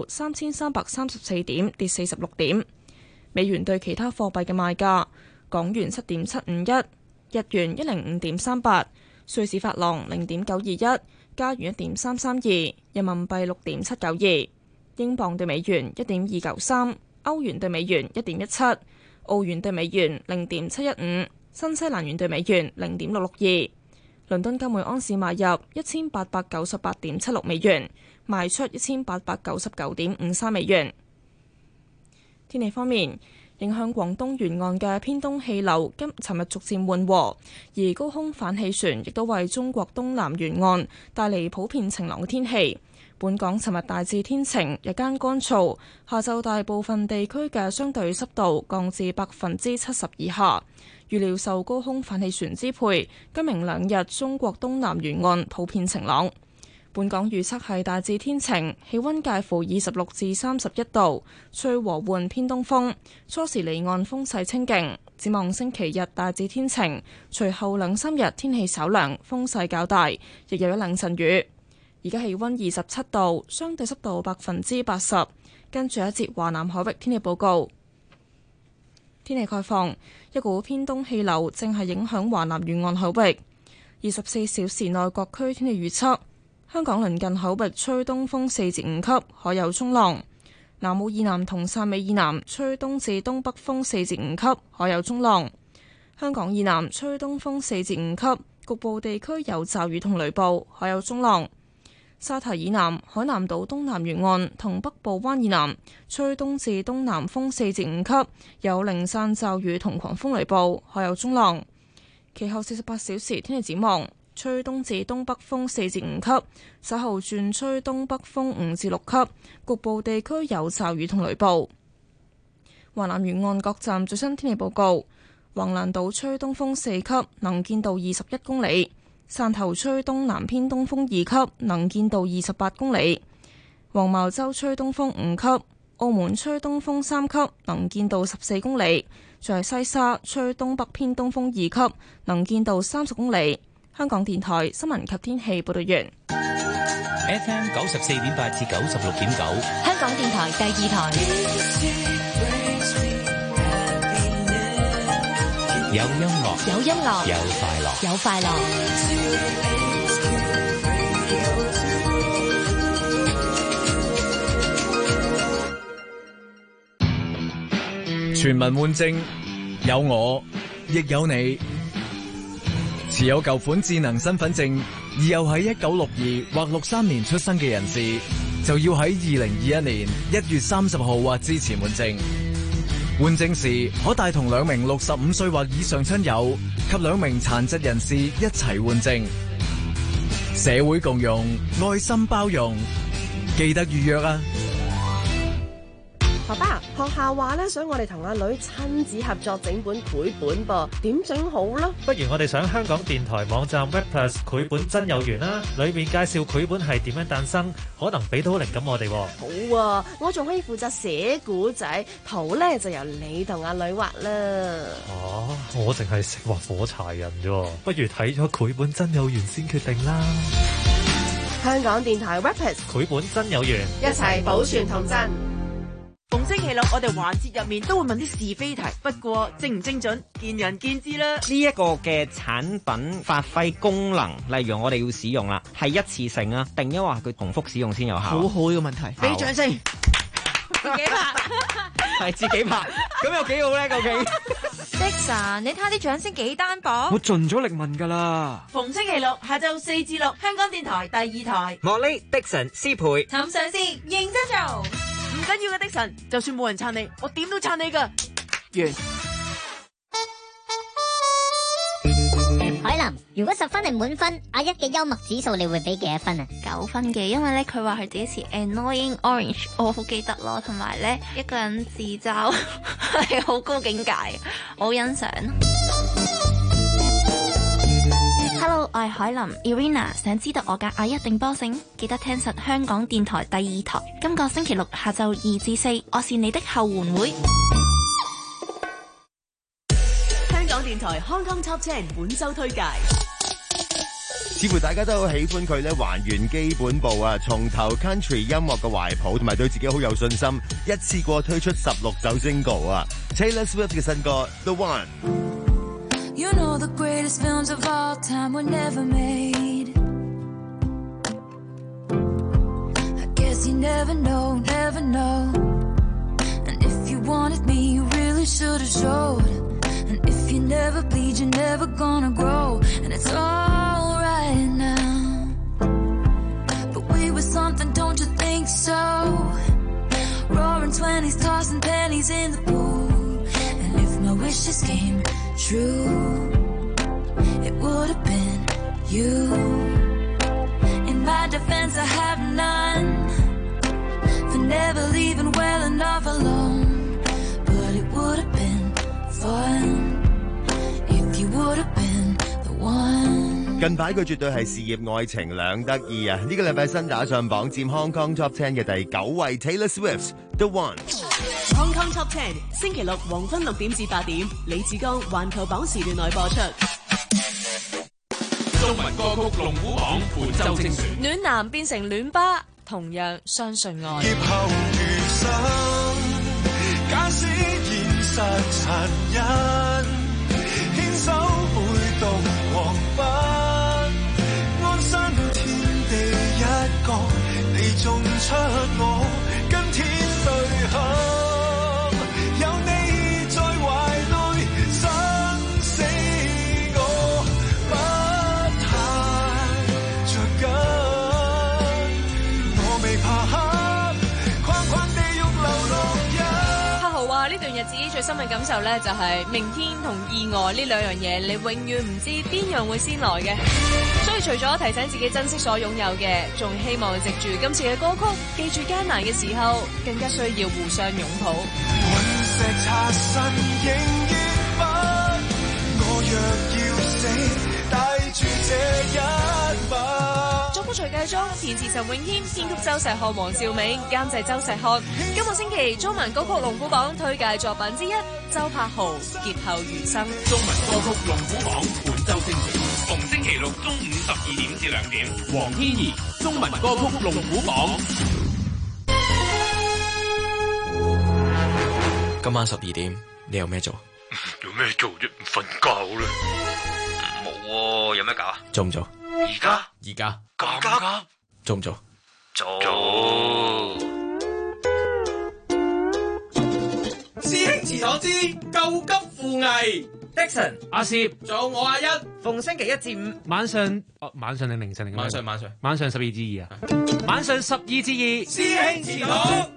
3334點，跌46點。美元對其他貨幣嘅賣價：港元7.751，日元105.38，瑞士法郎0.921，加元1.332，人民幣6.792，英鎊對美元1.293，歐元對美元1.17，澳元對美元0.715，新西蘭元對美元0.662。倫敦金每盎司買入1898.76美元，賣出1899.53美元。天氣方面，影響廣東沿岸嘅偏東氣流尋日逐漸緩和，而高空反氣旋亦都為中國東南沿岸帶嚟普遍晴朗嘅天氣。本港尋日大致天晴，日間乾燥，下晝大部分地區嘅相對濕度降至70%以下。預料受高空反氣旋支配，今明兩日中國東南沿岸普遍晴朗。本港預測係大致天晴，氣溫介乎26至31度，吹和緩偏東風，初時離岸風勢清勁。展望星期日大致天晴，隨後兩三日天氣稍涼，風勢較大，亦有一兩陣雨。而家氣溫27度，相對濕度80%。跟住一節華南海域天氣報告。天氣概況，一股偏東氣流正係影響華南沿岸海域。24小時內各區天氣預測：香港鄰近海域吹東風4至5級，海有中浪；南澳以南同汕尾以南吹東至東北風4至5級，海有中浪；香港以南吹東風4至5級，局部地區有驟雨同雷暴，海有中浪。沙堤以南、海南島東南沿岸同北部灣以南吹東至東南風4至5級，有零散驟雨同狂風雷暴，海有中浪。其後48小時天氣展望，吹東至東北風4至5級，稍後轉吹東北風5至6級，局部地區有驟雨同雷暴。華南沿岸各站最新天氣報告：橫瀾島吹東風4級，能見度21公里。汕頭吹東南偏東風2級，能見度28公里；黃茅洲吹東風5級，澳門吹東風3級，能見度14公里；在西沙吹東北偏東風2級，能見度30公里。香港電台新聞及天氣報道完。 FM 94.8至96.9， 香港電台第2台。 有音樂， 有音樂， 有快樂， 有快樂。 全民換證，有我，亦有你。持有舊款智能身份證而又喺1962或63年出生嘅人士，就要喺2021年1月30號或之前換證。換證時可帶同2名65歲或以上親友及2名殘疾人士一齊換證。社會共融，愛心包容，記得預約啊！ 爸爸，學校話咧想我哋同阿女親子合作整本繪本噃，點整好呢？ 不如我哋上香港電台網站 Web Plus 繪本真有緣啦，裏面介紹繪本係點樣誕生，可能俾到靈感我哋。 好啊，我仲可以負責寫故仔，圖咧就由你同阿女畫啦。 哦，我淨係識畫火柴人啫，不如睇咗繪本真有緣先決定啦。 香港電台 Web Plus 繪本真有緣， 一齊保存童真。 逢星期六，我哋環節入面都會問啲是非題，不過精唔精準，見仁見智啦。 呢一個嘅產品發揮功能，例如我哋要使用啦，係一次性啊，定抑或佢重複使用先有效？ 好好嘅問題，俾掌聲。自己拍， 係自己拍，咁有幾好咧？究竟 ？Dixon，你睇下啲掌聲幾單薄。 我盡咗力問噶啦。 逢星期六下晝4至6，香港電台第2台。 莫呢 Dixon 師培， 尋上司認真做。唔緊要嘅，Dixon，就算冇人撐你，我點都撐你噶。完。 海林，如果10分係滿分，阿一嘅幽默指數你會俾幾多分啊？9分嘅，因為咧佢話佢自己似 annoying orange，我好記得咯，同埋咧一個人自嘲係好高境界，我好欣賞。Hello， 我係海林 Irina， 想知道我嘅阿一定波星，記得聽實香港電台第2台，今個星期六下晝2至4，我是你的後援會。 香港電台 Hong Kong Top 10本周推介。 似乎大家都好喜歡佢咧還原基本步啊，重投 country 音樂嘅懷抱，同埋對自己好有信心，一次過推出16首 single 啊。Taylor Swift 嘅新歌 The One。 You know the greatest films of all time were never made. I guess you never know, never know. And if you wanted me, you really should have showed. And if you never bleed, you're never gonna grow. And it's all right now, but we were something, don't you think so? Roaring 20s, tossing pennies in the pool. And if my wishes came true, it would have been you. In my defense, I have none for never leaving well enough alone. But it would have been fun if you would have been the one. 近排佢絕對係事業愛情兩得意啊！呢個禮拜新打上榜佔 Hong Kong Top 10嘅第9位 Taylor Swift The One。Hong Kong Top 10星期六黃昏6點至8點，李志剛環球榜時段內播出。 中文歌曲龍虎榜本周精選， 暖男變成暖巴，同樣相信愛。 劫後餘生，假使現實殘忍，牽手背動狂奔，安身天地一角，你種出我，跟天對合。 呢段日子最深嘅感受咧，就係明天同意外呢兩樣嘢，你永遠唔知邊樣會先來嘅。所以除咗提醒自己珍惜所擁有嘅，仲希望藉住今次嘅歌曲，記住艱難嘅時候，更加需要互相擁抱。 隕石擦身仍然不，我若要死，帶住這一吻。 作曲徐繼忠，填詞陳詠謙，編曲周石漢、黃兆銘，監製周石漢。今個星期中文歌曲龍虎榜推介作品之一，周柏豪《劫後餘生》。 中文歌曲龍虎榜本周精選，逢星期六中午12點至2點，黃天怡中文歌曲龍虎榜。 今晚12點，你有咩做？ 有咩做啫？唔瞓覺啦。冇喎，有咩搞啊？ 做唔做？ 而家咁急？ 做唔做？ 做。 師兄祠堂之救急扶危 ，Dixon 阿攝，仲有我阿一，逢星期1至5 晚上定凌晨定晚上 12至2啊，晚上12至2， 師兄祠堂。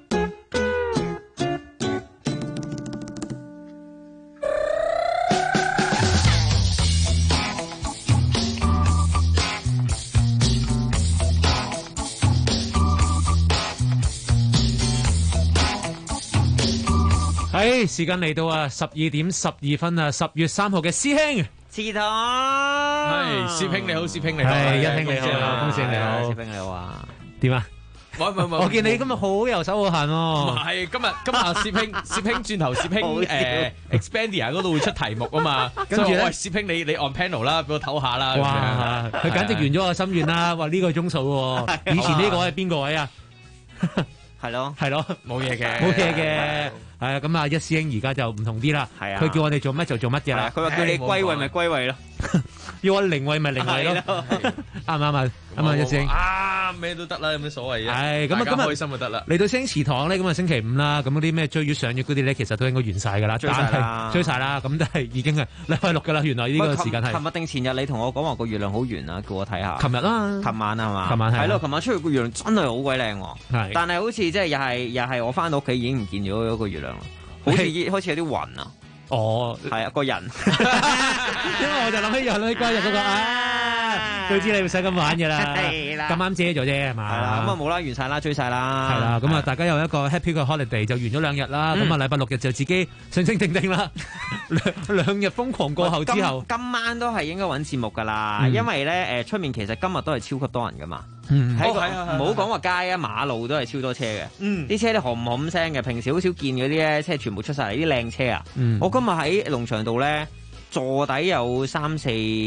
時間嚟到啊，12點12分啊，10月3號嘅師兄祠堂， 係師兄你好，師兄你好， 係一兄你好，公師你好， 師兄你好啊， 點啊？我見你今日好游手好閒喎。 唔係今日師兄轉頭師兄Expandia 嗰度會出題目啊嘛，跟住咧師兄你 on panel 啦，俾我唞下啦。 哇！佢簡直完咗我心願啦，話呢個鐘數喎，以前呢個係邊個位啊？ 係咯， 冇嘢嘅， 係啊，咁啊，一師兄而家就唔同啲啦。係啊，佢叫我哋做乜就做乜嘅啦。 佢話叫你歸位咪歸位咯， 要我靈位咪靈位咯。啱唔啱啊？啱啊，一師兄。 咩都得啦，有咩所謂啫？ 係咁啊，今日開心就得啦。嚟到星祠堂咧，咁啊星期5啦，咁嗰啲咩追月上月嗰啲咧，其實都應該完晒噶啦。追晒啦，咁都係已經係禮拜6噶啦。原來呢個時間係。琴日定前日你同我講話個月亮好圓啊，叫我睇下。琴日啦， 琴晚係嘛？ 琴晚係。 係咯，琴晚出去個月亮真係好鬼靚喎。係。但係好似即係又係我翻到屋企已經唔見咗嗰個月亮啦，好似有啲雲啊。哦，係啊，個人。 因為我就諗起又呢嗰日嗰個佢知你唔使咁玩嘅啦，咁啱遮咗啫係嘛？係啦，咁啊冇啦，完晒啦，追晒啦，係啦，咁啊大家有一個 happy 嘅 holiday 就完咗2日啦，咁啊禮拜6日就自己醒醒定定啦，兩日瘋狂過後之後， 今晚都係應該揾節目噶啦，因為咧出面其實今日都係超級多人噶嘛，唔好講話街啊，馬路都係超多車嘅，啲車咧轟轟聲嘅，平時好少見嗰啲咧車全部出晒嚟，啲靚車啊，我今日喺農場度咧坐底有3-4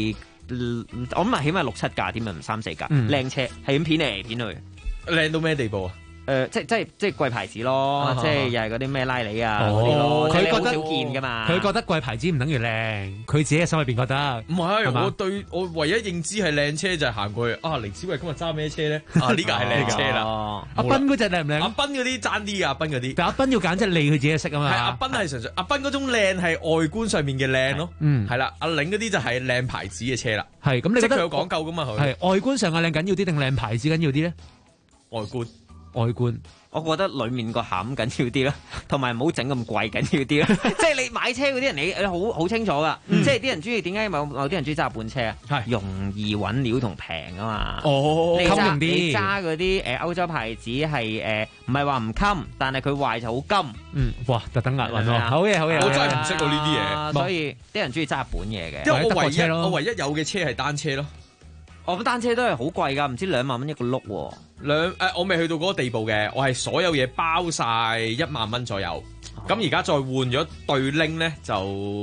我諗起碼6-7架添啊，唔3-4架，靚車係咁片嚟片去， 靚到咩地步啊？ 即係貴牌子咯，即係又係嗰啲咩拉里啊嗰啲咯，佢覺得少見噶嘛。 佢覺得貴牌子唔等於靚，佢自己嘅心裏邊覺得唔係。我唯一認知係靚車就係行過去啊，凌小慧今日揸咩車咧？啊呢架係靚車啦。 阿斌嗰隻靚唔靚？ 阿斌嗰啲爭啲啊，阿斌嗰啲。 但阿斌要揀隻利佢自己識啊嘛。 係阿斌係純粹阿斌嗰種靚係外觀上面嘅靚咯。係啦，阿玲嗰啲就係靚牌子嘅車啦。 係咁，你覺得佢有講究噶嘛？佢係外觀上嘅靚緊要啲定靚牌子緊要啲咧？外觀， 我覺得裡面個餡緊要啲啦，同埋唔好整咁貴緊要啲啦。即係你買車嗰啲人，你好清楚噶。即係啲人中意點解某啲人中意揸日本車啊？係容易揾料同平啊嘛。 哦，襟用啲。 你揸嗰啲歐洲牌子係唔係話唔襟，但係佢壞就好金。 哇！特登押韻喎，好嘢。 我真係唔識到呢啲嘢， 所以啲人中意揸日本嘢嘅。 因為我唯一有嘅車係單車咯。 我單車都係好貴㗎，唔知2萬蚊一個轆喎。 我未去到嗰個地步嘅，我係所有嘢包晒1萬蚊左右。咁而家再換咗對拎咧，就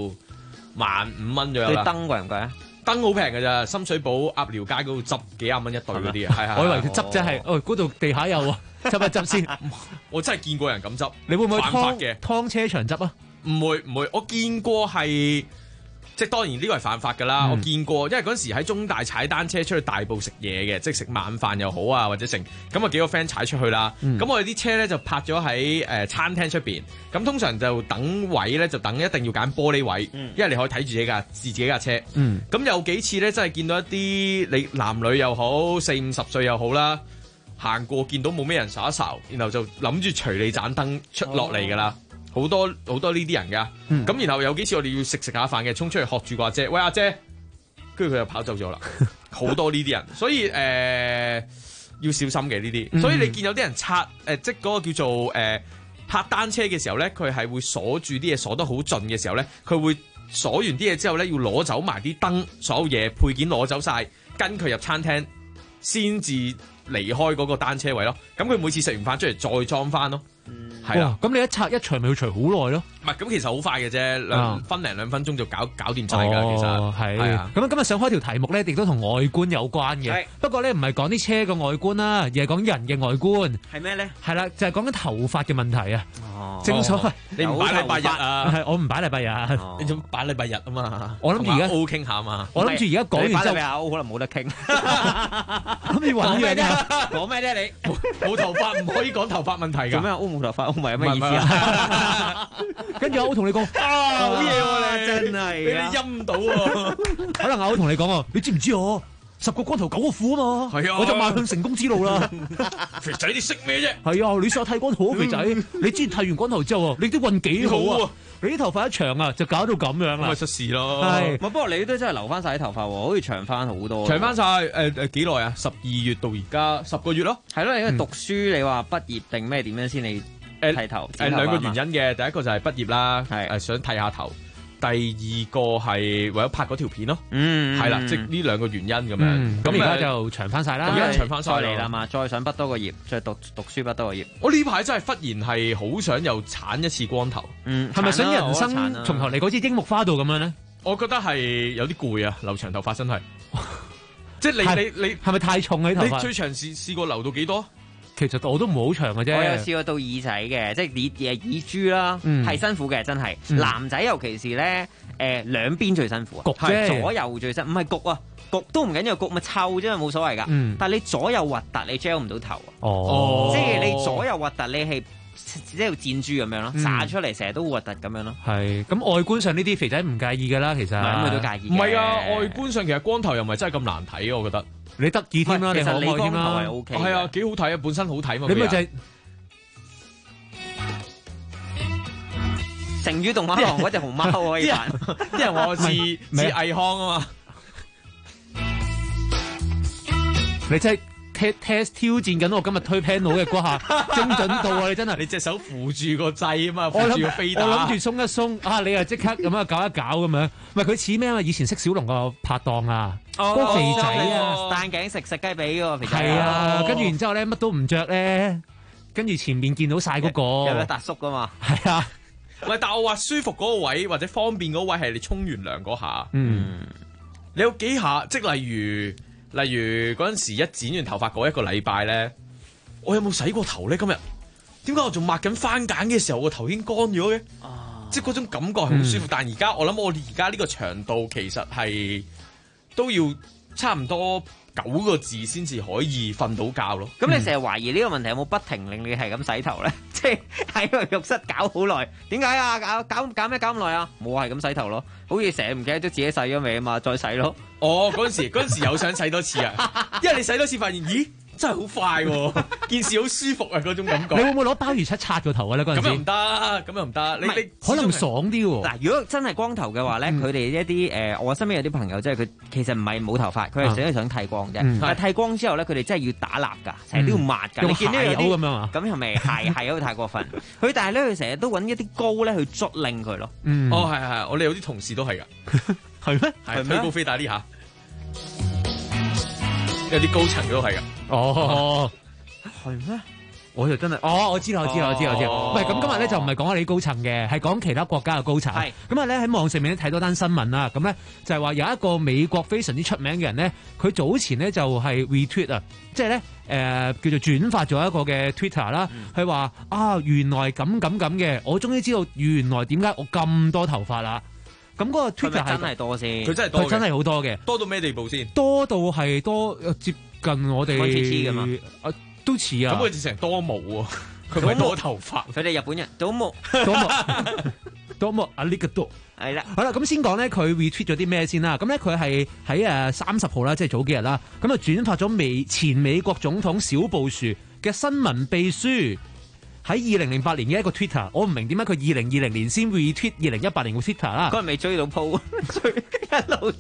15000蚊左右啦。 對燈貴唔貴啊？ 燈好平㗎咋，深水埗鴨寮街嗰度執幾廿蚊一對嗰啲啊。係我以為佢執即係，嗰度地下有喎，執一執先。 我真係見過人咁執。 你會唔會犯法嘅？ 劏車場執啊？ 唔會，我見過係。即係當然呢個係犯法㗎啦，我見過，因為嗰陣時喺中大踩單車出去大埔食嘢嘅，即係食晚飯又好啊，或者食咁啊幾個 friend 踩出去啦。咁我哋啲車咧就泊咗喺餐廳出邊，咁通常就等位咧就等一定要揀玻璃位，因為你可以睇住自己架車。咁有幾次咧真係見到一啲你男女又好40-50歲又好啦，行過見到冇咩人睄一睄，然後就諗住隨你盞燈出落嚟㗎啦。好多呢啲人噶，咁然後有幾次我哋要食下飯嘅，衝出去學住個阿姐，喂阿姐，跟住佢就跑走咗啦。好多呢啲人，所以要小心嘅呢啲。所以你見有啲人即係嗰個叫做拍單車嘅時候咧，佢係會鎖住啲嘢鎖得好盡嘅時候咧，佢會鎖完啲嘢之後咧，要攞走埋啲燈，所有嘢配件攞走晒，跟佢入餐廳先至離開嗰個單車位咯。咁佢每次食完飯出嚟再裝翻咯。係啊， 咁你一拆一除咪要除好耐咯？ 唔係，咁其實好快嘅啫，分零2分鐘就搞掂晒噶。其實係啊。咁今日想開條題目咧，亦都同外觀有關嘅。不過咧，唔係講啲車嘅外觀啦，而係講人嘅外觀。 係咩咧？ 係啦，就係講緊頭髮嘅問題啊。正所謂你唔擺禮拜日啊？ 係我唔擺禮拜日， 你仲擺禮拜日啊嘛？ 我諗住而家 O 傾下嘛。 我諗住而家講完之後， 禮拜日可能冇得傾。 咁你揾咩啫？ 講咩啫？你冇頭髮唔可以講頭髮問題㗎。 做咩？O 冇頭髮？唔係咩意思啊？ 跟住我同你講， 好嘢喎！你真係俾你陰到喎。 可能我同你講啊，你知唔知我10個光頭9個褲啊嘛？係啊，我就邁向成功之路啦。 肥仔你識咩啫？ 係啊，你試下剃光頭啊，肥仔。你知剃完光頭之後啊，你啲運幾好啊？你啲頭髮一長啊，就搞到咁樣啦。 咪出事咯。 係，不過你都真係留翻晒啲頭髮喎，好似長翻好多。 長翻晒幾耐啊？12月到而家10個月咯。 係咯，因為讀書你話畢業定咩點樣先你？剃頭兩個原因嘅，第一個就係畢業啦，想剃下頭；第二個係為咗拍嗰條片咯，係啦，即係呢2個原因咁樣。咁而家就長翻晒啦，而家長翻晒嚟啦嘛，再想畢多個業，再讀書畢多個業。 我呢排真係忽然係好想又鏟一次光頭， 係咪想人生從頭嚟，好似櫻木花道咁樣咧？ 我覺得係有啲攰啊，留長頭髮真係，即係你係咪太重啊？啲頭髮你最長試過留到幾多？ 其實我都唔好長嘅啫， 我有試過到耳仔嘅，即係耳珠啦，係辛苦嘅，真係。男仔尤其是咧，兩邊最辛苦啊， 焗左右最辛苦，唔係焗啊，焗都唔緊要，焗咪臭啫，冇所謂噶。但係你左右核突，你 gel 唔到頭啊，即係你左右核突，你係即係箭豬咁樣咯，灑出嚟成日都核突咁樣咯。 係咁外觀上呢啲肥仔唔介意噶啦，其實咁佢都介意。 唔係啊，外觀上其實光頭又唔係真係咁難睇啊，我覺得。 你得意添啦，你可愛添啦， 係 OK， 係啊，幾好睇啊，本身好睇嘛。 你咪就係成語動畫廊嗰隻熊貓可以扮， 因為我似倪匡啊嘛。 你真係 test 挑戰緊我今日推 panel 嘅嗰下精準度啊！你真係你隻手扶住個掣啊嘛，扶住個飛打。 我諗住鬆一鬆啊，你又即刻咁樣搞一搞咁樣。唔係佢似咩啊？以前識小龍個拍檔啊，嗰個肥仔啊， 戴眼鏡食雞髀嗰個肥仔。 係啊，跟住然之後咧乜都唔着咧，跟住前面見到晒嗰個有個達叔噶嘛。 係啊， 唔係，但我話舒服嗰個位或者方便嗰位係你沖完涼嗰下。 你有幾下，即係例如嗰陣時一剪完頭髮嗰一個禮拜咧，我有冇洗過頭咧？今日點解我仲抹緊番梘嘅時候，個頭已經乾咗嘅？即係嗰種感覺係好舒服。但係而家我諗我而家呢個長度其實係都要差唔多9個字先至可以瞓到覺咯。 咁你成日懷疑呢個問題有冇不停令你係咁洗頭咧？即係喺個浴室搞好耐，點解啊？搞咩搞咁耐啊？冇係咁洗頭咯，好似成日唔記得咗自己洗咗未啊嘛，再洗咯。 嗰陣時有想洗多次啊，因為你洗多次發現，咦？真係好快喎，件事好舒服啊！嗰種感覺。 你會唔會攞鮑魚刷個頭啊？咧嗰陣時咁又唔得，咁又唔得。你可能爽啲喎。 嗱，如果真係光頭嘅話咧，佢哋一啲我身邊有啲朋友，即係佢其實唔係冇頭髮，佢係想剃光啫。但係剃光之後咧，佢哋真係要打蠟㗎，成日都要抹㗎。你見呢有啲咁樣啊？咁又未係都太過分。但係咧，佢成日都揾一啲膏咧去捽令佢咯。 係，我哋有啲同事都係㗎。 係咩？ 係推高飛大呢下。有啲高層都係㗎。 係咩？ 我就真係，我知道。唔係咁，今日咧就唔係講下你高層嘅，係講其他國家嘅高層。咁啊咧喺網上面咧睇到單新聞啦，咁咧就係話有一個美國非常之出名嘅人咧，佢早前咧就係 retweet 啊，即係咧叫做轉發咗一個嘅 Twitter 啦，佢話原來咁嘅，我終於知道原來點解我咁多頭髮啦。咁嗰個 Twitter 真係多先， 佢真係多， 佢真係好多嘅， 多到咩地步先？ 多到係多接近我哋黐㗎嘛， 都似啊！ 咁佢成多毛喎，佢唔係多頭髮。 佢哋日本人多毛啊呢個多係啦。 好啦，咁先講咧，佢 retweet 咗啲咩先啦？咁咧佢係喺30號啦，即係早幾日啦，咁啊轉發咗前美國總統小布殊嘅新聞秘書。喺2008年嘅一個 Twitter， 我唔明點解佢2020年先 retweet 2018年嘅 Twitter 啦。 嗰日未追到鋪，一路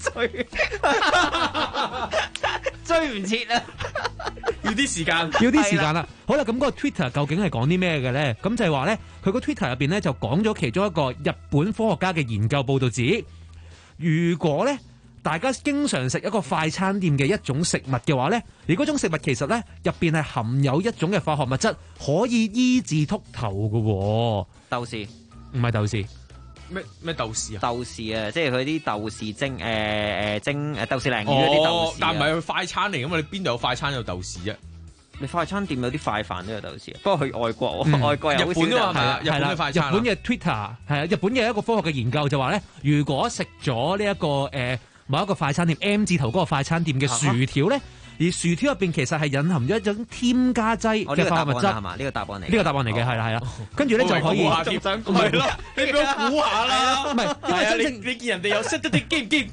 追唔切啊！ 要啲時間啦。好啦，咁嗰個 Twitter 究竟係講啲咩嘅咧？咁就係話咧，佢個 Twitter 入邊咧就講咗其中一個日本科學家嘅研究報導指，如果咧大家經常食一個快餐店嘅一種食物嘅話咧，而嗰種食物其實咧入邊係含有一種嘅化學物質，可以醫治禿頭嘅。 豆豉唔係豆豉， 咩豆豉啊？ 豆豉啊，即係佢啲豆豉蒸豆豉鯪魚嗰啲豆豉。 但唔係佢快餐嚟㗎嘛？你邊度有快餐有豆豉啫？ 你快餐店有啲快飯都有豆豉，不過去外國，外國有日本都係日本嘅快餐。 日本嘅 Twitter 係啊，日本嘅一個科學嘅研究就話咧，如果食咗呢一個某一個快餐店 M 字頭嗰個快餐店嘅薯條咧，而薯條入邊其實係隱含咗一種添加劑嘅化學物質， 係嘛？呢個答案嚟， 呢個答案嚟嘅，係啦，跟住咧就可以係咯，你俾我估下啦， 唔係，因為真正你見人哋有識得啲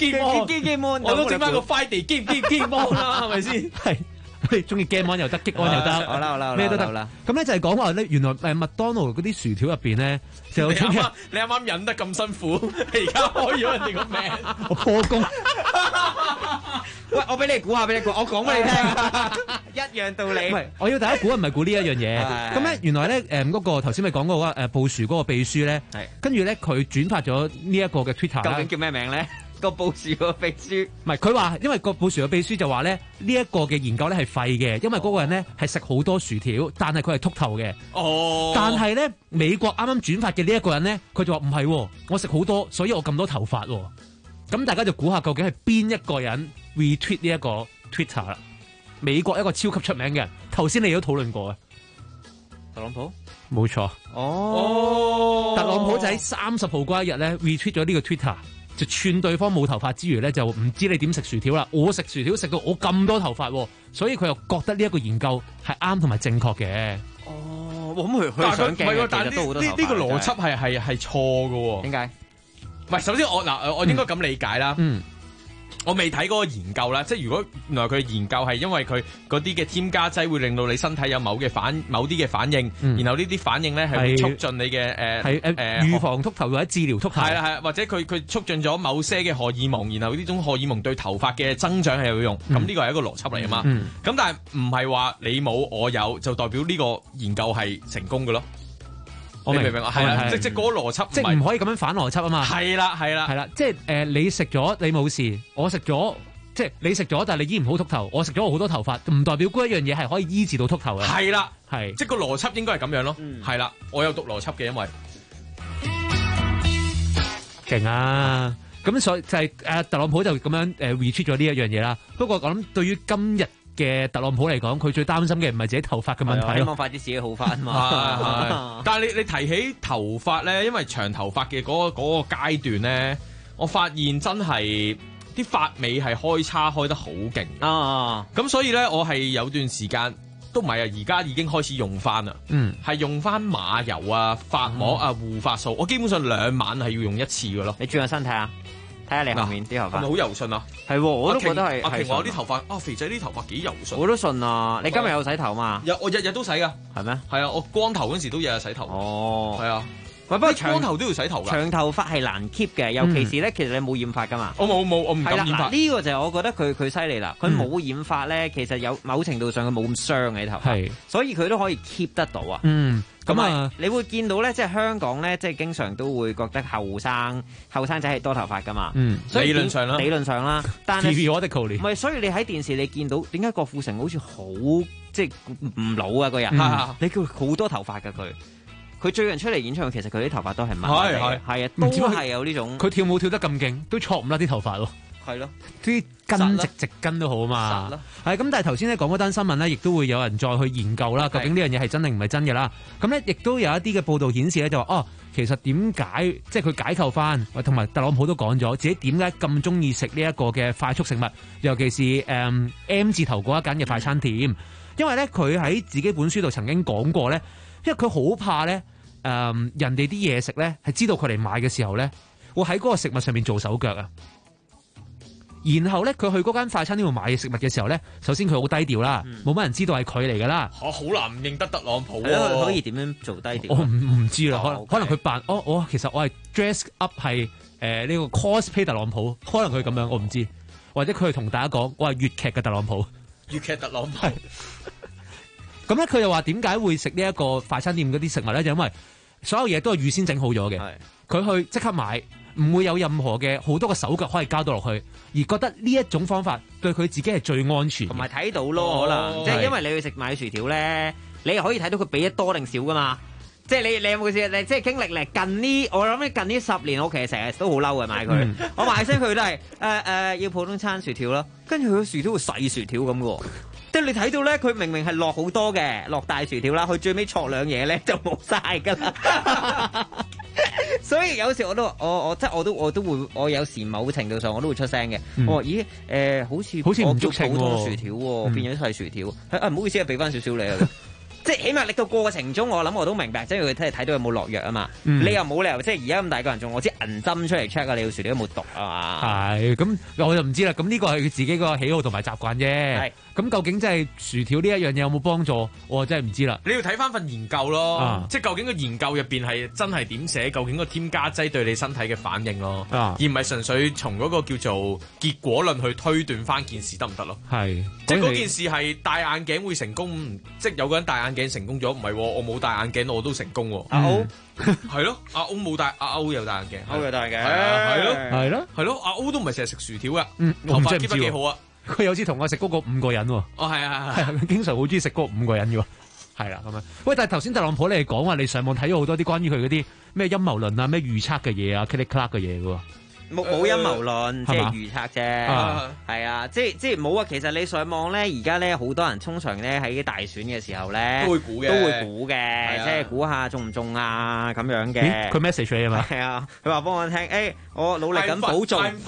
game，我都整翻個快地 game 啦，係咪先？ 係。你中意 game on 又得，激安又得， 好啦， 咩都得啦。咁咧就係講話咧，原來麥當勞嗰啲薯條入邊咧，就有種嘅。 你啱啱忍得咁辛苦，你而家開咗人哋個名， 我破功。 喂，我俾你估下，我講俾你聽，一樣道理。 唔係，我要大家估係唔係估呢一樣嘢？咁咧原來咧嗰個頭先咪講過嗰布殊嗰個秘書咧，跟住咧佢轉發咗呢一個嘅 Twitter。 究竟叫咩名咧？個布殊個秘書唔係佢話，因為個布殊個秘書就話咧呢一個嘅研究咧係廢嘅，因為嗰個人咧係食好多薯條，但係佢係禿頭嘅。但係咧美國啱啱轉發嘅呢一個人咧，佢就話唔係，我食好多，所以我咁多頭髮。咁大家就估下究竟係邊一個人 retweet 呢一個 Twitter 啦？美國一個超級出名嘅人，頭先你都討論過嘅， 特朗普冇錯。特朗普就喺30號嗰一日咧 retweet 咗呢個 Twitter。就串對方冇頭髮之餘咧，就唔知你點食薯條啦。我食薯條食到我咁多頭髮，所以佢又覺得呢一個研究係啱同埋正確嘅。 咁佢想鏡， 但係呢個邏輯係錯嘅。 點解？ 唔係，首先我應該咁理解啦。我未睇嗰個研究啦，即係如果原來佢研究係因為佢嗰啲嘅添加劑會令到你身體有某啲嘅反應，然後呢啲反應咧係會促進你嘅預防禿頭或者治療禿頭。 係啦，或者佢促進咗某些嘅荷爾蒙，然後呢種荷爾蒙對頭髮嘅增長係有用。咁呢個係一個邏輯嚟啊嘛。咁但係唔係話你冇我有就代表呢個研究係成功嘅咯。你明唔明啊？係啦，即係嗰個邏輯， 即係唔可以咁樣反邏輯啊嘛。 係啦， 即係你食咗你冇事，我食咗即係你食咗，但係你醫唔好禿頭，我食咗我好多頭髮，唔代表嗰一樣嘢係可以醫治到禿頭嘅。 係啦， 係即係個邏輯應該係咁樣咯。係啦，我有讀邏輯嘅，因為勁啊！ 咁所以就係特朗普就咁樣retweet 咗呢一樣嘢啦。不過我諗對於今日嘅特朗普嚟講，佢最擔心嘅唔係自己頭髮嘅問題， 希望快啲自己好翻嘛。 但係你提起頭髮咧，因為長頭髮嘅嗰個階段咧，我發現真係啲髮尾係開叉開得好勁啊！咁所以咧，我係有段時間都唔係啊，而家已經開始用翻啦。係用翻馬油啊、髮膜啊、護髮素，我基本上2晚係要用一次嘅咯。 你轉下身睇下。睇下你後面啲頭髮係咪好柔順啊？ 係，我都覺得係。 阿瓊話我啲頭髮肥仔啲頭髮幾柔順。 我都順啊！你今日有洗頭嘛？ 我日日都洗噶。 係咩？ 係啊，我光頭嗰時都日日洗頭。 哦， 係啊。 不過光頭都要洗頭㗎。 長頭髮係難 keep 嘅，尤其是咧，其實你冇染髮㗎嘛。 我冇，我唔敢染髮。 呢個就係我覺得佢犀利啦。佢冇染髮咧，其實有某程度上佢冇咁傷嘅頭髮，所以佢都可以 keep 得到啊。咁啊，你會見到咧，即係香港咧，即係經常都會覺得後生仔係多頭髮噶嘛。所以理論上啦，但係唔係，所以你喺電視你見到點解郭富城好似好即係唔老啊個人？你叫好多頭髮噶佢最近出嚟演唱會，其實佢啲頭髮都係麻麻地嘅，係啊，都係有呢種。 佢跳舞跳得咁勁，都錯唔甩啲頭髮咯。 係咯， 啲根直根都好嘛。係咁，但係頭先咧講嗰單新聞咧，亦都會有人再去研究啦。究竟呢樣嘢係真定唔係真嘅啦？咁咧，亦都有一啲嘅報道顯示咧，就話其實點解即係佢解構翻，同埋特朗普都講咗自己點解咁中意食呢一個嘅快速食物，尤其是M 字頭嗰一間嘅快餐店，因為咧佢喺自己本書度曾經講過咧，因為佢好怕咧人哋啲嘢食咧係知道佢嚟買嘅時候咧，會喺嗰個食物上面做手腳啊。然後咧，佢去嗰間快餐店度買食物嘅時候咧，首先佢好低調啦，冇乜人知道係佢嚟噶啦。 好難唔認得特朗普喎。可以點樣做低調？ 我唔知啦，可能佢扮其實我係 dress up 係呢個 cosplay 特朗普，可能佢咁樣，我唔知。或者佢係同大家講，我係粵劇嘅特朗普。 粵劇特朗普。 咁咧，佢又話點解會食呢一個快餐店嗰啲食物咧？就因為所有嘢都係預先整好咗嘅，佢去即刻買。唔會有任何嘅好多個手腳可以交到落去，而覺得呢一種方法對佢自己係最安全， 同埋睇到咯，可能即係因為你去買薯條咧，你又可以睇到佢俾得多定少噶嘛。即係你有冇試？你即係經歷嚟近呢，我諗近呢10年，我其實成日都好嬲嘅買佢。我買聲佢都係要普通餐薯條咯，跟住佢薯條會細薯條咁嘅。即係你睇到咧，佢明明係落好多嘅，落大薯條啦，佢最尾戳兩嘢咧就冇晒噶啦。所以有時我都會，我有時某程度上我都會出聲嘅。我話咦好似唔足稱喎，薯條喎，變咗細薯條。唔好意思啊，俾翻少少你啊。即係起碼你個過程中，我諗我都明白，即係佢睇到有冇落藥啊嘛。你又冇理由即係而家咁大個人仲攞支銀針出嚟 check 啊，你個薯條有冇毒啊嘛？ 係咁，我就唔知啦。咁呢個係佢自己個喜好同埋習慣啫。咁究竟真係薯條呢一樣嘢有冇幫助？我真係唔知啦。 你要睇翻份研究咯，即係究竟個研究入邊係真係點寫？究竟個添加劑對你身體嘅反應咯，而唔係純粹從嗰個叫做結果論去推斷翻件事得唔得咯？ 係， 即係嗰件事係戴眼鏡會成功，即係有個人戴眼鏡成功咗，唔係我冇戴眼鏡我都成功。 阿歐係咯，阿歐冇戴，阿歐有戴眼鏡， 歐有戴眼鏡， 係咯，阿歐都唔係成日食薯條噶，頭髮 keep 得幾好啊！ 佢有次同我食嗰個5個人喎。係經常好中意食嗰5個人嘅喎。係啦，咁樣。喂，但係頭先特朗普你係講話你上網睇咗好多啲關於佢嗰啲咩陰謀論啊、咩預測嘅嘢啊、click clack 嘅嘢嘅喎。 冇陰謀論，即係預測啫。係啊，即係冇啊。其實你上網咧，而家咧好多人通常咧喺大選嘅時候咧都會估嘅，即係估下中唔中啊咁樣嘅。 佢 message 你啊嘛？ 係啊，佢話幫我聽，我努力緊保重。 I'm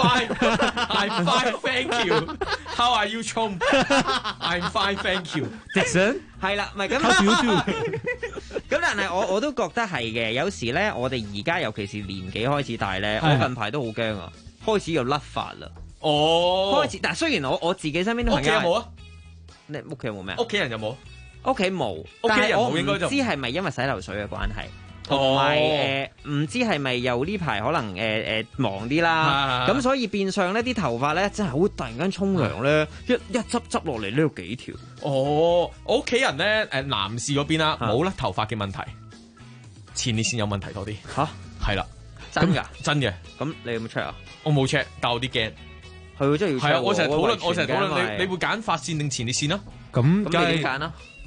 fine, thank you. How are you, Chong? I'm fine, thank you. Jackson 係啦，唔係咁。咁但係我都覺得係嘅。有時咧，我哋而家尤其是年紀開始大咧，我近排都好驚啊，開始又甩髮啦。開始，但係雖然我自己身邊都朋友，屋企有冇啊？你屋企有冇咩？ 屋企人有冇？ 屋企冇，但係我唔知係咪因為洗頭水嘅關係。同埋唔知係咪又呢排可能忙啲啦，咁所以變相呢啲頭髮咧真係好突然間沖涼咧，一執落嚟呢度幾條。 我屋企人咧男士嗰邊啦，冇甩頭髮嘅問題，前列腺有問題多啲。 吓， 係啦， 真㗎？ 真嘅。 咁你有冇 check 啊？ 我冇 check，但我啲驚。 係喎，真係要 check。 係啊，我成日討論，你會揀髮線定前列腺啊？ 咁你點揀啊？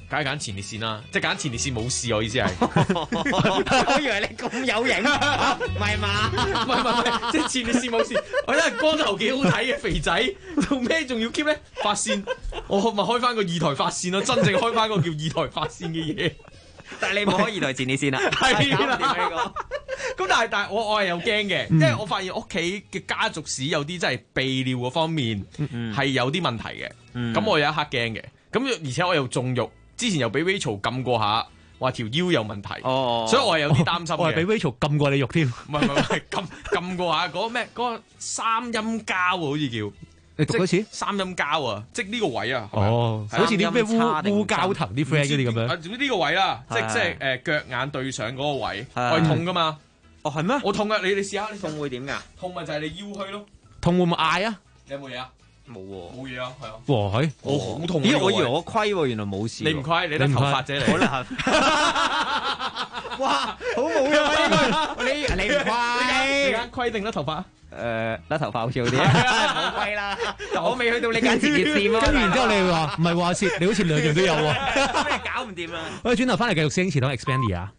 梗係揀前列腺啦，即係揀前列腺冇事，我意思係。 我以為你咁有型，唔係嘛？ 唔係，即係前列腺冇事。我覺得光頭幾好睇嘅肥仔，做咩仲要 keep 咧？髮線，我咪開翻個二台髮線咯，真正開翻個叫二台髮線嘅嘢。 但係你冇開二台前列腺啦， 係啦。咁但係我係有驚嘅，即係我發現屋企嘅家族史有啲真係泌尿嗰方面係有啲問題嘅。咁我有一刻驚嘅。咁而且我又縱慾，之前又俾 Rachel 撳過下，話條腰有問題，所以我係有啲擔心嘅。 我係俾 Rachel 撳過你肉添， 唔係撳過下嗰咩嗰個三陰交啊，好似叫。 你讀多次三陰交啊，即係呢個位啊。 哦，好似啲咩烏膠藤啲 friend 嗰啲咁樣。 總之呢個位啦，即係腳眼對上嗰個位，我係痛噶嘛。 哦，係咩？ 我痛噶，你試下，你痛會點噶？ 痛咪就係你腰虛咯。 痛會唔會嗌啊？ 你有冇嘢啊？ 冇喎， 冇嘢啊，係啊。 哇，係我好痛。 咦，我以為我虧喎，原來冇事。 你唔虧，你得頭髮啫，你。可能。哇，好冇用啊！你唔虧，你間虧定甩頭髮？ 甩頭髮好似好啲，冇虧啦。我未去到你間前列腺咯。 跟住然之後你話唔係話事，你好似兩樣都有喎。 咩搞唔掂啦？ 我哋轉頭翻嚟繼續星前檔 Expandy 啊！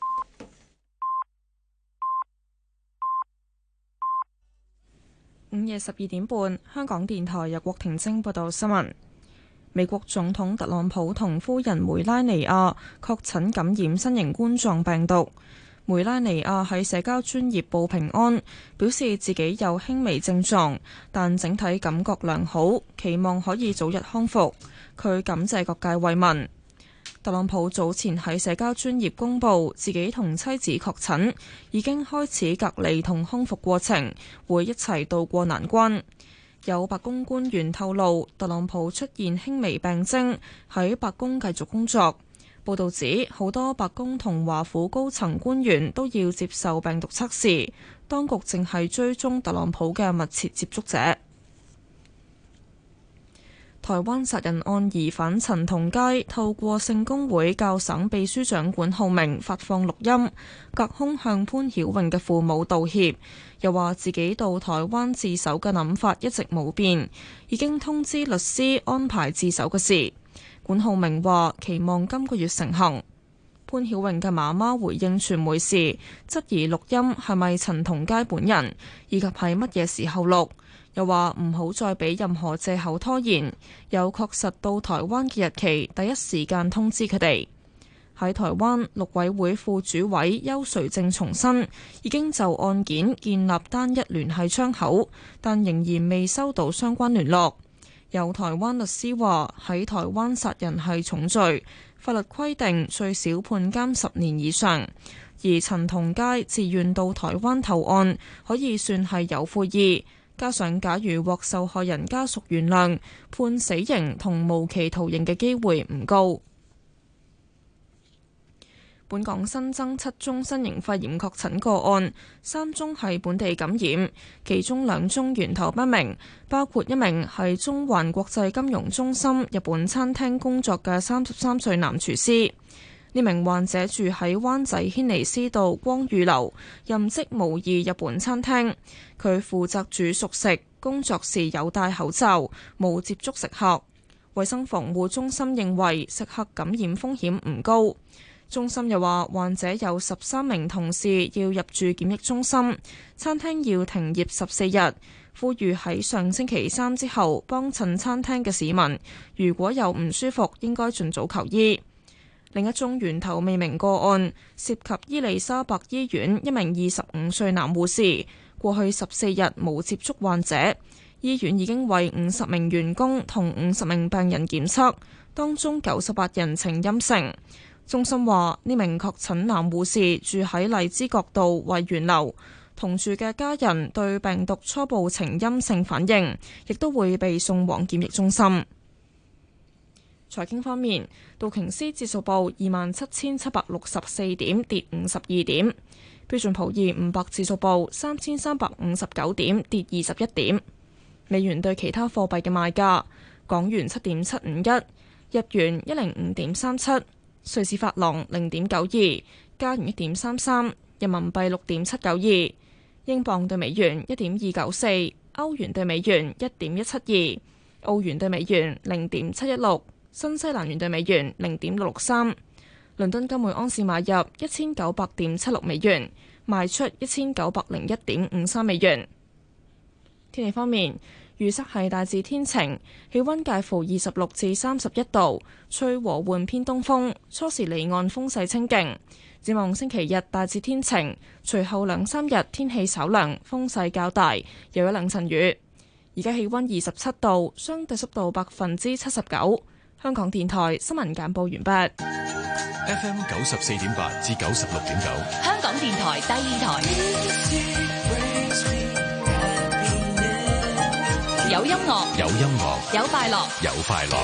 午夜12點半，香港電台由郭婷晶報道新聞。美國總統特朗普同夫人梅拉尼亞確診感染新型冠狀病毒。梅拉尼亞喺社交專頁報平安，表示自己有輕微症狀，但整體感覺良好，期望可以早日康復。佢感謝各界慰問。特朗普早前喺社交專頁公佈自己同妻子確診，已經開始隔離同康復過程，會一齊渡過難關。有白宮官員透露，特朗普出現輕微病徵，喺白宮繼續工作。報導指，好多白宮同華府高層官員都要接受病毒測試，當局正係追蹤特朗普嘅密切接觸者。台灣殺人案疑犯陳同佳透過聖公會教省秘書長管浩鳴發放錄音，隔空向潘曉穎嘅父母道歉，又話自己到台灣自首嘅諗法一直冇變，已經通知律師安排自首嘅事。管浩鳴話期望今個月成行。潘曉穎嘅媽媽回應傳媒時，質疑錄音係咪陳同佳本人，以及係乜嘢時候錄。又話唔好再俾任何藉口拖延，有確實到台灣嘅日期，第一時間通知佢哋。喺台灣，陸委會副主委邱垂正重申，已經就案件建立單一聯繫窗口，但仍然未收到相關聯絡。有台灣律師話，喺台灣殺人係重罪，法律規定最少判監10年以上，而陳同佳自願到台灣投案，可以算係有悔意。加上，假如獲受害人家屬原諒，判死刑同無期徒刑嘅機會唔高。本港新增7宗新型肺炎確診個案，3宗係本地感染，其中2宗源頭不明，包括一名係中環國際金融中心日本餐廳工作嘅33歲男廚師。呢名患者住喺灣仔軒尼詩道光裕樓，任職無異日本餐廳。佢負責煮熟食，工作時有戴口罩，冇接觸食客。衛生防護中心認為食客感染風險唔高。中心又話，患者有13名同事要入住檢疫中心，餐廳要停業14日。呼籲喺上星期3之後幫襯餐廳嘅市民，如果有唔舒服，應該盡早求醫。另一宗源頭未明個案涉及伊利沙伯醫院一名25歲男護士，過去14日冇接觸患者。醫院已經為50名員工同50名病人檢測，當中98人呈陰性。中心話，呢名確診男護士住喺荔枝角道惠園樓，同住嘅家人對病毒初步呈陰性反應，亦都會被送往檢疫中心。財經方面，道瓊斯指數報27,764點，跌52點；標準普爾500指數報3,359點，跌21點。美元對其他貨幣嘅賣價：港元7.751，日元105.37，瑞士法郎0.92，加元1.33，人民幣6.792，英鎊對美元1.294，歐元對美元1.172，澳元對美元0.716。 新西蘭元對美元0.663。倫敦金每盎司買入1900.76美元，賣出1901.53美元。天氣方面，預測係大致天晴，氣溫介乎26至31度，吹和緩偏東風，初時離岸風勢清勁。展望星期日大致天晴，隨後2-3日天氣稍涼，風勢較大，有1-2陣雨。而家氣溫27度，相對濕度79%。香港電台新聞簡報完畢。 FM 94.8至96.9， 香港電台第二台，有音樂， 有音樂， 有快樂， 有快樂。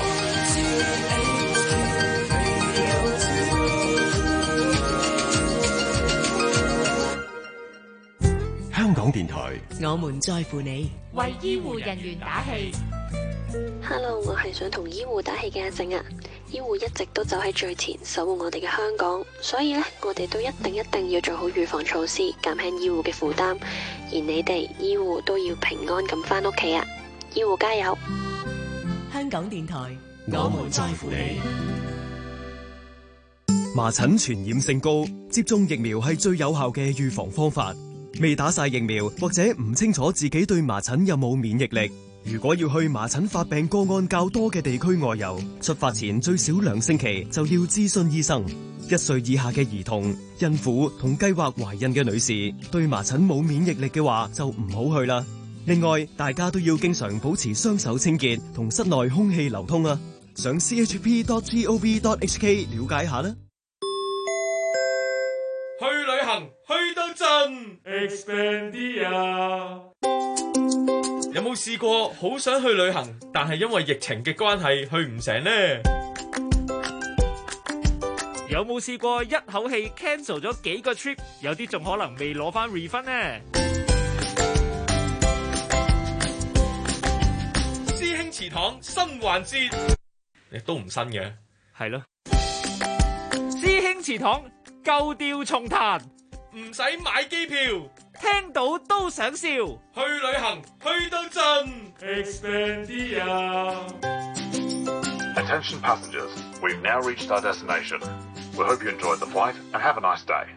香港電台， 我們在乎你， 為醫護人員打氣。 Hello， 我係想同醫護打氣嘅阿靜啊！醫護一直都走喺最前，守護我哋嘅香港，所以呢，我哋都一定要做好預防措施，減輕醫護嘅負擔。而你哋醫護都要平安咁返屋企啊！醫護加油！ 香港電台， 我們在乎你。 麻疹傳染性高，接種疫苗係最有效嘅預防方法。未打晒疫苗或者唔清楚自己對麻疹有冇免疫力，如果要去麻疹發病個案較多嘅地區外遊，出發前最少2星期就要諮詢醫生。1歲以下嘅兒童、孕婦同計劃懷孕嘅女士，對麻疹冇免疫力嘅話就唔好去啦。另外，大家都要經常保持雙手清潔同室內空氣流通啊！上 chp.gov.hk 了解下啦。 去旅行去到盡 Expandia。有冇試過好想去旅行，但係因為疫情嘅關係去唔成呢？ 有冇試過一口氣 cancel 咗幾個 trip， 有啲仲可能未攞翻 refund 呢？ 師兄祠堂新環節，亦都唔新嘅， 係咯。師兄祠堂舊調重彈， 唔使買機票， 聽到都想笑。 去旅行去到盡 Expandia。Attention passengers, we've now reached our destination. We hope you enjoyed the flight and have a nice day.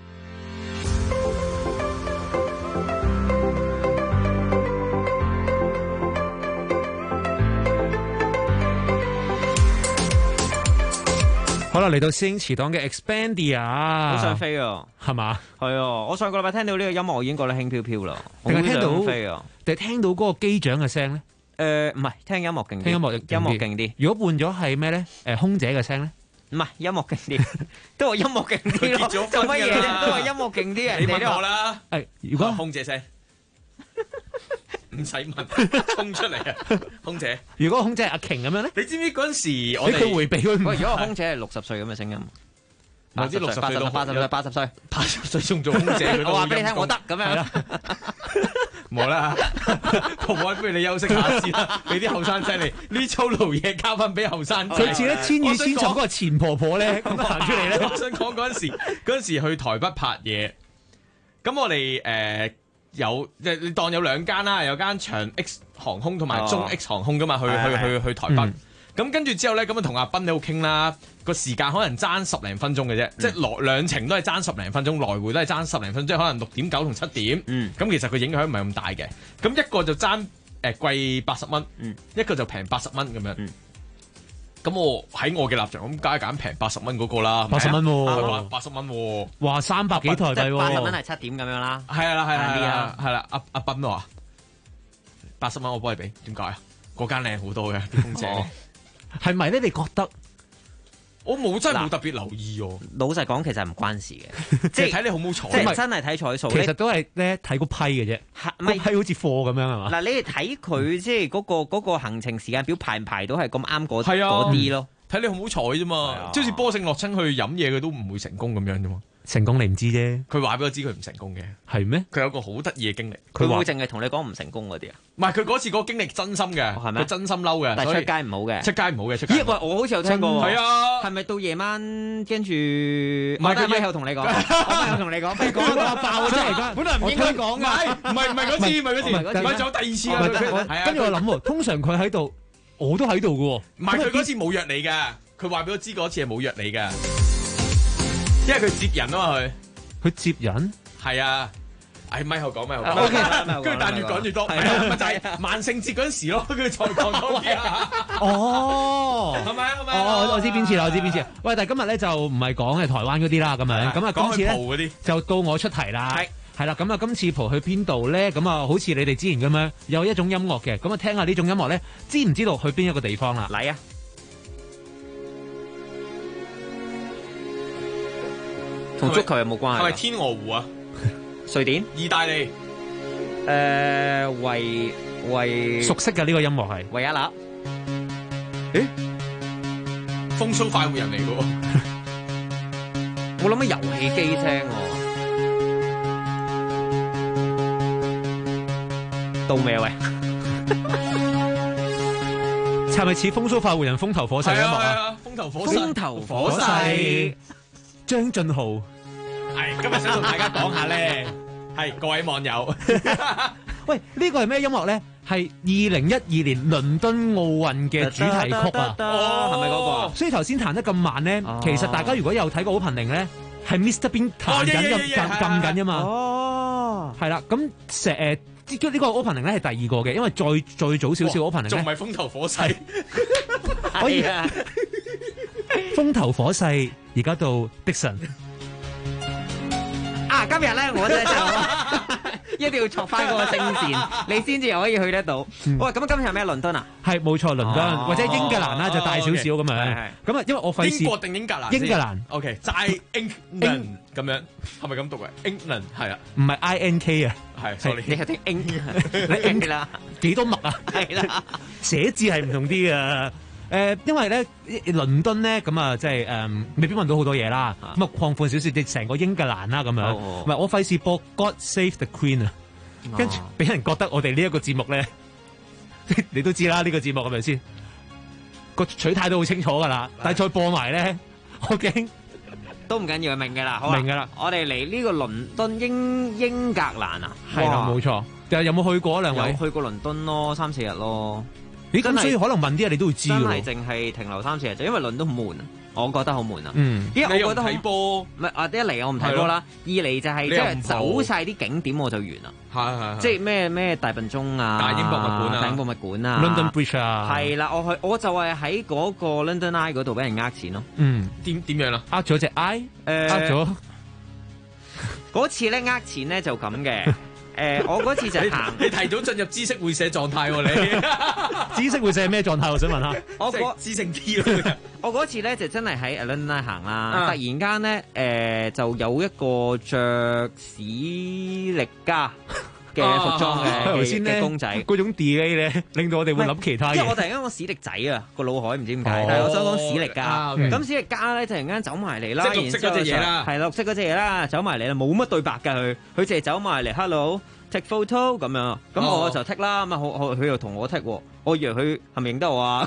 好啦，嚟到師兄祠堂嘅 Expandia， 好想飛啊， 係嘛？ 係啊，我上個禮拜聽到呢個音樂，我已經覺得輕飄飄啦。 定係聽到飛啊？ 定係聽到嗰個機長嘅聲咧？ 唔係，聽音樂勁啲。 聽音樂勁啲。 如果換咗係咩咧？空姐嘅聲咧？ 唔係，音樂勁啲，都話音樂勁啲咯。做乜嘢啫？都話音樂勁啲啊！ 你問我啦。 如果空姐聲。唔使問，衝出嚟啊！空姐， 如果空姐係阿瓊咁樣咧， 你知唔知嗰陣時我哋佢回避佢？如果個空姐係60歲咁嘅聲音， 唔知60歲到 80歲 ，80歲仲做空姐， 我話俾你聽，我得咁樣。 冇啦，同我不如你休息下先啦，俾啲後生仔嚟呢粗勞嘢交翻俾後生仔。 佢似咧千與千尋嗰個錢婆婆咧咁行出嚟咧。 我想講嗰陣時去台北拍嘢，咁我哋有即係你當有2間啦，有間長 X 航空同埋中 X 航空噶嘛，去台北。咁跟住之後咧，咁啊同阿斌喺度傾啦，個時間可能爭10零分鐘嘅啫，即係兩程都係爭10零分鐘，來回都係爭10零分鐘，即係可能6.9同7點。咁其實佢影響唔係咁大嘅。咁一個就爭貴80蚊，一個就平80蚊咁樣。咁我喺我嘅立場，咁梗係揀平80蚊嗰個啦。 80蚊喎 ，80蚊喎。 哇，300幾台幣喎。 80蚊係7點咁樣啦。 係啦，阿斌話80蚊我幫你俾，點解啊？嗰間靚好多嘅啲空姐。 係咪咧？你覺得？ 我真係冇特別留意喎。 老實講，其實唔關事嘅， 即係睇你好唔好彩。 即係真係睇彩數。 其實都係咧睇個批嘅啫，個批好似貨咁樣係嘛？ 嗱，你哋睇佢即係嗰個行程時間表排唔排到係咁啱嗰啲咯？ 睇你好唔好彩啫嘛。即係好似波勝樂親去飲嘢，佢都唔會成功咁樣啫嘛。 成功你唔知啫， 佢話俾我知佢唔成功嘅， 係咩？ 佢有個好得意嘅經歷， 佢會淨係同你講唔成功嗰啲啊？ 唔係，佢嗰次嗰個經歷真心嘅，係咪？佢真心嬲嘅， 但係出街唔好嘅， 出街唔好嘅，出街。 咦？喂，我好似有聽過， 係啊， 係咪到夜晚跟住？唔係，佢以後同你講，我以後同你講，不如講個爆嘅啫。本來唔應該講㗎， 唔係嗰次，唔係仲有第2次㗎。 跟住我諗喎，通常佢喺度。 我都喺度嘅喎。 唔係佢嗰次冇約你㗎，佢話俾我知嗰次係冇約你㗎，因為佢接人啊嘛佢接人係啊。咪後講咪後講 OK 跟住但越講越多，咪就係萬聖節嗰陣時咯，跟住再講多啲啊。 哦， 係咪？ 我知邊次啦，我知邊次。喂，但係今日咧就唔係講係台灣嗰啲啦，咁樣咁啊，今次咧就到我出題啦。係啦，咁啊，今次蒲去邊度咧？咁啊，好似你哋之前咁樣有一種音樂嘅，咁啊，聽下呢種音樂咧，知唔知道去邊一個地方啦？ 嚟啊！同足球有冇關係？ 係咪天鵝湖啊？ 瑞典、 意大利， 維熟悉嘅呢個音樂係維也納。 誒，風騷快活人嚟嘅喎， 我諗起遊戲機聲喎，到未啊？喂， 係咪似風騷快活人風頭火勢音樂啊？ 風頭火勢， 張俊豪。 係今日想同大家講下咧，係各位網友， 喂，呢個係咩音樂咧？係2012年倫敦奧運嘅主題曲啊！ 係咪嗰個啊？ 所以頭先彈得咁慢咧，其實大家如果有睇過 opening 咧，係 Mr Bean 彈緊撳緊㗎嘛。哦，係啦，咁呢個 opening 咧係第二個嘅，因為再早少少 opening 咧， 仲唔係風頭火勢？ 可以啊！風頭火勢，而家到迪神。 今日咧，我咧就一定要戳翻嗰個聲線，你先至可以去得到。喂，咁今日係咩？倫敦啊？ 係冇錯，倫敦或者英格蘭啦，就大少少咁樣。咁啊，因為我費事英國定英格蘭？ 英格蘭。 OK，齋 England 咁樣，係咪咁讀嘅 England 係啊， 唔係 INK 啊， 係。sorry，你係聽 Eng 啦， 幾多墨啊？係啦，寫字係唔同啲嘅。因為咧，倫敦咧咁啊，即係未必問到好多嘢啦。咁啊，擴闊少少，成個英格蘭啦咁樣。唔係，我費事播 God Save the Queen 啊，跟住俾人覺得我哋呢一個節目咧，你都知啦，呢個節目係咪先？個取態都好清楚㗎啦，但係再播埋咧，我驚都唔緊要，明㗎啦， 明㗎啦。 我哋嚟呢個倫敦英格蘭啊， 係啦，冇錯。有冇去過兩位？ 有去過倫敦咯，3-4日咯。 咦，咁所以可能問啲你都會知喎。 真係淨係停留3-4日，就因為倫敦好悶啊，我覺得好悶啊。 因為我覺得睇波， 唔係一嚟我唔睇波啦，二嚟就係即係走晒啲景點我就完啦。係，即係咩大笨鐘啊、 大英博物館啊、 大英博物館啊、 London Bridge 啊。 係啦，我就係喺嗰個 London Eye 嗰度俾人呃錢咯。 點樣啊？ 呃咗隻 I， 呃咗。 嗰次咧呃錢咧就咁嘅。我嗰次就行， 你提早進入知識會社狀態喎，你知識會社係咩狀態？我想問下。 我知性啲咯。 我嗰次咧就真係喺 London 行啦，突然間咧就有一個着史力加嘅服裝嘅公仔， 嗰種 delay 咧令到我哋會諗其他嘢。 即係我突然間講史力仔啊，個腦海唔知點解，但係我想講史力加。咁史力加咧突然間走埋嚟啦， 即係綠色嗰隻嘢啦， 係綠色嗰隻嘢啦，走埋嚟啦，冇乜對白㗎佢淨係走埋嚟 hello。take photo 咁樣，咁我就 take 啦，咁啊佢又同我 take 喎，我以為佢係咪認得我啊？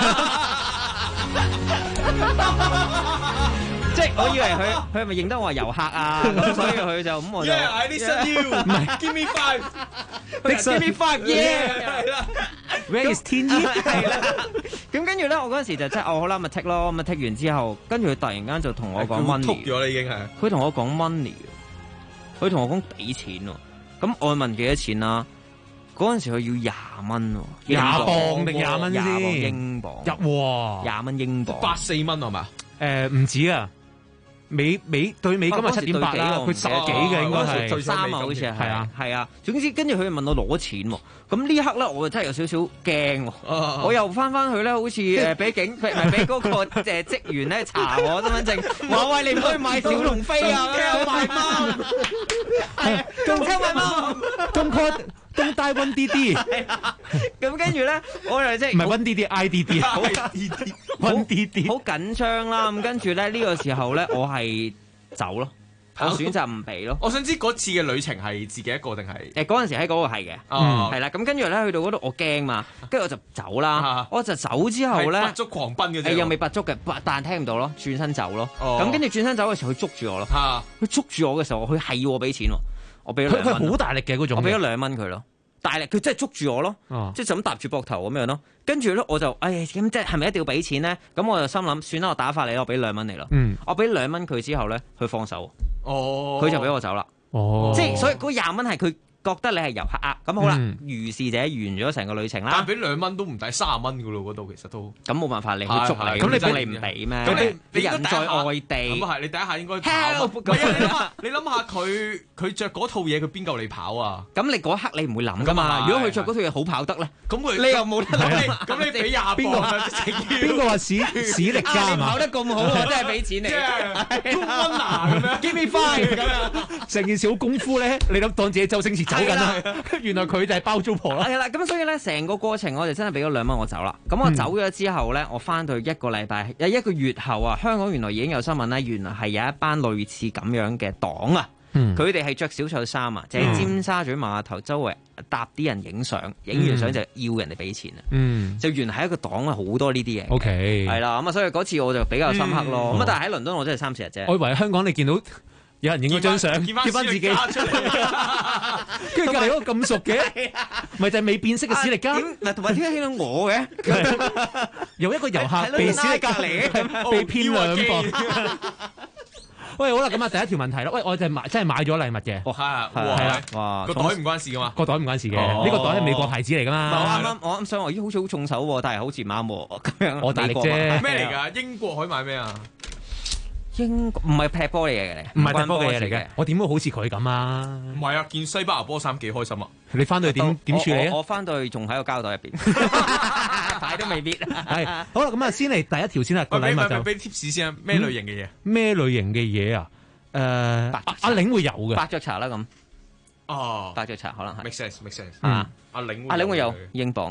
即係我以為佢係咪認得我係遊客啊？咁所以佢就咁我就 I listen you，唔係 give me five，give me five，yeah， 係啦 ，Where is 天意？ 係啦，咁跟住咧，我嗰陣時就即係好啦，咪 take 咯，咁啊 take 完之後，跟住佢突然間就同我講 money， 咗啦已經係， 佢同我講 money， 佢同我講俾錢喎。咁我問幾多錢啦？嗰陣時佢要20蚊喎 ，20磅定20蚊先？20磅英鎊， 哇 ！20蚊英鎊 ，84蚊係嘛？ 唔止啊！對美金係7.8啦，佢10幾嘅應該係 3啊，好似係啊， 係啊。總之跟住佢問我攞錢喎，咁呢一刻咧我真係有少少驚喎，我又翻去咧，好似俾俾嗰個職員咧查我身份證，話喂你唔可以買小龍飛啊，賣貓，係中車賣貓， 東大溫啲啲， 咁跟住咧我又即係唔係溫啲啲 IDD， 好溫啲啲，好緊張啦。咁跟住咧呢個時候咧我係走咯。我選擇唔俾咯。 我想知嗰次嘅旅程係自己一個定係？ 嗰陣時喺嗰個係嘅，係啦。咁跟住咧去到嗰度我驚嘛，跟住我就走啦。我就走之後咧， 拔足狂奔嘅啫。 又未拔足嘅，但係聽唔到咯，轉身走咯。咁跟住轉身走嘅時候，佢捉住我咯。佢捉住我嘅時候，佢係要我俾錢喎。我俾咗2蚊。 佢好大力嘅嗰種。 我俾咗2蚊佢咯。 大力，佢真係捉住我咯，即係就咁搭住膊頭咁樣咯。跟住咧我就，咁即係係咪一定要俾錢咧？咁我就心諗，算啦，我打發你，我俾2蚊你啦。我俾2蚊佢之後咧，佢放手，佢就俾我走啦。即係所以嗰20蚊係佢覺得你係遊客咁好啦，如是者完咗成個旅程啦。 但俾2蚊都唔抵30蚊噶咯，嗰度其實都咁冇辦法，你去捉你，咁你唔俾咩？咁你人在外地，咁係你第一下應該跑。你諗下佢着嗰套嘢，佢邊夠你跑啊？ 咁你嗰刻你唔會諗噶嘛？如果佢着嗰套嘢好跑得咧， 咁你又冇得諗。 咁你俾20 邊個話史力加你跑得咁好，我真係俾錢你。 咁樣 ，give me 5咁樣， 成件事好功夫咧。你諗當自己周星馳走緊啦，原來佢就係包租婆啦。 係啦，咁所以咧，成個過程我哋真係俾咗2蚊我走啦。咁我走咗之後咧，我翻到去1個禮拜，1個月後啊，香港原來已經有新聞咧，原來係有一班類似咁樣嘅黨啊，佢哋係着小丑衫啊，就喺尖沙咀碼頭周圍搭啲人影相，影完相就要人哋俾錢啊。就原來係一個黨啊，好多呢啲嘢。 OK， 係啦，咁啊，所以嗰次我就比較深刻咯。咁但係喺倫敦我真係3-4日啫。 我以為香港你見到有人影咗張相，貼翻自己，跟住隔離嗰個咁熟嘅，咪就係未變色嘅史力加。 嗱，同埋點解聽到我嘅？ 有一個遊客被史力加嚟，被騙2磅。喂，好啦，咁啊，第一條問題啦。喂，我真係買咗禮物嘅。 係啦，哇，個袋唔關事噶嘛？ 個袋唔關事嘅，呢個袋係美國牌子嚟噶嘛？ 我啱想話，咦，好似好重手喎，但係好似唔啱喎。咁樣我大力啫。 咩嚟㗎？英國可以買咩啊？ 唔係劈波嘅嘢嚟， 唔係劈波嘅嘢嚟嘅。我點會好似佢咁啊？ 唔係啊，見西班牙波衫幾開心啊！ 你翻到去點處理啊？ 我翻到去仲喺個膠袋入邊，牌都未必。 係好啦，咁啊，先嚟第一條先啦。個禮物就俾 tips 先啊！咩類型嘅嘢？ 咩類型嘅嘢啊？阿玲會有嘅伯爵茶啦咁。 哦， 伯爵茶可能係。 make sense，make sense。阿玲會有英鎊。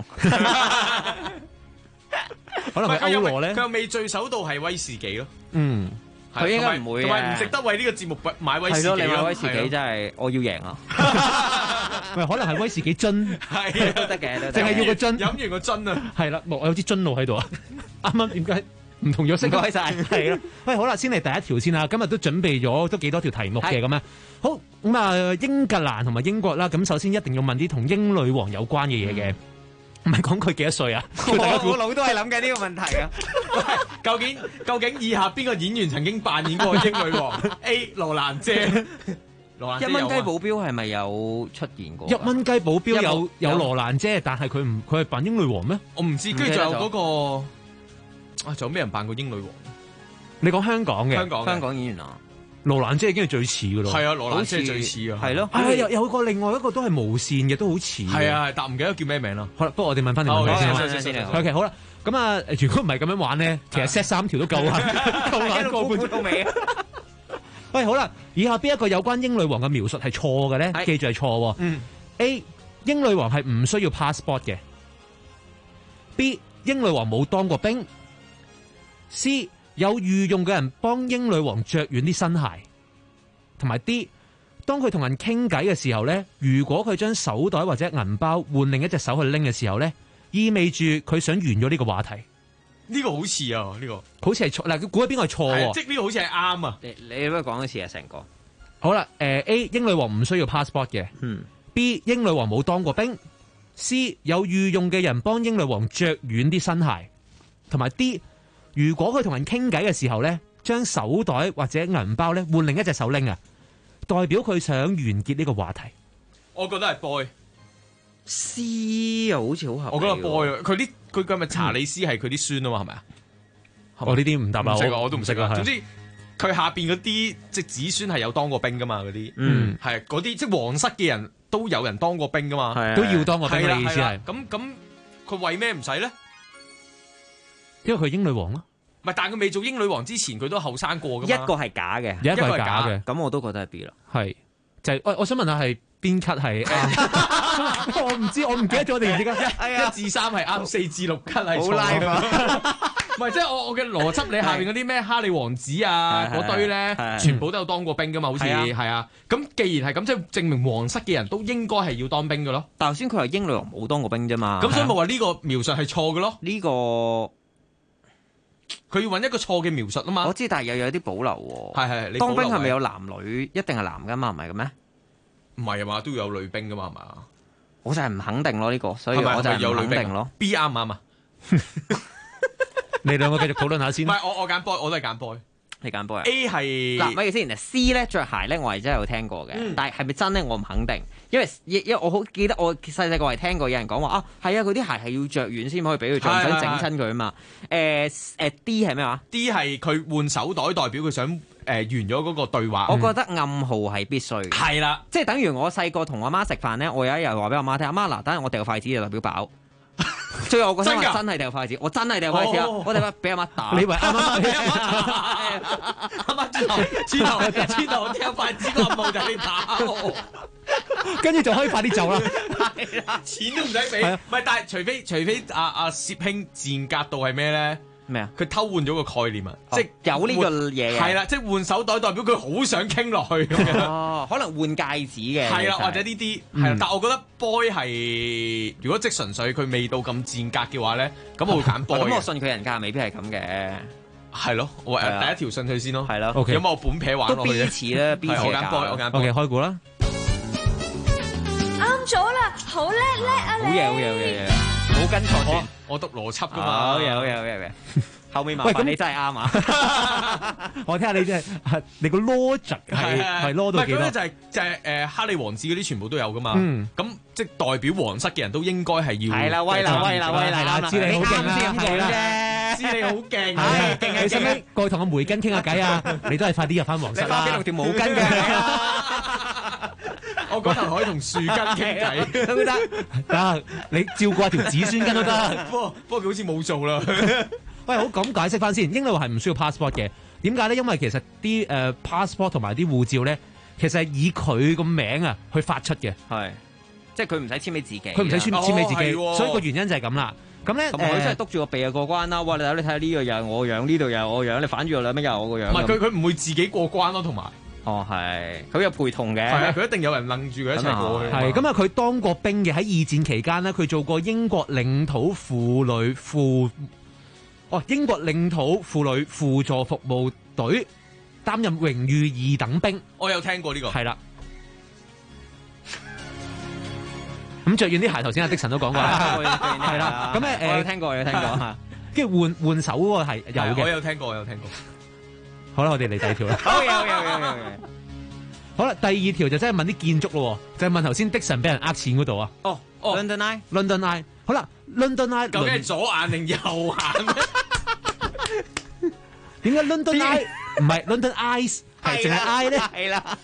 可能係歐羅咧。 佢又未聚首到係威士忌咯。 佢應該唔會， 同埋唔值得為呢個節目買威士忌咯。 係咯，你買威士忌真係我要贏啊！ 喂，可能係威士忌樽， 係都得嘅， 淨係要個樽， 飲完個樽啊！ 係啦，我有支樽路喺度啊！啱啱點解唔同咗色？ 唔該晒， 係啦。喂，好啦，先嚟第一條先啦。今日都準備咗都幾多條題目嘅咁樣。好咁啊，英格蘭同埋英國啦。咁首先一定要問啲同英女王有關嘅嘢嘅。唔係講佢幾多歲啊？ 我腦都係諗緊呢個問題啊！ 究竟以下邊個演員曾經扮演過英女王 ？A. 羅蘭姐 ，1蚊雞保鏢係咪有出現過？ 1蚊雞保鏢有羅蘭姐，但係佢係扮英女王咩？ 我唔知。跟住仲有嗰個仲有咩人扮過英女王？ 你講香港嘅香港演員啊？ 羅蘭姐已經係最似噶咯， 係啊，羅蘭姐最似啊， 係咯， 有個另外一個都係無線嘅，都好似， 係啊，但唔記得叫咩名啦。 好啦，不過我哋問翻你問題先。OK，好啦，咁啊，如果唔係咁樣玩咧，其實 set 3條都夠啊，夠玩個半到尾。 喂，好啦，以下邊一個有關英女王嘅描述係錯嘅咧？記住係錯。A. 英女王係唔需要 passport 嘅。B. 英女王冇當過兵。C. 有御用嘅人幫英女王着軟啲新鞋，同埋 D， 當佢同人傾偈嘅時候咧，如果佢將手袋或者銀包換另一隻手去拎嘅時候咧，意味住佢想完咗呢個話題。 呢個好似啊，呢個好似係錯。嗱，佢估下邊個係錯？ 即係呢個好似係啱啊！ 你不如講一次啊，成個。 好啦，A 英女王唔需要 passport 嘅。B 英女王冇當過兵。C 有御用嘅人幫英女王着軟啲新鞋，同埋 D。如果佢同人傾偈嘅時候咧，將手袋或者銀包咧換另一隻手拎啊，代表佢想完結呢個話題。 我覺得係 boy。 C 又好似好合理。 我覺得 boy，佢今日查理斯係佢啲孫啊嘛，係咪啊？ 我呢啲唔答啦， 我都唔識啊。總之佢下邊嗰啲即係子孫係有當過兵噶嘛，嗰啲係嗰啲即係皇室嘅人都有人當過兵噶嘛， 都要當過兵嘅意思係。 咁佢為咩唔使咧？ 因為佢係英女王咯， 唔係，但係佢未做英女王之前，佢都後生過噶嘛。 一個係假嘅， 有一個係假嘅， 咁我都覺得係 B 啦。 係就係我想問下係邊級係啱？我唔知，我唔記得咗我哋而家 1至3係啱，4至6級係錯。 好拉嘛？ 唔係，即係我嘅邏輯，你下邊嗰啲咩哈利王子啊嗰堆咧，全部都有當過兵噶嘛？好似係啊。咁既然係咁，即係證明皇室嘅人都應該係要當兵嘅咯。 但頭先佢話英女王冇當過兵啫嘛。 咁所以咪話呢個描述係錯嘅咯？ 呢個。 佢要揾一個錯嘅描述啊嘛， 我知，但係又有啲保留喎。 係， 當兵係咪有男女？一定係男噶嘛，唔係嘅咩？ 唔係啊嘛，都要有女兵噶嘛，係嘛？ 我就係唔肯定咯呢個，所以我就係唔肯定咯。 B 啱唔啱啊？ 你兩個繼續討論下先。 唔係我揀 boy，我都係揀 boy。 你揀 boy 啊 ？A 係嗱，咪先 C 咧着鞋咧，我係真係有聽過嘅，但係咪真咧我唔肯定，因為我好記得我細細個係聽過有人講話啊，係啊，佢啲鞋係要着軟先可以俾佢着，唔想整親佢啊嘛。D 係咩話 ？D 係佢換手袋，代表佢想完咗嗰個對話。 我覺得暗號係必須嘅。 係啦， 即係等於我細個同我媽食飯咧，我有一日話俾我媽聽，阿媽嗱，等陣我掉筷子就代表飽。最後我覺得我真係掉筷子，我真係掉筷子啊！我哋俾阿媽打。 你以為啱轉頭掉筷子個暗號就係你打我， 跟住就可以快啲走啦。 係啦，錢都唔使俾。唔係，但係除非阿攝兄賤格到係咩咧？ 咩啊？ 佢偷換咗個概念啊！即係有呢個嘢。 係啦，即係換手袋代表佢好想傾落去咁樣。 哦，可能換戒指嘅。 係啦，或者呢啲係啦。但我覺得 boy 係如果即純粹佢未到咁賤格嘅話咧，咁我會揀 boy。 咁我信佢人格未必係咁嘅。 係咯，我第一條信佢先咯。 係咯。 有冇我本撇玩落去咧？ 都 B 詞啦，B 詞我揀 boy，我揀 boy。 OK， 開估啦。 啱咗啦，好叻啊你！ 好嘢，冇跟錯線。 我讀邏輯噶嘛。 好嘢。後面麻煩你真係啱啊！ 我聽下你真係你個 logic 係攞到幾多？ 就係哈利王子嗰啲全部都有噶嘛。咁即係代表皇室嘅人都應該係要。係啦，威啦！ 知你好勁啊！ 係啦， 知你好勁， 勁你使唔使過去同阿梅根傾下偈啊？你都係快啲入翻皇室啦！ 你條毛巾嘅。 我嗰頭可以同樹根傾偈都得， 你照顧下條子孫根都得。 不過佢好似冇做啦。 喂，好咁解釋翻先，英女王係唔需要 passport 嘅。點解咧？因為其實啲passport 同埋啲護照咧，其實係以佢個名啊去發出嘅。 係，即係佢唔使簽俾自己。 佢唔使簽俾自己，所以個原因就係咁啦。咁咧， 佢真係督住個鼻就過關啦。哇！你睇下呢個又係我樣，呢度又係我樣，你反住我兩邊又係我個樣。 唔係佢唔會自己過關咯，同埋。 哦，係，佢有陪同嘅。 係啊，佢一定有人楞住佢一齊過去。 係咁啊！佢當過兵嘅，喺二戰期間呢，佢做過英國領土英國領土婦女輔助服務隊，擔任榮譽二等兵。 我有聽過呢個。 係啦。咁着遠啲鞋，頭先阿的神都講過啦。係啦。咁咧我有聽過嚇。 跟住換手嗰個係有嘅。 我有聽過。 好啦，我哋嚟第二條啦。 好好啦，第二條就真係問啲建築咯，就係問頭先的神俾人呃錢嗰度啊。 London Eye。好啦 ，London Eye 究竟係左眼定右眼咧？ 點解 London Eye 唔係 London Eyes 係淨係 I 咧？ 係啦。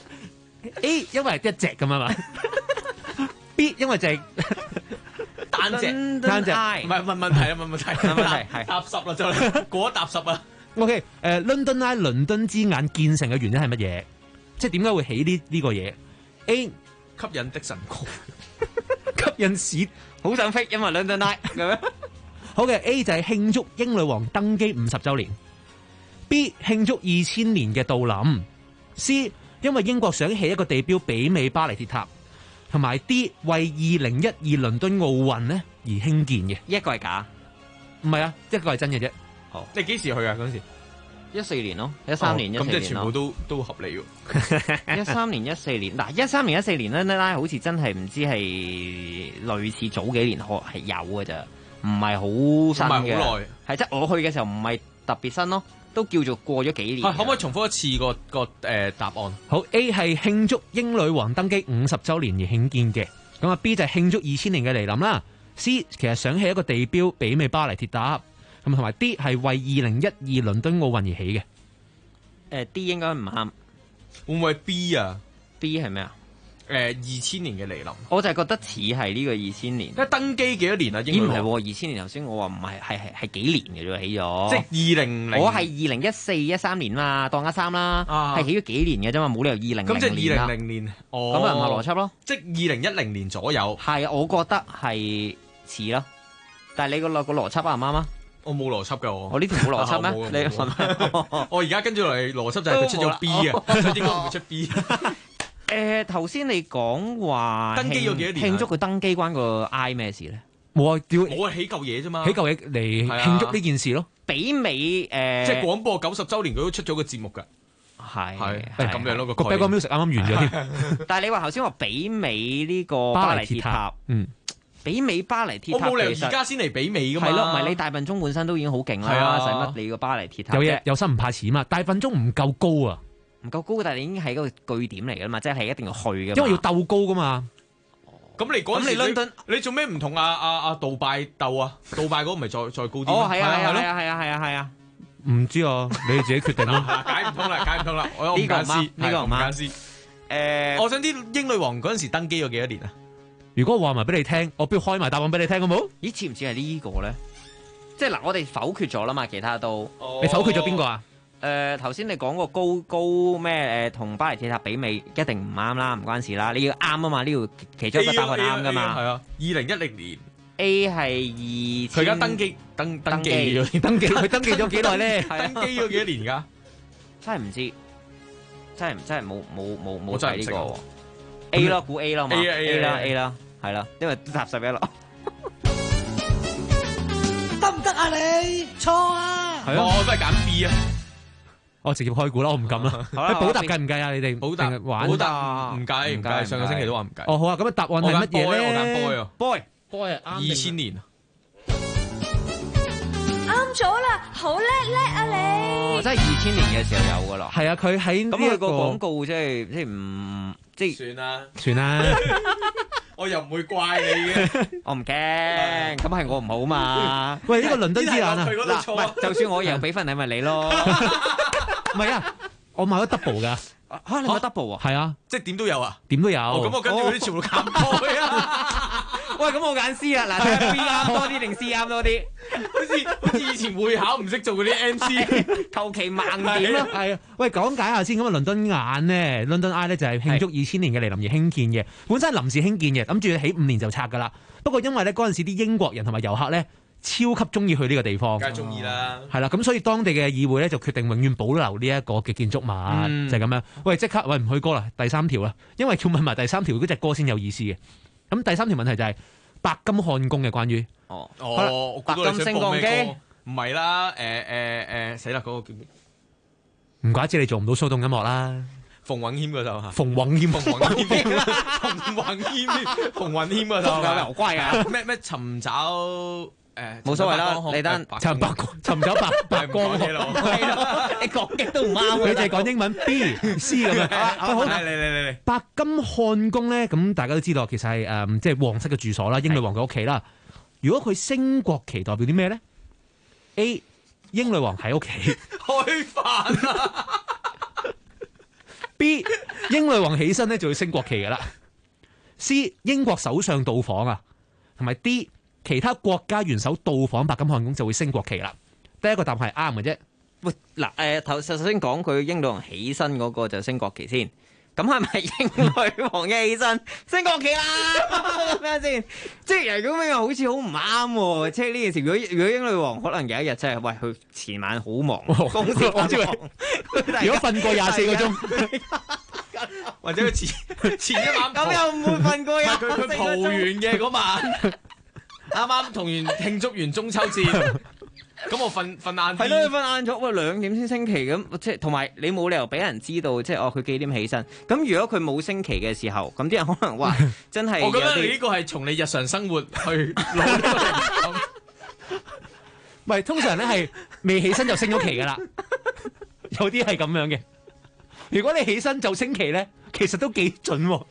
A 因為係一隻咁啊嘛。B 因為就係單隻。唔係問題係搭十啦，就過一搭十啊。 OK， London Eye 倫敦之眼建成嘅原因係乜嘢？即係點解會起呢個嘢 ？A 吸引的神光， 吸引市好想 fit， 因為 London Eye 咁樣。 好嘅 A 就係慶祝英女王登基50週年。B 慶祝2000年嘅到臨。C 因為英國想起一個地標媲美巴黎鐵塔。同埋 D 為2012倫敦奧運咧而興建嘅。 一個係假， 唔係啊，一個係真嘅啫。 好， 你幾時去啊？嗰陣時 14年咯，13年， 咁即係全部都合理喎。13年、14年，嗱13年、14年咧，好似真係唔知係類似早幾年係有嘅咋，唔係好新嘅。唔係好耐，係即係我去嘅時候唔係特別新咯，都叫做過咗幾年。 可唔可以重複一次個答案？ 好 A 係慶祝英女王登基50週年而興建嘅，咁啊 B 就係慶祝2000年嘅嚟臨啦。C 其實想起一個地標媲美巴黎鐵塔。咁同埋 D 係為2012倫敦奧運而起嘅。D 應該唔啱， 會唔會係 B 啊 ？B 係咩啊 ？2000年嘅嚟臨， 我就係覺得似係呢個2000年。 因為登基幾多年啊？應該唔係2000年。頭先我話唔係，係幾年嘅啫，起咗。 即係2000， 我係2014、13年嘛，當13啦，係起咗幾年嘅啫嘛，冇理由2000年。 咁即係2000年， 咁咪唔係邏輯咯？ 即係2010年左右。 係，我覺得係似咯。但係你個邏輯啱唔啱啊？ 我冇邏輯㗎， 我呢條冇邏輯咩？你我而家跟住落嚟邏輯就係佢出咗 B 啊，所以應該唔會出 B。 頭先你講話登基咗幾多年？ 慶祝佢登基關個 I 咩事咧？ 我係起嚿嘢啫嘛， 起嚿嘢嚟慶祝呢件事咯。 媲美即係廣播90週年佢都出咗個節目㗎。 係咁樣咯個 background music 啱啱完咗添。 但係你話頭先話媲美呢個巴黎鐵塔，媲美巴黎鐵塔， 我冇理由而家先嚟媲美噶嘛。 係咯，唔係你大笨鐘本身都已經好勁啦，使乜你個巴黎鐵塔有嘢有心唔怕遲嘛。大笨鐘唔夠高啊， 唔夠高，但係你已經係嗰個據點嚟噶嘛，即係一定要去噶。 因為要鬥高噶嘛。 咁你嗰時你做咩唔同阿杜拜鬥啊？杜拜嗰個咪再高啲？ 哦，係啊， 唔知啊，你哋自己決定咯。 解唔通啦，我唔揀 C， 呢個唔揀 C。我想知英女王嗰陣時登基咗幾多年啊？ 如果我話埋俾你聽，我不如開埋答案俾你聽好冇？ 咦，似唔似係呢個咧？即係嗱，我哋否決咗啦嘛，其他都。 你否決咗邊個啊？ 頭先你講個高咩同巴黎鐵塔媲美，一定唔啱啦，唔關事啦。你要啱啊嘛，呢個其中一個答案啱噶嘛。 係啊，2010年 A 係佢而家登記佢登記咗幾耐咧？ 登基咗幾多年㗎？ 真係唔知，真係冇真係呢個 A 咯，估 A 咯嘛 A 啦，係啦，因為都搭11咯。 得唔得啊你？錯啊！ 我都係揀 B 啊！ 我直接開估啦，我唔敢啦。補答計唔計啊？你哋補答唔計，上個星期都話唔計。 哦，好啊，咁啊答案係乜嘢咧？ 我揀 boy 啊 ，2000年。 啱咗啦，好叻啊你！ 真係2000年嘅時候有噶啦。 係啊，佢喺咁佢個廣告即係算啦。我又唔會怪你嘅， 我唔驚，咁係我唔好嘛。 喂，呢個倫敦之眼啊， 嗱，就算我又俾份禮物你咯。 唔係啊，我買咗 double 噶。 你買 double 啊？ 係啊， 即係點都有啊？ 點都有。 咁我跟住嗰啲全部揀開啊！ 喂，咁我揀 C 啊！嗱，睇下 B 啱多啲定 C 啱多啲？ 好似以前會考唔識做嗰啲 MC， 求其盲點咯。 係啊，喂，講解下先。咁啊，倫敦眼咧 ，London Eye 咧就係慶祝2000年嘅嚟臨而興建嘅，本身係臨時興建嘅，諗住起5年就拆噶啦。不過因為咧嗰陣時啲英國人同埋遊客咧超級中意去呢個地方， 梗係中意啦。 係啦，咁所以當地嘅議會咧就決定永遠保留呢一個嘅建築物，就係咁樣。喂，即刻唔去歌啦，第3條啦，因為要問埋第3條嗰隻歌先有意思嘅。咁第3條問題就係白金漢宮嘅關於白金升降機唔係啦，死啦，嗰個叫咩？ 唔怪之你做唔到騷動音樂啦。 馮允謙嗰首嚇， 馮允謙嗰首有牛乖啊！ 咩尋找冇所謂啦，你等尋找白光嘅咯， 你講極都唔啱。 佢就係講英文 B C 咁樣。 好，嚟。 白金漢宮咧，咁大家都知道，其實係即係皇室嘅住所啦，英女王嘅屋企啦。如果佢升國旗，代表啲咩咧 ？A 英女王喺屋企開飯啊 ！B 英女王起身咧就要升國旗噶啦。C 英國首相到訪啊，同埋 D 其他國家元首到訪白金漢宮就會升國旗啦。第一個答案係啱嘅啫。 喂，嗱，首先講佢英女王起身嗰個就升國旗先。咁係咪英女王嘅起身升國旗啦？睇下先，即係如果咁樣好似好唔啱喎。即係呢件事，如果英女王可能有一日真係，喂，佢前晚好忙，公司好忙， 如果瞓過24個鐘， 或者佢前一晚咁又唔會瞓過佢蒲完嘅嗰晚，啱啱同完慶祝完中秋節。咁我瞓晏啲， 係咯，瞓晏咗，喂2點先升旗咁，即係同埋你冇理由俾人知道，即係佢幾點起身。咁如果佢冇升旗嘅時候，咁啲人可能話真係。 我覺得你呢個係從你日常生活去攞呢個靈感。 唔係，通常咧係未起身就升咗旗噶啦，有啲係咁樣嘅。如果你起身就升旗咧，其實都幾準喎。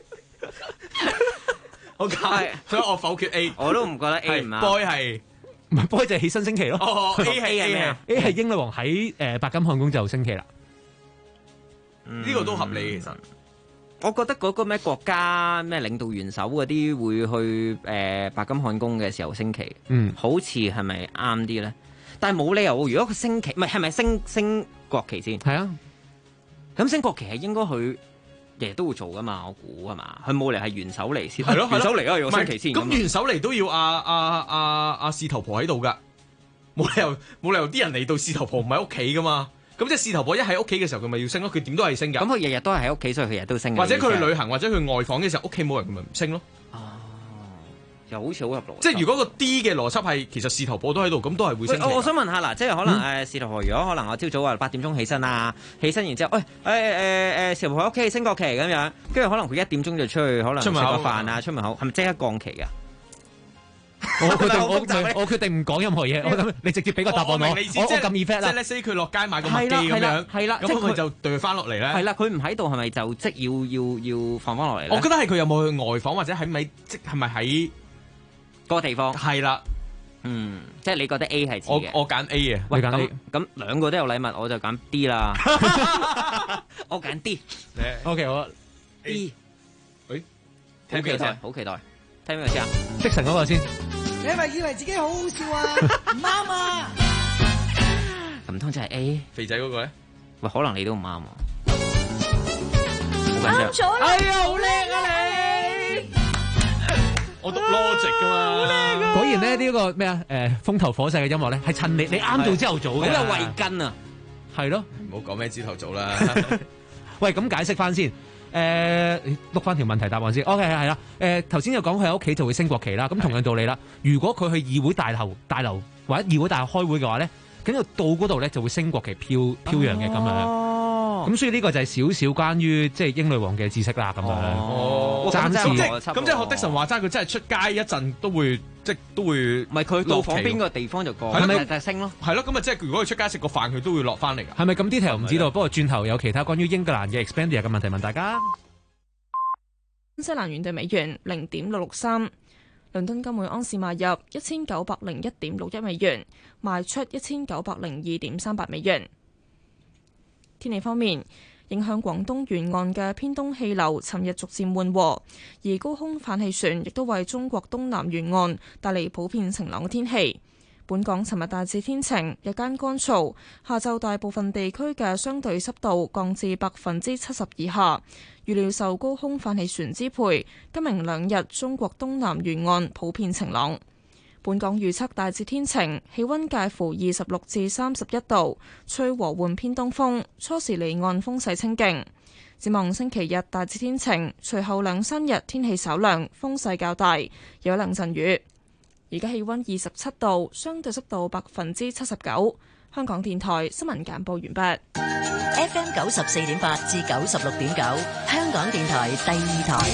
好嘅，所以我否決 A， 我都唔覺得 A 唔啱。 boy 係。 唔係 boy 就係起身升旗咯。 A 係咩啊 ？A 係英女王喺白金漢宮就升旗啦。 呢個都合理其實。 我覺得嗰個咩國家咩領導元首嗰啲會去白金漢宮嘅時候升旗，好似係咪啱啲咧？但係冇理由，如果佢升旗，唔係咪升國旗先？ 係啊。 咁升國旗係應該佢日日都會做噶嘛？我估係嘛？佢冇嚟係元首嚟先， 係咯， 元首嚟啊，要升旗先。 咁元首嚟都要阿事頭婆喺度噶，冇理由啲人嚟到事頭婆唔喺屋企噶嘛？咁即係事頭婆一喺屋企嘅時候，佢咪要升咯？佢點都係升噶。 咁佢日日都係喺屋企，所以佢日日都升。 或者佢去旅行，或者去外訪嘅時候，屋企冇人，佢咪唔升咯？ 又好似好合邏輯。 即係如果個 D 嘅邏輯係其實事頭婆都喺度，咁都係會升旗。 我想問下嗱，即係可能事頭婆，如果可能我朝早8點鐘起身啊，起身然之後，事頭婆喺屋企升國旗咁樣，跟住可能佢1點鐘就出去，可能食個飯啊，出門口係咪即刻降旗㗎？ 我決定唔講任何嘢，我諗你直接俾個答案我咁 effect 啦。 即係 let's say 佢落街買個麥記咁樣， 係啦， 咁佢就掉翻落嚟咧。 係啦，佢唔喺度係咪就即要放翻落嚟咧？ 我覺得係佢有冇去外訪或者係咪喺嗰個地方？ 係啦， 即係你覺得 A 係似嘅。 我揀 A 嘅。 喂，咁兩個都有禮物，我就揀 D 啦。我揀 D。OK， 我 D。好期待，好期待。聽邊個先啊？ 的神嗰個先。 你係咪以為自己好好笑啊？唔啱啊！ 唔通就係 A 肥仔嗰個咧？ 喂，可能你都唔啱啊！ 啱咗啦！哎呀，好叻啊你！ 我讀 logic 噶嘛， 好叻啊！ 果然咧呢個咩啊？風頭火勢嘅音樂咧，係趁你啱到朝頭早嘅， 好有慧根啊！ 係咯， 唔好講咩朝頭早啦。 喂，咁解釋翻先。你錄翻條問題答案先。OK， 係啦。頭先就講佢喺屋企就會升國旗啦。咁同樣道理啦。如果佢去議會大樓或者議會大樓開會嘅話咧，咁就到嗰度咧就會升國旗飄揚嘅咁樣。咁所以呢個就係少少關於即係英女王嘅知識啦咁樣。暫時咁即係學的神話齋，佢真係出街一陣都會唔係佢到訪邊個地方就過，係咪就升咯？ 係咯，咁啊即係如果佢出街食個飯，佢都會落翻嚟㗎。 係咪咁 detail 唔知道？不過轉頭有其他關於英格蘭嘅 Expandia 嘅問題問大家。 新西蘭元對美元0.663，倫敦金每盎司買入1901.61美元，賣出1902.38美元。天氣方面，影響廣東沿岸嘅偏東氣流尋日逐漸緩和，而高空反氣旋亦都為中國東南沿岸帶嚟普遍晴朗嘅天氣。本港尋日大致天晴，日間乾燥，下晝大部分地區嘅相對濕度降至70%以下。預料受高空反氣旋支配，今明兩日中國東南沿岸普遍晴朗。本港預測大致天晴，氣溫介乎26至31度，吹和緩偏東風，初時離岸風勢清勁。展望星期日大致天晴，隨後2-3日天氣稍涼，風勢較大，有兩陣雨。而家氣溫27度，相對濕度79%。香港電台新聞簡報完畢。 FM 94.8至96.9，香港電台第2台。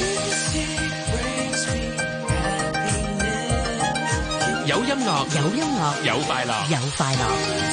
有音樂， 有音樂， 有快樂， 有快樂。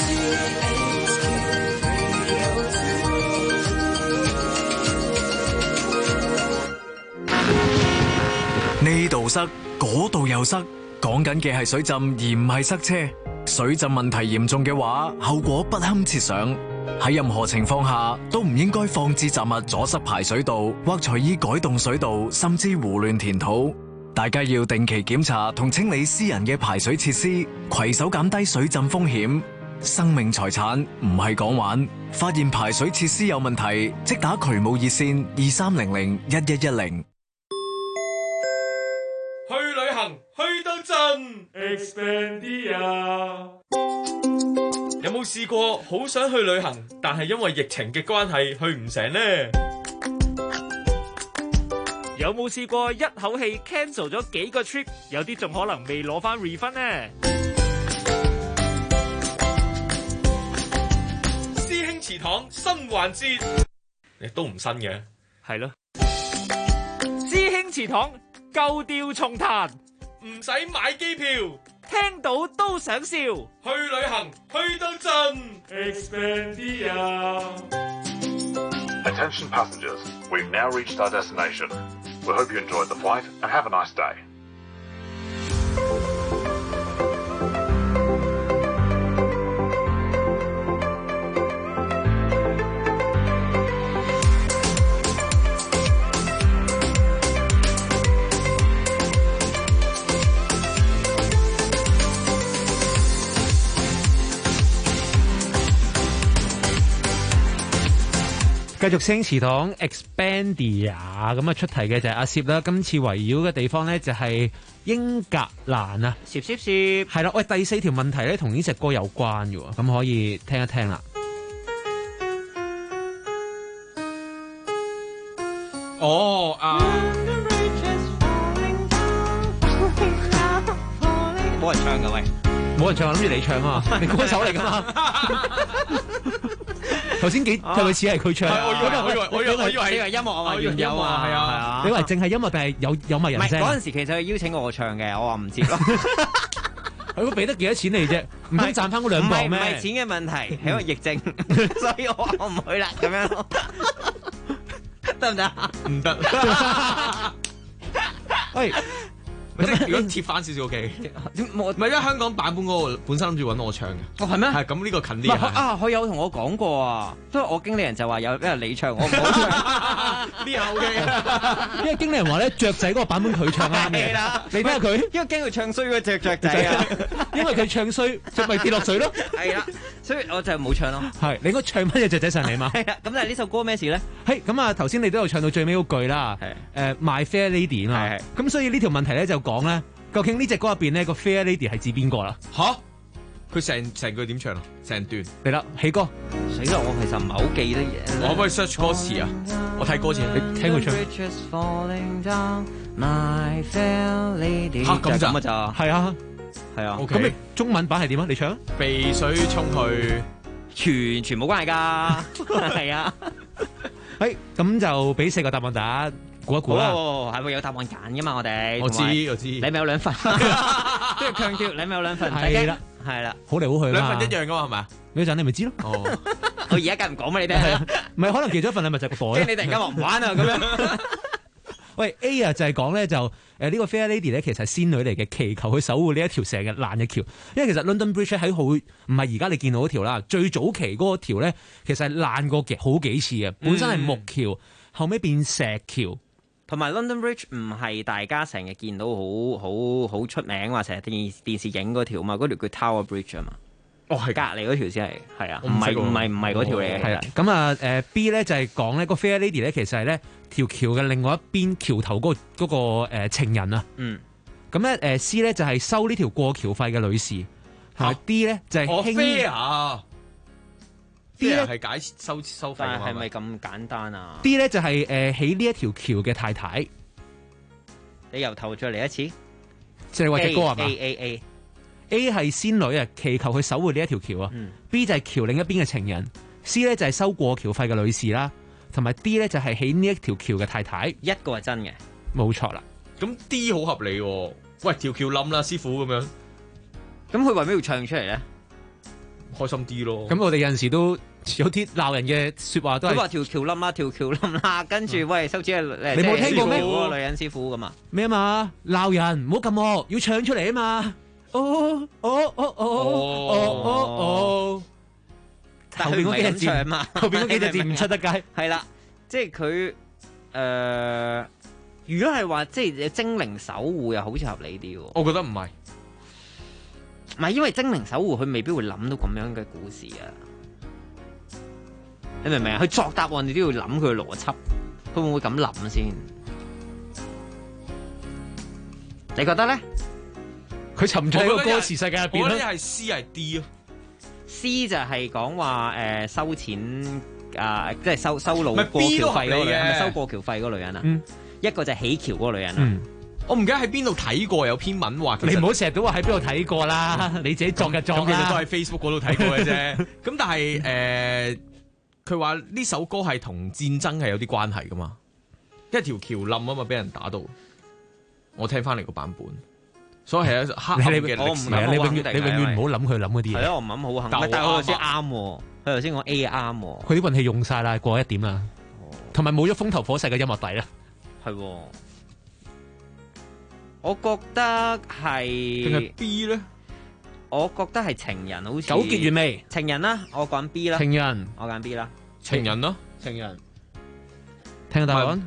呢度塞，嗰度又塞，講緊嘅係水浸而唔係塞車。水浸問題嚴重嘅話，後果不堪設想。喺任何情況下都唔應該放置雜物阻塞排水道，或隨意改動水道，甚至胡亂填土。大家要定期檢查同清理私人嘅排水設施，攜手減低水浸風險。生命財產唔係講玩，發現排水設施有問題，即打渠務熱線23001110。 去旅行去到盡 Expandia。有冇試過好想去旅行，但係因為疫情嘅關係去唔成呢？ 有冇試過一口氣 cancel 咗幾個 trip， 有啲仲可能未攞翻 refund 呢？ 師兄祠堂新環節，亦都唔新嘅， 係咯。師兄祠堂舊調重彈， 唔使買機票， 聽到都想笑。 去旅行去到盡 Expandia。 Attention passengers, we've now reached our destination. We hope you enjoyed the flight and have a nice day. 繼續星祠堂 Expandia 咁啊，出題嘅就係阿攝啦。今次圍繞嘅地方咧就係英格蘭啊， 攝係啦。喂，第4條問題咧同呢隻歌有關嘅，咁可以聽一聽啦。 冇人唱㗎喂。 冇人唱，諗住你唱啊嘛，你歌手嚟㗎嘛。頭先係咪似係佢唱？ 我以為音樂啊嘛，原有啊，係啊。 你話淨係音樂定係有埋人聲？ 嗰陣時其實佢邀請我唱嘅，我話唔接咯。 佢俾得幾多錢你啫？唔通賺翻嗰2磅咩？ 唔係錢嘅問題，係因為疫症，所以我話我唔去啦，咁樣咯。得唔得？ 唔得。 喂。 即係如果貼翻少少 OK，唔係因為香港版本嗰個本身諗住揾我唱嘅。 哦係咩？ 係咁呢個近啲啊！佢有同我講過啊，所以我經理人就話有，因為你唱我唔好唱。 呢下 OK， 因為經理人話咧雀仔嗰個版本佢唱啱嘅。你睇下佢， 因為驚佢唱衰嗰隻雀仔啊。 因為佢唱衰，就咪跌落水咯。 係啦，所以我就冇唱咯。 係你應該唱翻隻雀仔上嚟嘛？ 係啊，咁但係呢首歌咩事咧？ 係咁啊！頭先你都有唱到最尾嗰句啦。My Fair Lady 啊嘛。咁所以呢條問題咧就講咧，究竟呢隻歌入邊咧個 Fair Lady 係指邊個啦？ 吓？佢成句點唱啊？成段嚟啦，起歌。 死啦！我其實唔係好記得嘢。 我可唔可以 search 歌詞啊？我睇歌詞， 你聽佢唱。 咁就係啊，係啊。咁你中文版係點啊？你唱。 被水沖去， 全冇關係㗎。係啊。 咁就俾4個答案大家估一估啦。 係會有答案揀㗎嘛？我哋。 我知。 你咪有2份。即係強調你咪有2份。 係啦。 係啦， 好嚟好去啦，2份一樣噶嘛，係咪啊？ 嗰陣你咪知咯。 哦，我而家梗唔講俾你聽。 唔係可能其中一份禮物就係個袋。 即係你突然間話唔玩啊咁樣。 喂 A 啊，就係講咧就呢個 Fair Lady 咧，其實係仙女嚟嘅，祈求去守護呢一條成日爛嘅橋。因為其實 London Bridge 喺唔係而家你見到嗰條啦，最早期嗰個條咧其實係爛過好幾次嘅，本身係木橋，後尾變石橋。 同埋 London Bridge 唔係大家成日見到好出名話成日電視影嗰條嘛，嗰條叫 Tower Bridge 啊嘛。 哦，係隔離嗰條先係啊，唔係嗰條嚟嘅。 係啦，咁啊B 咧就係講咧個 Fair Lady 咧其實係咧條橋嘅另外一邊橋頭嗰個情人啊。 嗯。 咁咧C 咧就係收呢條過橋費嘅女士。係 D 咧就係 Fair。D 咧係解收費， 但係咪咁簡單啊 ？D 咧就係起呢一條橋嘅太太。 你由頭再嚟一次， 即係話隻歌係嘛 ？A 係仙女啊，祈求佢守護呢一條橋啊。B 就係橋另一邊嘅情人。C 咧就係收過橋費嘅女士啦，同埋 D 咧就係起呢一條橋嘅太太。 一個係真嘅， 冇錯啦。 咁 D 好合理喎。喂，條橋冧啦，師傅咁樣。 咁佢為咩要唱出嚟咧？ 開心啲咯。 咁我哋有陣時都有啲鬧人嘅説話都係。 佢話條橋冧啦，條橋冧啦，跟住喂收錢你冇聽過咩？ 嗰個女人師傅噶嘛？ 咩啊嘛？鬧人唔好咁惡，要唱出嚟啊嘛！哦哦哦哦哦哦！ 但係佢唔係咁唱嘛？ 後邊嗰幾隻字唔出得街。 係啦，即係佢如果係話即係精靈守護又好似合理啲喎。 我覺得唔係。 唔係，因為精靈守護佢未必會諗到咁樣嘅故事啊！你明唔明啊？佢作答案你都要諗佢嘅邏輯，佢會唔會咁諗先？你覺得咧？ 佢沉醉喺個歌詞世界入邊咧。 我覺得係 C 係 D 咯。 C 就係講話收錢即係收路過橋費嗰個女人，係咪收過橋費嗰個女人啊？一個就係起橋嗰個女人啊。 我唔記得喺邊度睇過有篇文話， 你唔好成日都話喺邊度睇過啦，你自己作嘅作啦。 咁其實都喺 Facebook 嗰度睇過嘅啫。咁但係佢話呢首歌係同戰爭係有啲關係噶嘛，因為條橋冧啊嘛，俾人打到。我聽翻嚟個版本，所以係一黑暗嘅歷史。 你永遠唔好諗佢諗嗰啲嘢。 係咯，我唔諗好肯。但係佢頭先啱喎，佢頭先講 A 啱喎。 佢啲運氣用晒啦，過1點啦，同埋冇咗風頭火勢嘅音樂底啦。 係喎。我覺得係定係 B 咧？ 我覺得係情人，好似糾結完未？ 情人啦，我揀 B 啦。 情人， 我揀 B 啦。 情人咯， 情人。聽個答案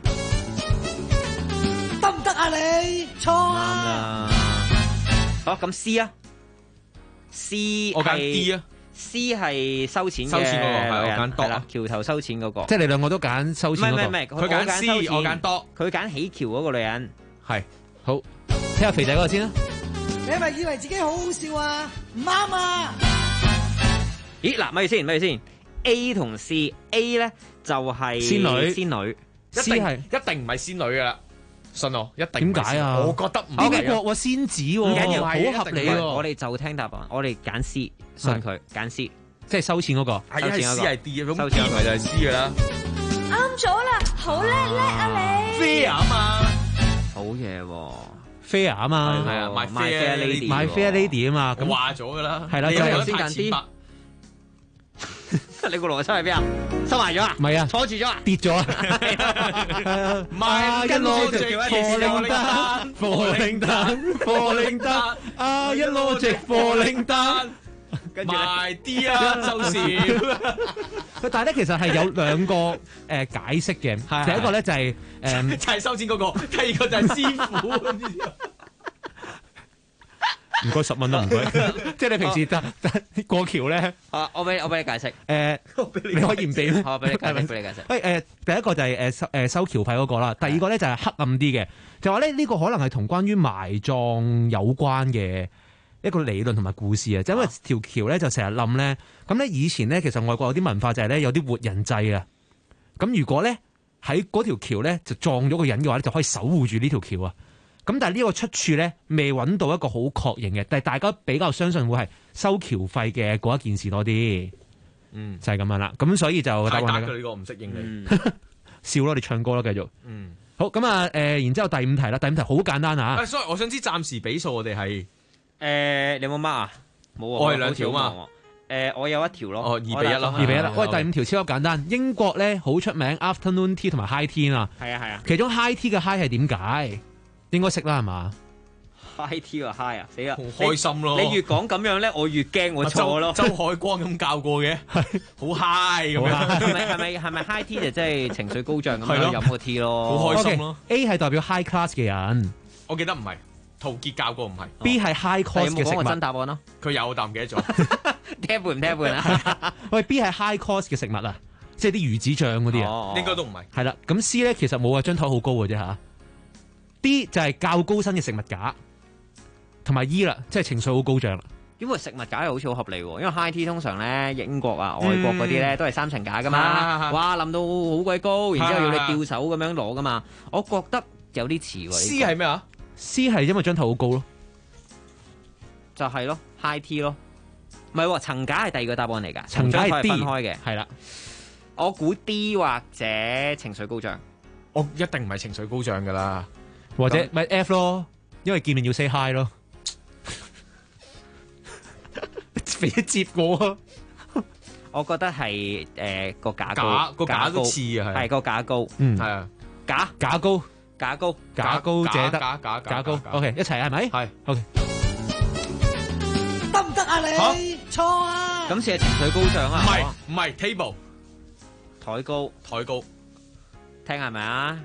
得唔得啊？你錯啊！好，咁 C 啊 ，C 我揀 D 啊。 C 係收錢嗰個， 係我揀 D 啦，橋頭收錢嗰個。 即係你兩個都揀收錢嗰個。 唔係， 佢揀 C，我揀 D。 佢揀起橋嗰個女人。 係好。聽下肥仔嗰個先啦。 你係咪以為自己好好笑啊？唔啱啊！ 咦嗱，咪先 A 同 C，A 咧就係仙女 ，C 係一定唔係仙女噶啦。 信我，一定點解啊？ 我覺得唔呢個國仙子喎， 唔緊要， 好合理喎。 我哋就聽答案，我哋揀 C， 信佢揀 C， 即係收錢嗰個。 係 C 係 D 咁 D 咪就係 C 噶啦。 啱咗啦，好叻啊你 Fair 啊嘛， 好嘢喎 ，Fair 啊嘛， 係啊 My Fair Lady，My Fair Lady 啊嘛， 咁話咗噶啦， 係啦， 你頭先揀 D。你個邏輯喺邊啊？收埋咗啊？ 唔係啊， 坐住咗啊？ 跌咗啊！ 買跟我直貨領單， 貨領單，貨領單，啊一攞直貨領單， 賣啲啊就少。 但係咧，其實係有兩個解釋嘅。第一個咧就係就係收錢嗰個，第二個就係師傅。 唔該10蚊啦，唔該。即係你平時過橋咧， 我俾你解釋。 你可以唔俾咩？ 我俾你解釋。 喂第一個就係收橋費嗰個啦，第二個咧就係黑暗啲嘅，就話咧呢個可能係同關於埋葬有關嘅一個理論同埋故事啊。就因為條橋咧就成日冧咧，咁咧以前咧其實外國有啲文化就係咧有啲活人祭啊。咁如果咧喺嗰條橋咧就撞咗個人嘅話咧，就可以守護住呢條橋啊。咁但係呢個出處咧未揾到一個好確認嘅，但係大家比較相信會係收橋費嘅嗰一件事多啲，就係咁樣啦。咁所以就太打佢呢個唔適應你， 笑咯，你唱歌咯，繼續。好咁啊，然之後第5題啦，第5題好簡單啊。 所以我想知暫時比數我哋係你有冇 mark 啊？冇啊， 我係2條嘛。 我有1條咯。 2比1咯， 2比1啦。喂，第5條超級簡單，英國咧好出名 afternoon tea 同埋 high tea 啊。 係啊。 其中 high tea 嘅 high 係點解？應該識啦，係嘛 ？High tea 啊 high 啊，死啦！ 好開心咯！ 你越講咁樣咧，我越驚我錯咯。 周海光咁教過嘅，好 high 咁樣。 係咪 high tea 就即係情緒高漲咁樣飲個 tea 咯？ 好開心咯。 A 係代表 high class 嘅人， 我記得唔係，陶傑教過唔係。 B 係 high cost 嘅食物。 有冇講過真答案咯？ 佢有，但唔記得咗。 聽半唔聽半啊？ 喂 ，B 係 high cost 嘅食物啊，即係啲魚子醬嗰啲啊。 應該都唔係。 係啦，咁 C 咧其實冇啊，張台好高嘅啫嚇。D 就係較高身嘅食物架，同埋 E 啦，即係情緒好高漲啦。 因為食物架又好似好合理喎，因為 high tea 通常咧英國啊、外國嗰啲咧都係3層架噶嘛，哇冧到好鬼高，然之後要你吊手咁樣攞噶嘛，我覺得有啲似喎。 C 係咩啊 ？C 係因為張台好高咯， 就係咯 high tea 咯，唔係喎，層架係第二個答案嚟㗎， 層架係 D 分開嘅， 係啦。 我估 D 或者情緒高漲， 我一定唔係情緒高漲㗎啦。 或者咪 F 咯，因為見面要 say hi 咯，俾一接我啊！ 我覺得係個架高， 個架都似啊， 係個架高， 係啊， 架高， 架高者得， 架高 ，OK， 一齊係咪？ 係 ，OK， 得唔得啊你？錯啊！ 咁似係情緒高漲啊？ 唔係 table 台高，聽係咪啊？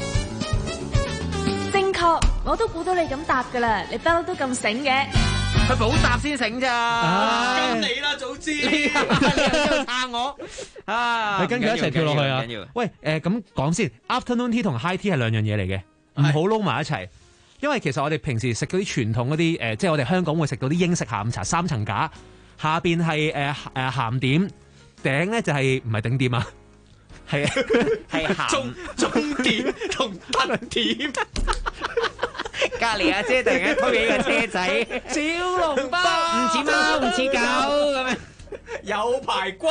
正確，我都估到你咁答噶啦，你不嬲都咁醒嘅。 佢補答先醒咋？ 跟你啦，早知你又撐我啊！ 你跟佢一齊跳落去啊！喂，咁講先 ，afternoon tea 同 high tea 係2樣嘢嚟嘅，唔好撈埋一齊。因為其實我哋平時食嗰啲傳統嗰啲即係我哋香港會食到啲英式下午茶3層架，下邊係鹹點，頂咧就係唔係頂點啊？係鹹中點同得點。 隔離阿姐突然間推起個車仔，小籠包唔似貓唔似狗咁樣， 有排骨，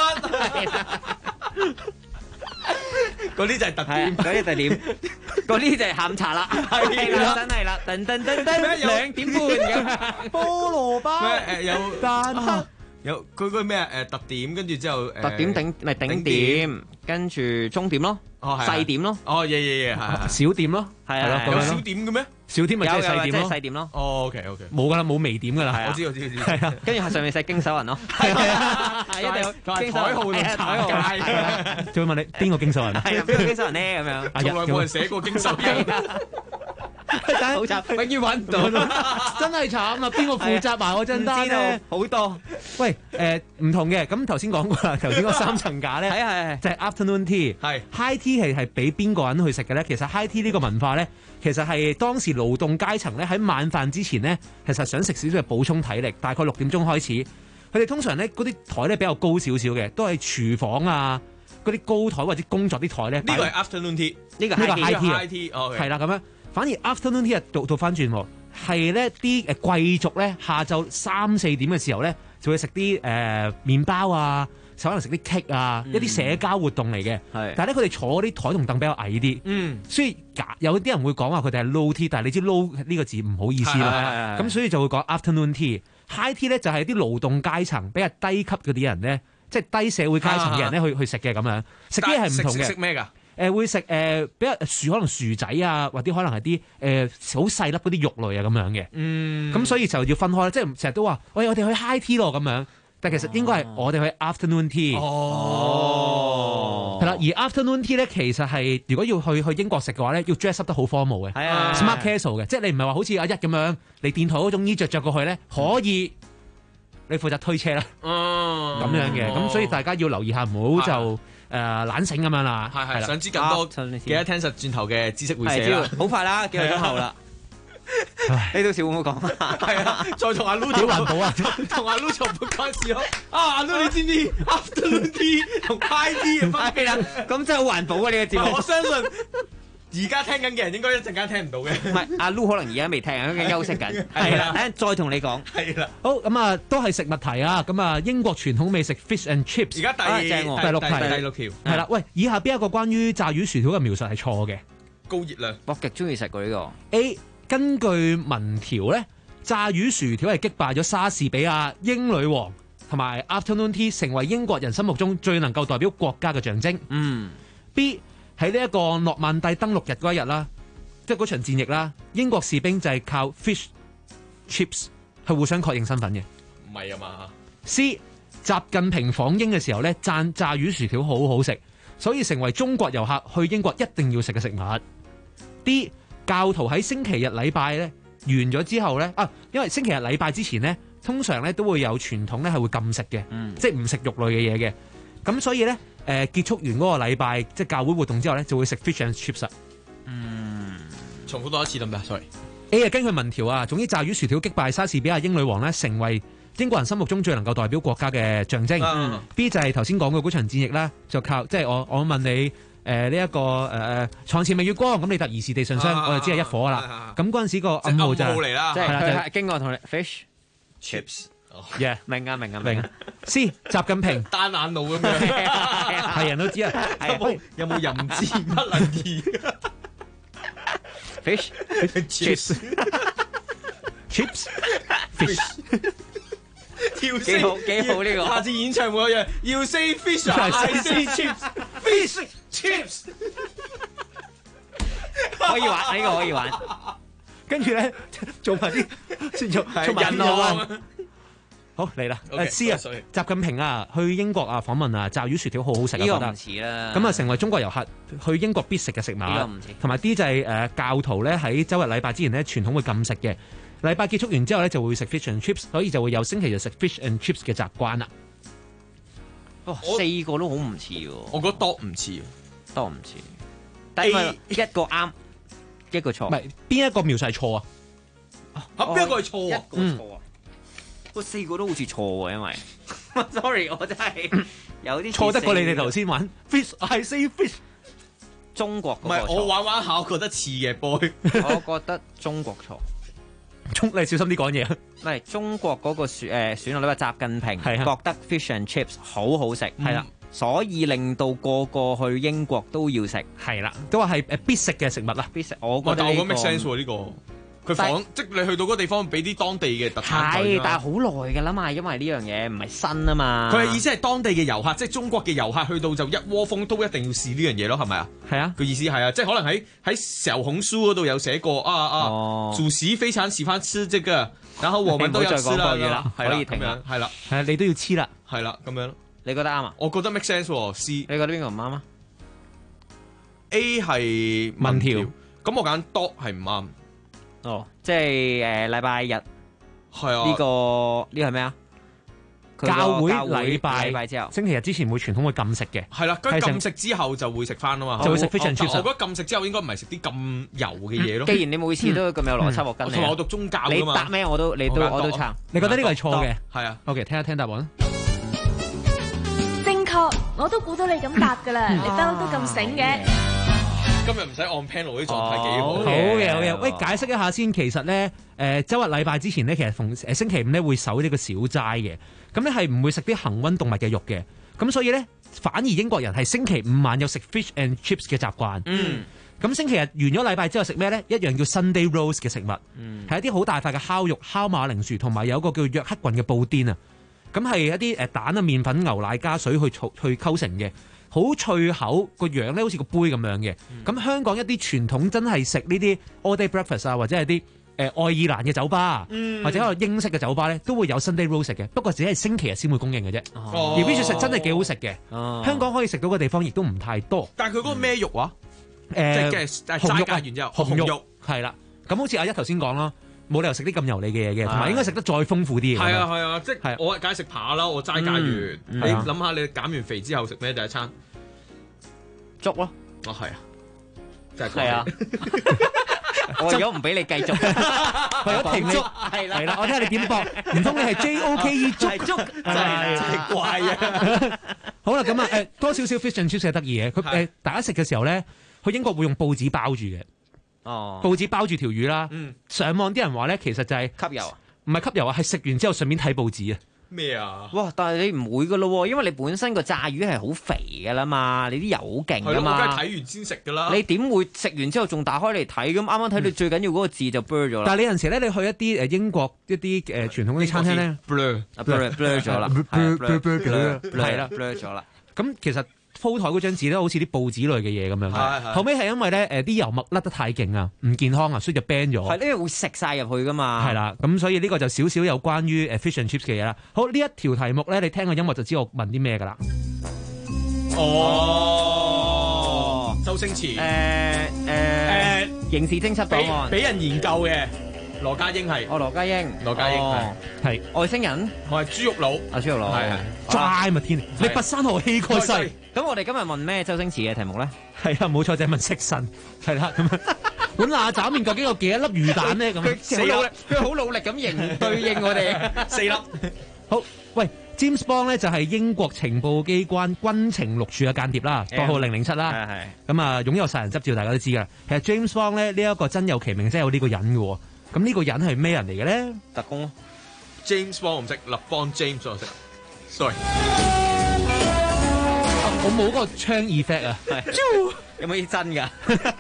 嗰啲就係特點， 嗰啲特點，嗰啲就係下午茶啦，係啦，真係啦，噔2點半咁， 菠蘿包有蛋。有佢個咩特點，跟住之後特點頂點，跟住中點咯，細點咯， 係小點咯， 係咯， 有小點嘅咩？ 小點咪即係細點咯， 細點咯。 哦，OK， 冇噶啦，冇微點噶啦。 我知。 係啊， 跟住上面寫經手人咯， 係啊，一定有台號同彩號。 就會問你邊個經手人？ 係啊，邊個經手人咧？咁樣從來冇人寫過經手人。 好慘，永遠揾唔到， 真係慘啊！邊個負責埋我張單咧？ 好多。 喂，唔同嘅，咁頭先講過啦，頭先嗰3層架咧， 係就係 afternoon tea，係 high tea 係俾邊個人去食嘅咧？其實 high tea 呢個文化咧，其實係當時勞動階層咧喺晚飯之前咧，其實想食少少嘅補充體力，大概6點鐘開始，佢哋通常咧嗰啲台咧比較高少少嘅，都係廚房啊。嗰啲高台或者工作啲台咧， 呢個係 afternoon tea， 呢個 high tea， 係啦咁樣。 反而 afternoon tea 倒翻轉喎，係咧啲貴族咧下晝3-4點嘅時候咧就會食啲麵包啊。可能食啲 cake 啊，一啲社交活動嚟嘅。但係咧，佢哋坐嗰啲台同凳比較矮啲。所以有啲人會講話佢哋係 low tea，但係你知 low 呢個字唔好意思啦。咁所以就會講 afternoon tea。high tea 咧就係啲勞動階層比較低級嗰啲人咧，即係低社會階層嘅人咧去食嘅咁樣。食啲係唔同嘅。 食咩㗎？ 會食比較可能薯仔啊，或者可能係啲好細粒嗰啲肉類啊咁樣嘅。咁所以就要分開，即係成日都話，喂，我哋去 high tea 咯咁樣。但其實應該係我哋去 afternoon tea。係啦，而 afternoon tea 咧，其實係如果要去英國食嘅話咧，要 dress up 得好 formal 嘅，smart casual 嘅，即係你唔係話好似阿一咁樣，你電台嗰種衣着過去咧，可以你負責推車啦，咁樣嘅，咁所以大家要留意下，唔好就懶醒咁樣啦。 係想知更多，記得聽實轉頭嘅知識會社啦。 好快啦，幾個鐘後啦。你到時會唔會講啊？ 係啊，再同阿 Lu 幾環保啊， 同阿 Lu 做唔關事咯。阿 Lu 你知唔知 afternoon tea 同 high tea 係啦，咁真係好環保啊！呢個節目， 我相信而家聽緊嘅人應該一陣間聽唔到嘅。 唔係阿 Lu 可能而家未聽，佢休息緊。係啦，再同你講。 係啦， 好咁啊，都係食物題啊。咁啊，英國傳統美食 fish and chips。 而家第六條係啦。喂，以下邊一個關於炸魚薯條嘅描述係錯嘅？ 高熱量， 我極中意食過呢個 A。根據民調咧，炸魚薯條係擊敗咗莎士比亞、英女王同埋 afternoon tea， 成為英國人心目中最能夠代表國家嘅象徵。B 喺呢一個諾曼第登陸日嗰一日啦，即係嗰場戰役啦，英國士兵就係靠 fish chips 去互相確認身份嘅。 唔係啊嘛。 C 習近平訪英嘅時候咧，讚炸魚薯條好好食，所以成為中國遊客去英國一定要食嘅食物。D教徒喺星期日禮拜咧完咗之後咧因為星期日禮拜之前咧，通常咧都會有傳統咧係會禁食嘅，即係唔食肉類嘅嘢嘅。咁所以咧結束完嗰個禮拜即係教會活動之後咧，就會食 fish and chips。 重複多一次得唔得 ？Sorry。 A 根據民調啊，總之炸魚薯條擊敗莎士比亞英女王咧，成為英國人心目中最能夠代表國家嘅象徵。B 就係頭先講嘅嗰場戰役啦，就靠即係我問你。呢一個床前明月光，咁你突兒時地上霜，我就知係一伙啦。咁嗰陣時個暗號就嚟啦， 即係佢係經過同你 fish chips，明啊。C 習近平單眼路咁樣， 係人都知啊。 有冇淫賤不能移 ？fish chips fish。幾好呢個， 下次演唱會一樣，要 say fish，I say chips，fish chips， 可以玩呢個可以玩， 跟住咧做埋啲做埋人啊！好嚟啦，C 啊，習近平啊去英國啊訪問啊，炸魚薯條好好食啊， 呢個唔似啦， 咁啊成為中國遊客去英國必食嘅食物， 呢個唔似， 同埋 D 就係教徒咧喺周日禮拜之前咧傳統會禁食嘅。禮拜結束完之後咧，就會食 fish and chips， 所以就會有星期日食 fish and chips 嘅習慣啦。 四個都好唔似喎， 我覺得多唔似， 但係一個啱，一個錯。 唔係邊一個描述係錯啊？ 邊一個係錯啊？ 一個錯啊！四個都好似錯喎，因為 sorry， 我真係有啲錯得過你哋頭先玩 fish，I say fish。 中國唔係我玩下，我覺得似嘅 boy， 我覺得中國錯。 你小心啲講嘢。 唔係中國嗰個選落呢個習近平覺得 fish and chips 好好食，係啦，所以令到個個去英國都要食， 係啦，都話係必食嘅食物啦。 必食，我覺得呢個 make sense 喎呢個。佢即你去到嗰個地方，俾啲當地嘅特產。 係，但係好耐㗎啦嘛，因為呢樣嘢唔係新啊嘛。 佢係意思係當地嘅遊客，即係中國嘅遊客去到就一窩蜂都一定要試呢樣嘢咯，係咪啊？ 係啊， 佢意思係啊，即係可能喺小紅書嗰度有寫過主席非常喜歡吃這個，然後我們都有吃啦， 可以停啦， 係啦， 係啊，你都要黐啦， 係啦，咁樣。 你覺得啱啊？ 我覺得 make sense 喎，C。 你覺得邊個唔啱啊 ？A 係民調，咁我揀 dot 係唔啱。 即係禮拜日係啊？ 呢個係咩啊？ 教會禮拜之後， 星期日之前會傳統會禁食嘅。 係啦，跟禁食之後就會食翻啊嘛， 就會食 fish and chips。 我覺得禁食之後應該唔係食啲咁油嘅嘢咯。 既然你每次都咁有邏輯，我跟你。 同埋我讀宗教㗎嘛。 你答咩我都撐。 你覺得呢個係錯嘅？ 係啊。 OK， 聽一聽答案。 正確，我都估到你咁答㗎啦，你都咁醒嘅。 今日唔使按 panel 啲狀態幾好。 好嘅， 喂，解釋一下先。其實咧，周日禮拜之前咧，其實逢星期五咧會守呢個小齋嘅。咁咧係唔會食啲恆溫動物嘅肉嘅。咁所以咧，反而英國人係星期五晚有食 fish and chips 嘅習慣。咁星期日完咗禮拜之後食咩咧？一樣叫 Sunday roast 嘅食物，係一啲好大塊嘅烤肉、烤馬鈴薯，同埋有個叫約克郡嘅布甸啊。咁係一啲蛋啊、麵粉、牛奶加水去溝成嘅，好脆口，個樣咧好似個杯咁樣嘅。咁香港一啲傳統真係食呢啲 all day breakfast 啊，或者係啲愛爾蘭嘅酒吧，或者可能英式嘅酒吧咧，都會有 Sunday roast 食嘅。不過只係星期日先會供應嘅啫。而呢處食真係幾好食嘅。香港可以食到嘅地方亦都唔太多。 但係佢嗰個咩肉啊？即係紅肉完之後， 紅肉係啦。咁好似阿一頭先講啦，冇理由食啲咁油膩嘅嘢嘅，同埋應該食得再豐富啲嘅。 係啊，即係我梗係食扒啦，我齋戒完。你諗下，你減完肥之後食咩第一餐？ 粥咯。 哦，係啊，真係係啊。我如果唔俾你繼續， 為咗停粥係啦，我睇下你點搏，唔通你係 JOKE 粥？ 真係怪啊！ 好啦，咁啊多少少 fish and chips 係得意嘅，佢大家食嘅時候咧，去英國會用報紙包住嘅。報紙包住條魚啦。上網啲人話咧，其實就係吸油， 唔係吸油啊，係食完之後順便睇報紙啊。 咩啊？ 哇！但係你唔會噶咯，因為你本身個炸魚係好肥噶啦嘛，你啲油好勁噶嘛。 我梗係睇完先食噶啦。 你點會食完之後仲打開嚟睇？咁啱啱睇到最緊要嗰個字就 blur 咗啦。 但係你有陣時咧，你去一啲英國一啲傳統嗰啲餐廳咧 blur 咗啦，係啦 blur 咗啦。 咁其實鋪台嗰張紙咧，好似啲報紙類嘅嘢咁樣。後尾係因為咧啲油墨甩得太勁啊，唔健康啊，所以就 ban 咗。 係呢個會食晒入去噶嘛。 係啦，咁所以呢個就少少有關於fish and chips 嘅嘢啦。好，呢一條題目咧，你聽個音樂就知我問啲咩噶啦。 周星馳刑事偵緝檔案俾人研究嘅羅家英係。 羅家英係外星人， 我係豬肉佬。 豬肉佬係 dry 嘛天，你拔山河氣蓋世。 咁我哋今日問咩周星馳嘅題目咧？ 係啊，冇錯，就係問食神。係啦，咁碗鴨爪面究竟有幾多粒魚蛋咧？咁佢好努力咁對應我哋 4粒。 好，喂 ，James Bond 咧就係英國情報機關軍情六處嘅間諜啦，代號007啦。咁啊，擁有殺人執照，大家都知噶。其實 James Bond 咧呢一個真有其名，真係有呢個人嘅。咁呢個人係咩人嚟嘅咧？ 特工咯。 James Bond 我唔識，立邦 James 我識。Sorry。 我冇嗰個槍 effect 啊， 有冇啲真㗎？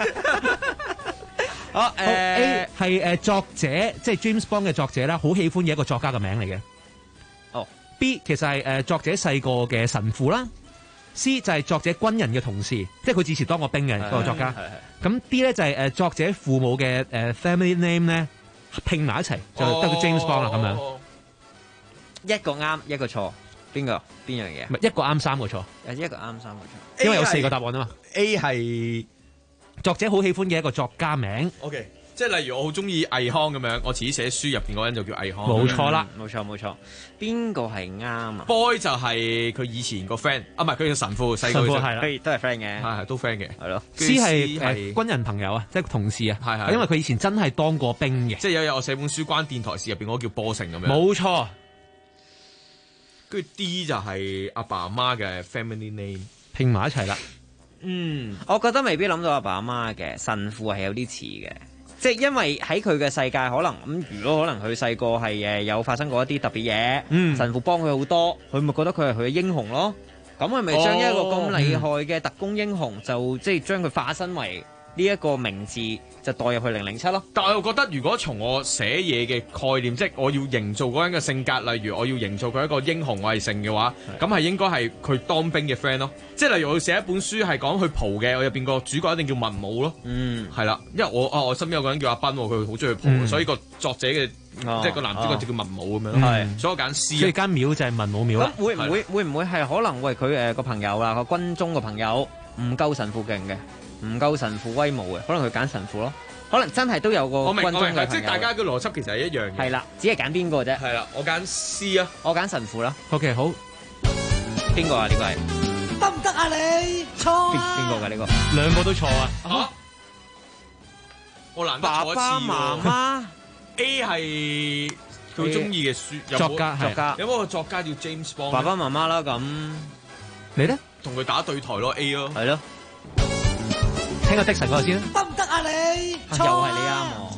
好，A 係作者，即係 James Bond 嘅作者啦，好喜歡嘅一個作家嘅名嚟嘅。B 其實係作者細個嘅神父啦。C 就係作者軍人嘅同事，即係佢之前當過兵嘅嗰個作家。咁 D 咧就係作者父母嘅family name 咧拼埋一齊就得個 James Bond 啦咁樣。 一個啱，一個錯。邊樣嘢？ 唔係一個啱3個錯。 一個啱3個錯。 因為有4個答案啊嘛。 A 係作者好喜歡嘅一個作家名。 OK， 即係例如我好中意倪匡咁樣，我遲啲寫書入邊嗰人就叫倪匡。 冇錯啦， 冇錯。邊個係啱啊 ？Boy 就係佢以前個 friend，唔係佢嘅神父，細個係啦， 都係 friend 嘅， 係都 friend 嘅， 係咯。 C 係軍人朋友啊，即係同事啊， 係因為佢以前真係當過兵嘅。 即係有日我寫本書關電台事入邊嗰個叫波成咁樣。 冇錯。 跟住 D 就係阿爸阿媽嘅 family name 拼埋一齊啦。 我覺得未必諗到阿爸阿媽嘅神父係有啲似嘅，即係因為喺佢嘅世界可能咁，如果可能佢細個係有發生過一啲特別嘢，神父幫佢好多，佢咪覺得佢係佢嘅英雄咯。咁係咪將一個咁厲害嘅特工英雄就即係將佢化身為呢一個名字就代入去007咯？ 但我又覺得如果從我寫嘢嘅概念，即係我要營造嗰個人嘅性格，例如我要營造佢一個英雄愛性嘅話，咁係應該係佢當兵嘅 friend 咯。即係例如我要寫一本書係講去蒲嘅，我入邊個主角一定叫文武咯。係啦，因為我身邊有個人叫阿斌，佢好中意蒲，所以個作者嘅即係個男主角就叫文武咁樣。所以我揀 C。所以間廟就係文武廟啦。 會唔會係可能為佢個朋友啦，個軍中個朋友唔夠神父勁嘅？唔夠神父威武嘅，可能佢揀神父咯。可能真係都有個軍中嘅朋友。 即係大家嘅邏輯其實係一樣嘅。 係啦，只係揀邊個啫。 係啦，我揀 C 啊， 我揀神父啦。 OK， 好。 邊個啊？呢個係得唔得啊？你錯啊？ 邊個㗎？呢個兩個都錯啊！ 嚇！我難得錯一次喎。 爸爸媽媽 A 係佢中意嘅書作家， 有冇個作家叫 James Bond？ 爸爸媽媽啦，咁你咧？ 同佢打對台咯 A 咯， 係咯。 聽個的神嗰個先啦。 得唔得啊？你又係你啱喎。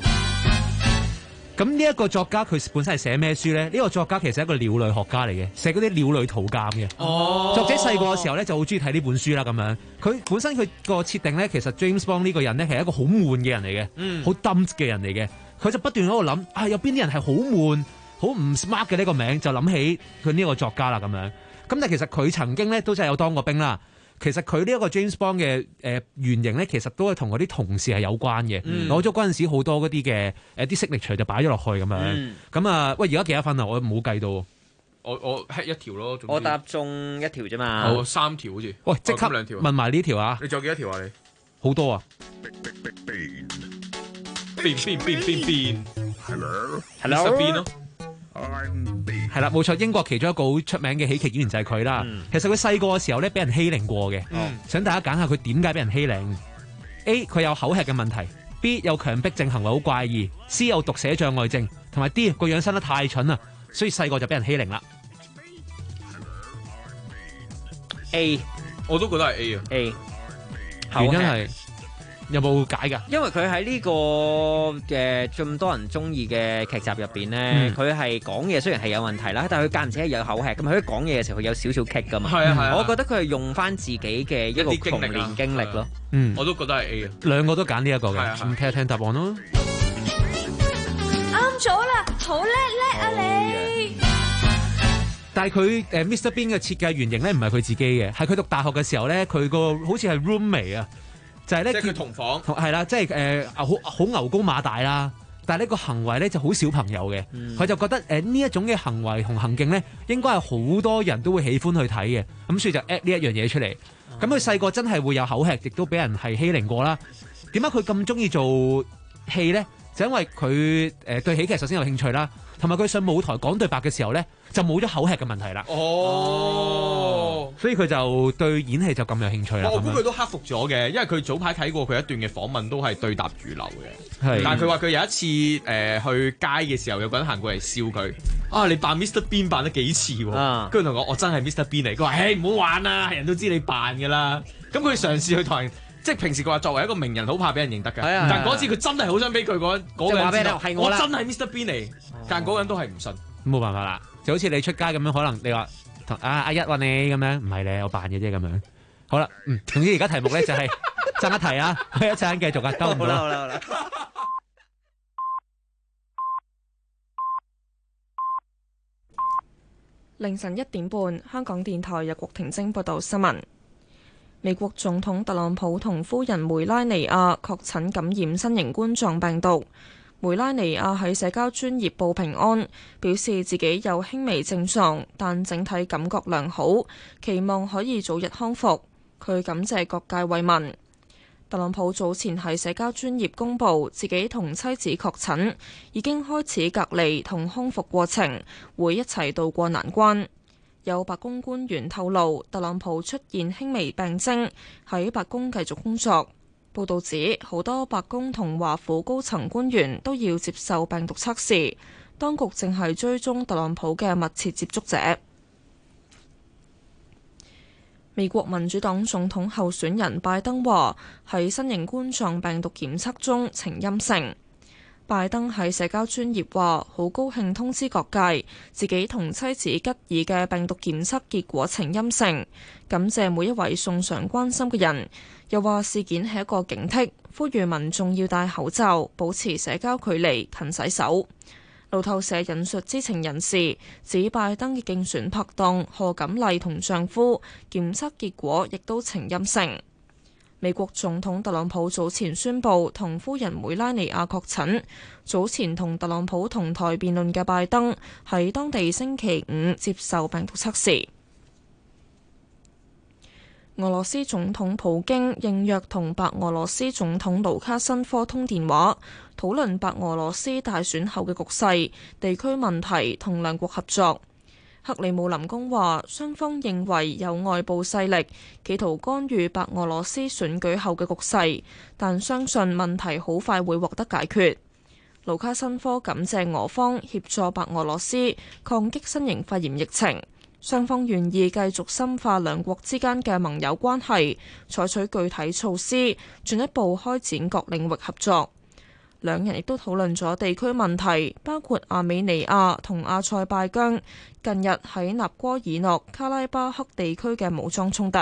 咁呢一個作家佢本身係寫咩書咧？呢個作家其實係一個鳥類學家嚟嘅，寫嗰啲鳥類圖鑑嘅。作者細個嘅時候咧就好中意睇呢本書啦，咁樣佢本身佢個設定咧，其實 James Bond 呢個人咧係一個好悶嘅人嚟嘅，好 dumb 嘅人嚟嘅。佢就不斷喺度諗有邊啲人係好悶、好唔 smart 嘅呢個名，就諗起佢呢個作家啦咁樣。咁但係其實佢曾經咧都真係有當過兵啦。其實佢呢一個 James Bond 嘅原型咧，其實都係同嗰啲同事係有關嘅。攞咗嗰陣時好多嗰啲嘅啲色力除就擺咗落去咁樣。咁啊，喂，而家幾多分啊？我冇計到。 我 hit 一條咯。 我答中一條啫嘛。 我3條好似。 喂，即刻 2條。 問埋呢條啊！ 你仲有幾多條啊？你好多啊！ 變。 Hello。 變咯。 係啦，冇錯，英國其中一個好出名嘅喜劇演員就係佢啦。其實佢細個嘅時候咧，俾人欺凌過嘅。想大家揀下佢點解俾人欺凌。A 佢有口吃嘅問題 ，B 有強迫症行為好怪異 ，C 有讀寫障礙症，同埋 D 個樣生得太蠢啦，所以細個就俾人欺凌啦。 A 我都覺得係 A 啊。 A 原因係。有冇解㗎？ 因為佢喺呢個嘅咁多人中意嘅劇集入邊咧，佢係講嘢雖然係有問題啦，但係佢間唔時係有口吃，咁佢講嘢嘅時候佢有少少棘㗎嘛。係啊，我覺得佢係用翻自己嘅一個童年經歷咯。 我都覺得係 A 啊。 兩個都揀呢一個嘅，咁聽一聽答案咯。 啱咗啦，好叻啊你！ 但係佢Mr Bean 嘅設計原型咧，唔係佢自己嘅，係佢讀大學嘅時候咧，佢個好似係 roommate 啊。就係咧， 即係佢同房係啦，即係好牛高馬大啦，但係呢個行為咧就好小朋友嘅，佢就覺得呢一種嘅行為同行徑咧，應該係好多人都會喜歡去睇嘅，咁所以就 add 呢一樣嘢出嚟。咁佢細個真係會有口吃，亦都俾人係欺凌過啦。點解佢咁中意做戲咧？就因為佢對喜劇首先有興趣啦，同埋佢上舞台講對白嘅時候咧，就冇咗口吃嘅問題啦。所以佢就對演戲就咁有興趣啦。 我估佢都克服咗嘅，因為佢早排睇過佢一段嘅訪問，都係對答如流嘅。但係佢話佢有一次去街嘅時候，有個人行過嚟笑佢啊！你扮 Mr Bean 扮得幾似喎？跟住同我真係 Mr Bean 嚟。佢話：唔好玩啦，人都知你扮㗎啦。咁佢嘗試去同人，即係平時佢話作為一個名人，好怕俾人認得㗎。但嗰次佢真係好想俾佢嗰個人知道，我真係 Mr Bean 嚟。但嗰個人都係唔信。 冇辦法啦，就好似你出街咁樣，可能你話。同阿一話你咁樣，唔係咧，我扮嘅啫咁樣。好啦，總之而家題目咧就係爭一題啊，一陣繼續啊，得唔得？好啦。 凌晨1點半，香港電台由郭婷晶報道新聞。美國總統特朗普同夫人梅拉尼亞確診感染新型冠狀病毒。梅拉尼亞喺社交專頁報平安，表示自己有輕微症狀，但整體感覺良好，期望可以早日康復。佢感謝各界慰問。特朗普早前喺社交專頁公佈自己同妻子確診，已經開始隔離同康復過程，會一齊渡過難關。有白宮官員透露，特朗普出現輕微病徵，喺白宮繼續工作。報導指，好多白宮同華府高層官員都要接受病毒測試，當局正係追蹤特朗普嘅密切接觸者。美國民主黨總統候選人拜登話，喺新型冠狀病毒檢測中呈陰性。拜登喺社交專頁話，好高興通知各界，自己同妻子吉爾嘅病毒檢測結果呈陰性，感謝每一位送上關心嘅人。又話事件係一個警惕，呼籲民眾要戴口罩、保持社交距離、勤洗手。路透社引述知情人士指，拜登嘅競選拍檔賀錦麗同丈夫檢測結果亦都呈陰性。美國總統特朗普早前宣布同夫人梅拉尼亞確診。早前同特朗普同台辯論嘅拜登喺當地星期五接受病毒測試。俄羅斯總統普京應約同白俄羅斯總統盧卡申科通電話，討論白俄羅斯大選後嘅局勢、地區問題同兩國合作。克里姆林宮話，雙方認為有外部勢力企圖干預白俄羅斯選舉後嘅局勢，但相信問題好快會獲得解決。盧卡申科感謝俄方協助白俄羅斯抗擊新型肺炎疫情。雙方願意繼續深化兩國之間嘅盟友關係，採取具體措施，進一步開展各領域合作。 兩人亦都討論咗地區問題，包括亞美尼亞同阿塞拜疆近日喺納戈爾諾卡拉巴克地區嘅武裝衝突。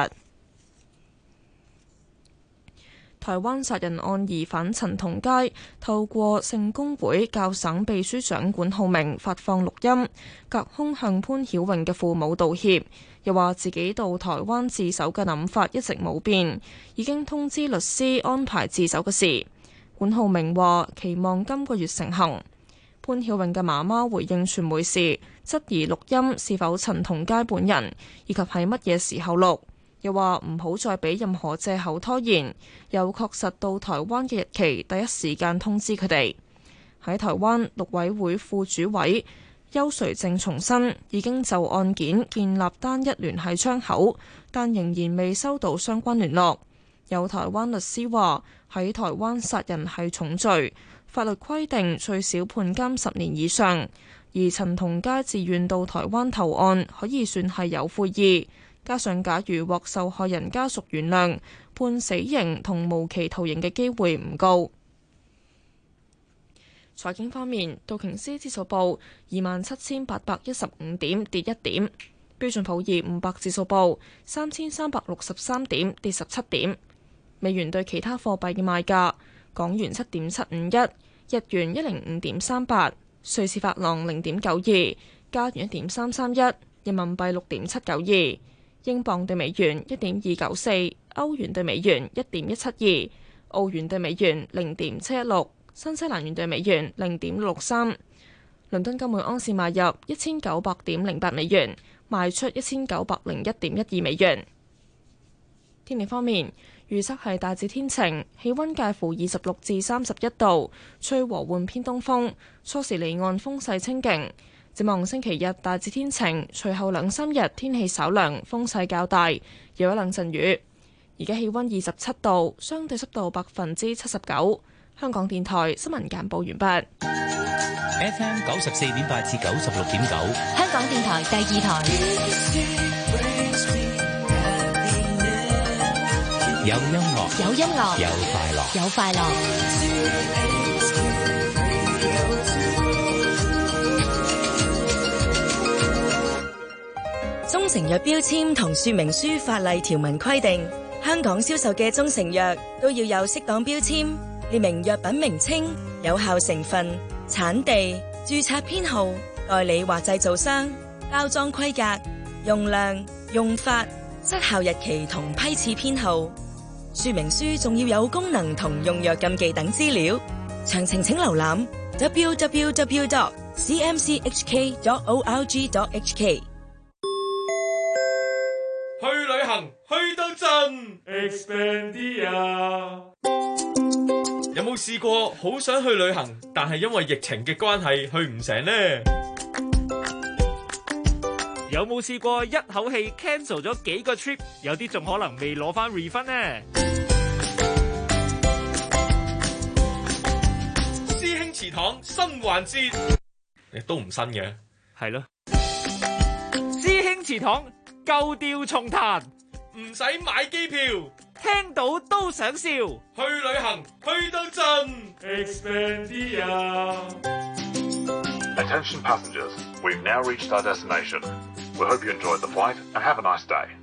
台灣殺人案疑犯陳同佳透過聖公會教省秘書長管浩鳴發放錄音，隔空向潘曉穎嘅父母道歉，又話自己到台灣自首嘅諗法一直冇變，已經通知律師安排自首嘅事。管浩鳴話期望今個月成行。潘曉穎嘅媽媽回應傳媒時，質疑錄音是否陳同佳本人，以及喺乜嘢時候錄。又話唔好再俾任何藉口拖延，又確實到台灣嘅日期第一時間通知佢哋。喺台灣陸委會副主委邱垂正重申，已經就案件建立單一聯繫窗口，但仍然未收到相關聯絡。有台灣律師話喺台灣殺人係重罪，法律規定最少判監10年以上，而陳同佳自願到台灣投案，可以算係有悔意。加上假如獲受害人家屬原諒，判死刑同無期徒刑嘅機會唔高。財經方面，道瓊斯指數報27,815點，跌1點；標準普爾500指數報3,363點，跌17點。美元對其他貨幣嘅賣價：港元7.751，日元105.38，瑞士法郎0.92，加元1.331，人民幣6.792。英鎊對美元1.294，歐元對美元1.172，澳元對美元0.716，新西蘭元對美元0.63。倫敦金每盎司買入1900.08美元，賣出1901.12美元。天氣方面，預測係大致天晴，氣温介乎26至31度，吹和緩偏東風，初時離岸風勢清勁。展望星期日大致天晴，隨後2-3日天氣稍涼，風勢較大，有一兩陣雨。而家氣温27度，相對濕度79%。香港電台新聞簡報完畢。 FM 94.8至96.9， 香港電台第2台。 有音樂， 有音樂， 有快樂， 有快樂。 中成藥標籤同說明書法例條文規定，香港銷售嘅中成藥都要有適當標籤，列明藥品名稱、有效成分、產地、註冊編號、代理或製造商、包裝規格、用量、用法、失效日期同批次編號。說明書仲要有功能同用藥禁忌等資料。詳情請瀏覽 www.cmchk.org.hk。 去旅行去到盡 Expandia。有冇試過好想去旅行，但係因為疫情嘅關係去唔成呢？ 有冇試過一口氣 cancel 咗幾個 trip， 有啲仲可能未攞翻 refund 呢？ 師兄祠堂新環節，都唔新嘅， 係咯。師兄祠堂舊調重彈， 唔使買機票， 聽到都想笑。 去旅行去到盡 Expandia。 Attention passengers, we've now reached our destination. We hope you enjoyed the flight and have a nice day.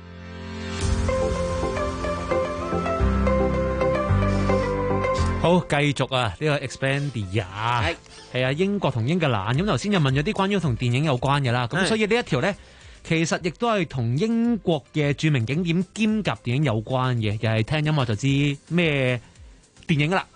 好，繼續啊！呢個 Expandia 係啊，英國同英格蘭。咁頭先又問咗啲關於同電影有關嘅啦，咁所以呢一條呢，其實亦都係同英國嘅著名景點兼夾電影有關嘅，又係聽音樂就知咩電影啦。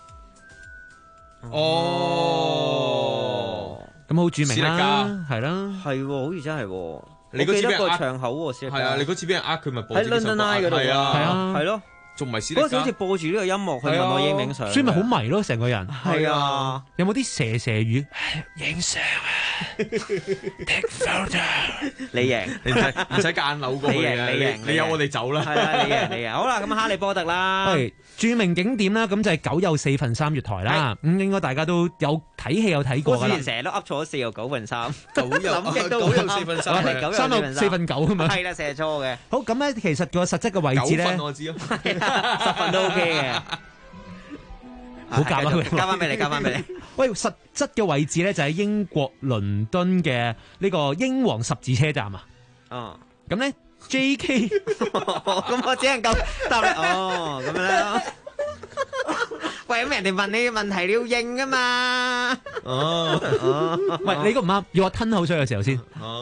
哦， 咁好著名啦，係啦， 係好似真係。 你嗰次俾人個場口喎，係啊，你嗰次俾人佢咪播喺 London Eye 嗰度，係啊， 係咯。 仲唔係史力加？ 嗰陣好似播住呢個音樂，佢問我影唔影相， 所以咪好迷咯，成個人。 係啊， 有冇啲蛇語？影相啊 ！Take photo。 你贏， 你唔使夾硬扭過去嘅。你有我哋走啦。 係啊，你贏。好啦，咁哈利波特啦。 係著名景點啦，咁就係9又4分3月台啦。咁應該大家都有睇戲有睇過㗎啦。 我之前成日都噏錯咗4又9分3， 9又4分3， 3又4分9啊嘛。 係啦，成日錯嘅。 好，咁咧其實個實質嘅位置咧， 9分我知咯。 10分都 OK 嘅。 好夾啊！ 交翻俾你，交翻俾你。 喂，實質嘅位置咧就喺英國倫敦嘅呢個英皇十字車站啊。 哦， 咁咧 JK， 咁我只能夠答你哦，咁樣啦。喂，咁人哋問你嘅問題你要應噶嘛？ 喂，你個唔啱，要我吞口水嘅時候先。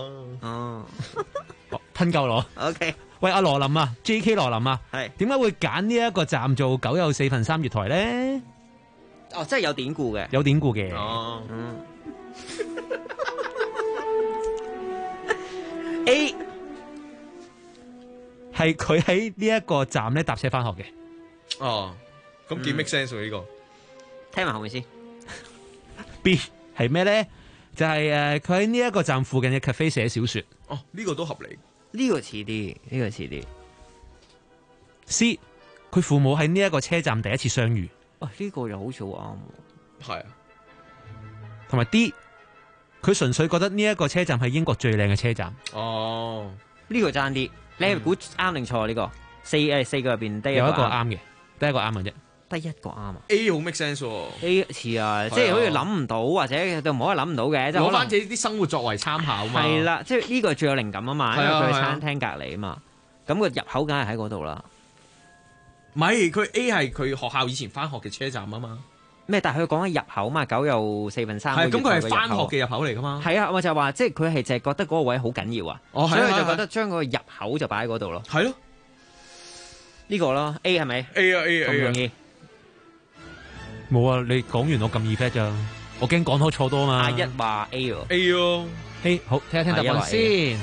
吞夠咯。 OK。 喂，阿羅琳啊 ，JK 羅琳啊，係點解會揀呢一個站做9又4分3月台咧？ 哦，真係有典故嘅。 有典故嘅。A 係佢喺呢一個站咧搭車翻學嘅。 哦，咁幾 make sense 喎呢個。 聽埋後面先。 B 係咩咧？就係佢喺呢一個站附近嘅 cafe 寫小說。 哦，呢個都合理。 呢個似啲，呢個似啲。 C 佢父母喺呢一個車站第一次相遇。 哇，呢個又好似好啱。 係啊。 同埋 D 佢純粹覺得呢一個車站係英國最靚嘅車站。 哦，呢個爭啲，你係估啱定錯呢個？四個入邊得有一個啱嘅，得一個啱嘅啫。 得一個啱啊 ！A 好 make sense 喎 ，A 似啊，即係好似諗唔到，或者都唔可以諗唔到嘅，即係攞翻自己啲生活作為參考嘛。 係啦，即係呢個最有靈感啊嘛，因為佢喺餐廳隔離啊嘛，咁個入口梗係喺嗰度啦。 唔係，佢 A 係佢學校以前翻學嘅車站啊嘛。 咩？但係佢講緊入口嘛，9又4分3。 係咁，佢係翻學嘅入口嚟噶嘛。 係啊，我就話即係佢係淨係覺得嗰個位好緊要啊，所以佢就覺得將嗰個入口就擺喺嗰度咯。 係咯， 呢個咯 A 係咪 ？A 啊 A 啊， 咁容易。 冇啊！你講完我咁易 fat 咋？我驚講多錯多嘛。 阿一話 A 喎 ，A 咯 ，A 好聽一聽答案先。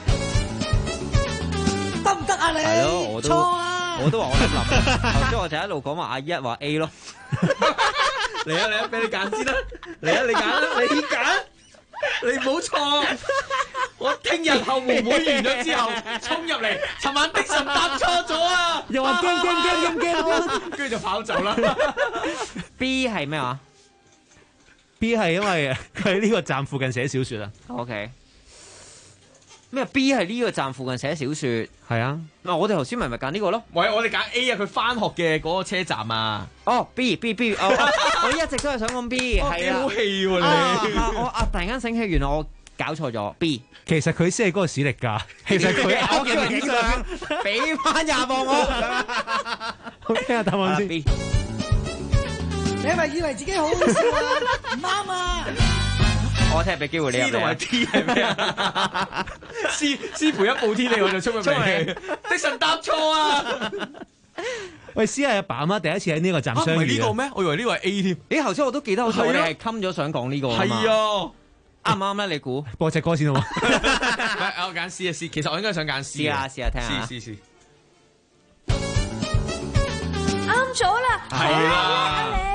得唔得啊你？ 係咯，我都錯啦。 我都話我諗，頭先我就一路講話阿一話 A 咯。 嚟啊，俾你揀先啦！嚟啊，你揀啦，你揀，你唔好錯。我聽日後門會完咗之後衝入嚟，尋晚的神答錯咗啊！ 又話驚， 跟住就跑走啦。 B 係咩話 ？B 係因為佢喺呢個站附近寫小說啊。 OK。咩 B 係呢個站附近寫小說？ 係啊。 嗱，我哋頭先咪揀呢個咯。 喂，我哋揀 A 啊，佢翻學嘅嗰個車站啊。 哦 ，B，我一直都係想講 B， 係啊。 好氣喎你！ 我突然間醒起，原來我搞錯咗 B。 其實佢先係嗰個史力㗎，其實佢我嘅影相，俾翻20磅我。 好聽下答案先。 你係咪以為自己好好笑啊？唔啱啊！ 我聽日俾機會你入嚟。 C 同埋 T 係咩啊？C 賠一步天你我就衝入嚟。的神答錯啊！ 喂 ，C 係阿爸阿媽第一次喺呢個站相遇。 唔係呢個咩？我以為呢個係 A 添。 咦，頭先我都記得好似我哋係冚咗想講呢個啊嘛。 係啊， 啱唔啱咧？你估？ 播隻歌先好嘛？ 我揀 C 啊 C， 其實我應該想揀 C 啊，試下聽下。 C。 啱咗啦！ 係啊， 你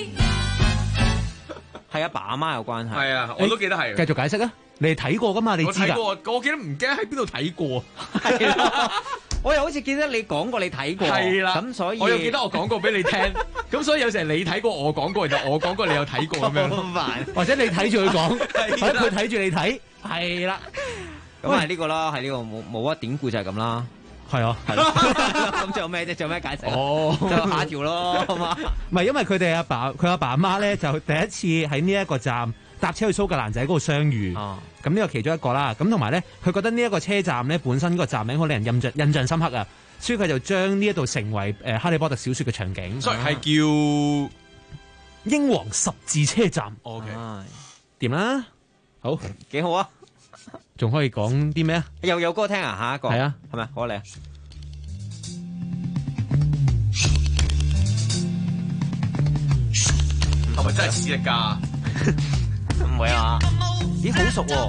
係阿爸阿媽有關係。 係啊，我都記得係。 繼續解釋啊！你哋睇過噶嘛？你知㗎？ 我記得唔記得喺邊度睇過？ 係啦，我又好似記得你講過你睇過。 係啦， 咁所以我又記得我講過俾你聽。咁所以有時你睇過我講過，然後我講過你有睇過咁樣。 好煩。 或者你睇住佢講，或者佢睇住你睇，係啦。 咁係呢個啦，係呢個冇乜典故就係咁啦。 係啊，係。 咁仲有咩啫？仲有咩解釋？ 哦， 就下條咯，好嘛？ 唔係，因為佢哋佢阿爸阿媽咧，就第一次喺呢一個站搭車去蘇格蘭仔嗰度相遇。咁呢個其中一個啦。咁同埋咧，佢覺得呢一個車站咧本身個站名好令人印象深刻啊，所以佢就將呢一度成為哈利波特小說嘅場景。 所以係叫英皇十字車站。 OK， 掂啦，好， 幾好啊！ 仲可以講啲咩啊？ 又有歌聽啊！下一個係啊， 係咪？好嚟啊！ 係咪真係史力㗎？ 唔會啊！咦，好熟喎！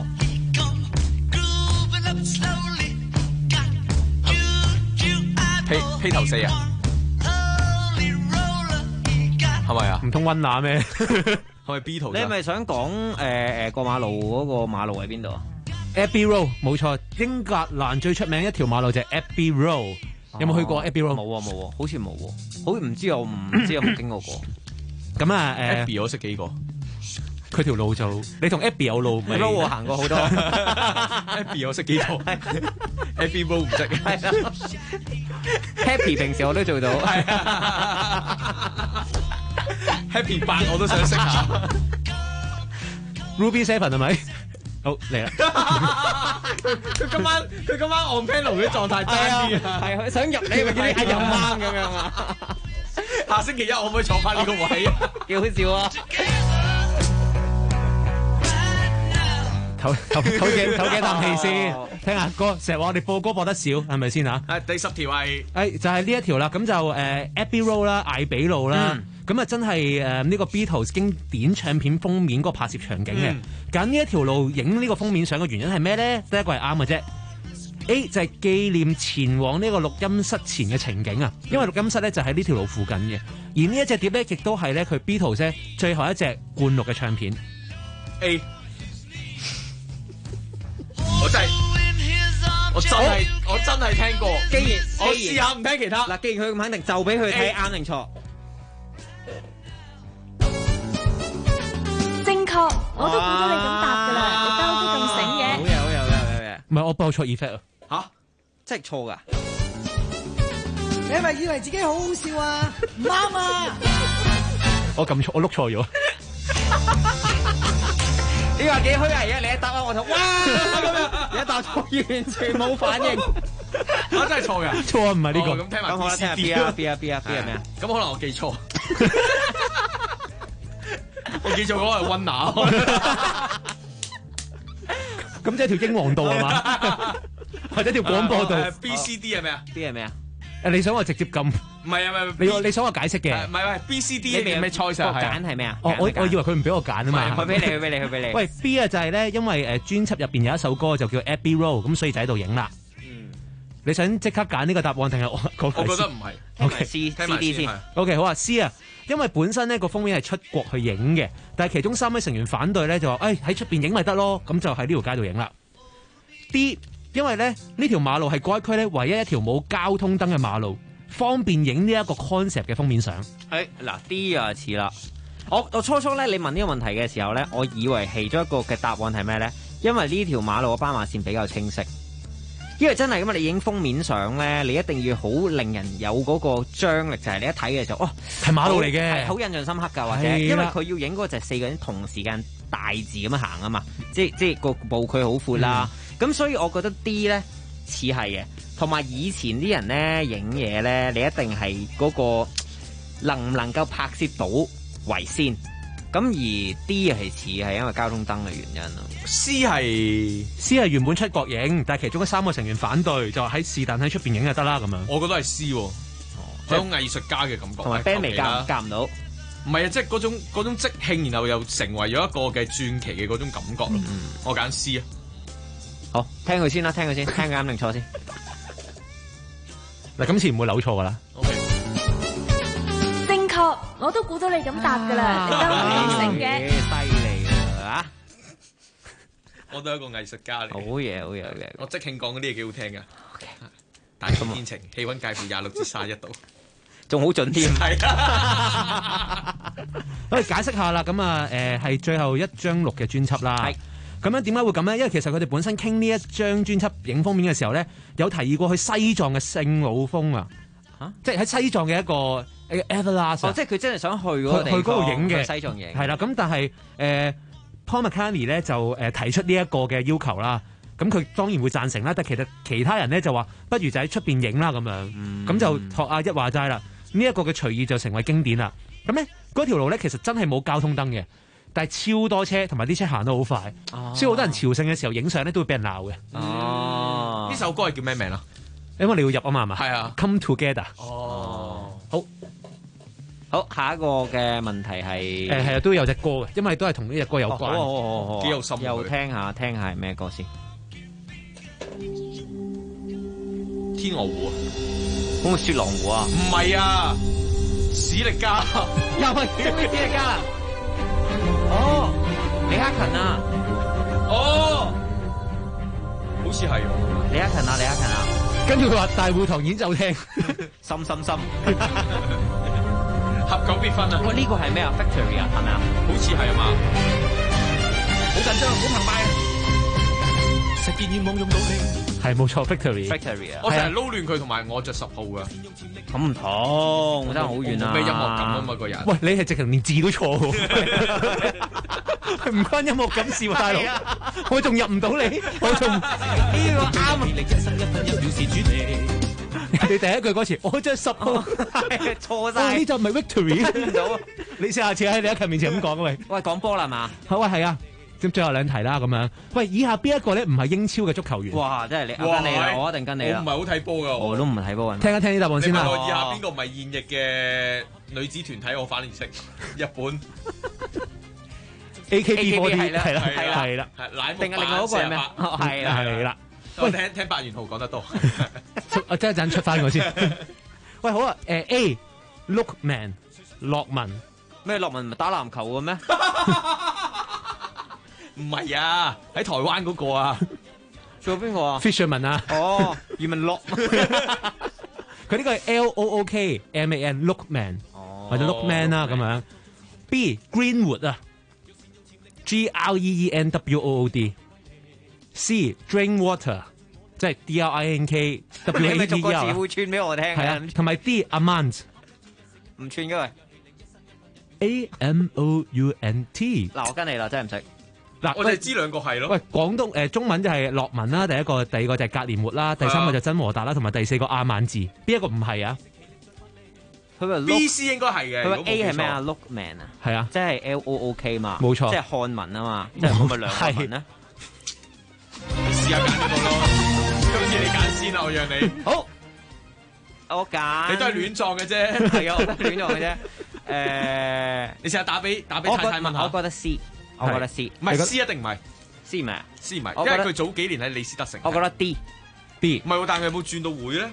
披頭四啊？係咪啊？ 唔通溫拿咩？ 係咪 B 圖？ 你係咪想講過馬路嗰個馬路喺邊度啊？ Abbey Road 冇錯，英格蘭最出名一條馬路就係 Abbey Road。有冇去過 Abbey Road？ 冇啊，好似冇喎，好唔知我唔知有冇經過過。 咁啊 ，Abbey 我識幾個， 佢條路就你同 Abbey 有路咪？ 我行過好多。 Abbey 我識幾個，Abbey Road 唔識。 Happy 平時我都做到。 Happy 8我都想識下。 Ruby 7係咪？好嚟啦！ 佢今晚 on panel 啲狀態爭啲啊， 係想入你咪叫你嗌入啱咁樣啊！ 下星期一可唔可以坐翻呢個位啊？ 幾好笑啊！ 唞幾啖氣先，聽下歌。成日話我哋播歌播得少，係咪先嚇？ 第10條係就係呢一條啦。咁就Abbey Road 啦，艾比路啦。咁啊真係呢個 Beatles 經典唱片封面嗰個拍攝場景嘅。揀呢一條路影呢個封面相嘅原因係咩咧？第一個係啱嘅啫。A 就係紀念前往呢個錄音室前嘅情景啊，因為錄音室咧就喺呢條路附近嘅。而呢一隻碟咧，亦都係咧佢 Beatles 咧最後一隻灌錄嘅唱片。 A 我真係聽過。 既然我試下唔聽其他。 嗱，既然佢咁肯定，就俾佢睇啱定錯。 正確，我都估到你咁答㗎啦，你兜都咁醒嘅。 好嘢。 唔係我播錯 effect 啊！ 嚇，真係錯㗎！ 你係咪以為自己好好笑啊？唔啱啊！ 我撳錯，我碌錯咗。 你話幾虛偽啊！你一答啊，我就哇咁樣，你一答錯完全冇反應。 我真係錯嘅， 錯啊，唔係呢個。 咁聽埋咁好啦，聽下 B 啊 B 係咩啊？ 咁可能我記錯。我記錯嗰個係溫拿。 咁即係條英皇道係嘛？或者條廣播道 ？B C D 係咩啊 ？B 係咩啊？ 你想我直接撳？ 唔係啊， 你想我解釋嘅？ 唔係 B C D 係咩 choice 啊？ 揀係咩啊？ 我以為佢唔俾我揀啊嘛。 佢俾你。 喂 B 啊，就係咧，因為專輯入邊有一首歌就叫 Abbey Road， 咁所以就喺度影啦。你想即刻揀呢個答案定係我覺得唔係。 OK C D 先。 OK 好啊 C 啊，因為本身呢個封面係出國去影嘅，但係其中3位成員反對咧，就話喺出邊影咪得咯，咁就喺呢條街度影啦。D 因為咧呢條馬路係該區咧唯一一條冇交通燈嘅馬路，方便影呢一個 concept 嘅封面相。 嗱 D 啊似啦，我初初咧你問呢個問題嘅時候咧，我以為其中一個嘅答案係咩咧？因為呢條馬路嘅斑馬線比較清晰，因為真係咁啊！你影封面相咧，你一定要好令人有嗰個張力，就係你一睇嘅時候， 係馬路嚟嘅， 好印象深刻㗎，或者因為佢要影嗰個就係4個人同時間大字咁樣行啊嘛，即係個步距好闊啦。咁所以我覺得 D 咧似係嘅，同埋以前啲人咧影嘢咧，你一定係嗰個能唔能夠拍攝到為先。咁而 D 係似係因為交通燈嘅原因咯。 C 係原本出國影，但係其中嗰3個成員反對，就喺是但喺出邊影就得啦咁樣。 我覺得係 C 喎，有種藝術家嘅感覺。 同埋 band 未夾唔到。 唔係啊，即係嗰種即興，然後又成為咗一個嘅傳奇嘅嗰種感覺咯。我揀 C 啊。 好，聽佢先啦，聽佢啱定錯先。 嗱，今次唔會扭錯噶啦。 正確，我都估到你咁答噶啦，你都咁醒嘅。 犀利啊！ 我都係一個藝術家嚟。 好嘢。 我即興講嗰啲嘢幾好聽噶。大風天晴，氣溫介乎26至31度， 仲好準添。 係啊。 我哋解釋下啦，咁啊，係最後一張錄嘅專輯啦。係。咁樣點解會咁咧？因為其實佢哋本身傾呢一張專輯影封面嘅時候咧，有提議過去西藏嘅聖魯峰啊，即係喺西藏嘅一個 Everlast。 即係佢真係想去嗰度影嘅西藏影。 係啦，咁但係Paul McCartney 咧就提出呢一個嘅要求啦。咁佢當然會贊成啦，但係其他人咧就話不如就喺出邊影啦咁樣。咁就學阿一話齋啦，呢一個嘅隨意就成為經典啦。咁咧嗰條路咧其實真係冇交通燈嘅。但係超多車，同埋啲車行得好快，所以好多人朝聖嘅時候影相咧都會俾人鬧嘅。 呢首歌係叫咩名啊？ 因為你要入啊嘛，係嘛？ 係啊 ，Come Together。 好，下一個嘅問題係係啊，都有隻歌嘅，因為都係同呢隻歌有關。 好， 幾有心。 又聽下係咩歌先？ 天鵝湖啊？ 咁個雪狼湖啊？ 唔係啊，史力加。 又係史力加。李克勤啊！ 好似係李克勤啊！ 跟住佢話大會堂演奏廳， 心， 合久必分啊！ 喂，呢個係咩啊 ？Factory 啊，係咪啊？ 好似係啊嘛，好緊張，好澎湃啊！ 實現願望用努力。 係冇錯 ，Victory 啊！ 我成日撈亂佢同埋我着10號噶， 咁唔同，真係好遠啊！ 咩音樂感啊嘛個人？ 喂，你係直情連字都錯喎，唔關音樂感事喎，大佬，我仲入唔到你，我仲呢個啱啊！你第一句歌詞，我着10號， 錯晒， 呢就唔係 Victory 到，你下次喺你阿強面前咁講喂， 喂講波啦嘛？ 好啊，係啊。咁最後2題啦，咁樣。喂，以下邊一個咧唔係英超嘅足球員？ 哇！真係你，我跟你啦，我一定跟你啦。 我唔係好睇波噶， 我都唔係睇波。 聽一聽啲答案先啦。 以下邊個唔係現役嘅女子團體？我反而識日本 AKB48 係啦， 係啦， 定係另外嗰個係咩？ 係啦。 喂，聽白元浩講得多。 我即係陣出翻我先。喂，好啊。A Lookman 洛文咩？洛文唔係打籃球嘅咩？ 唔係啊，喺台灣嗰個啊， 仲有邊個啊 ？Fisherman 啊， 哦，余文樂， 佢呢個係 LOOKMAN Lookman，或者 Lookman 啦咁樣。B Greenwood 啊 ，GREENWOOD。C Drinkwater， 即係 DRINKWATER。 你咪逐個字會串俾我聽係啊，同埋 D Amount 唔串嘅喂。AMOUNT。 嗱，我跟你啦，真係唔識。 嗱， 我哋知兩個係咯。 喂，廣東中文就係洛文啦，第一個就係格連活啦，第三個就真和達啦，同埋第四個阿曼治，邊一個唔係啊？ 佢話 B、C 應該係嘅。 佢話 A 係咩啊 ？Lookman 啊， 係啊， 即係 LOOK 嘛， 冇錯， 即係漢文啊嘛，即係咁咪兩個文咧。 你試下揀嗰個咯，今次你揀先啦，我讓你。 好，我揀。 你都係亂撞嘅啫。 係啊，我都係亂撞嘅啫。 你試下打俾太太問下。 我覺得 C。我覺得 C， 唔係 C 一定唔係 C 唔係 C 唔係，因為佢早幾年喺李斯特城。 我覺得 D， 唔係，但係佢有冇轉到會咧？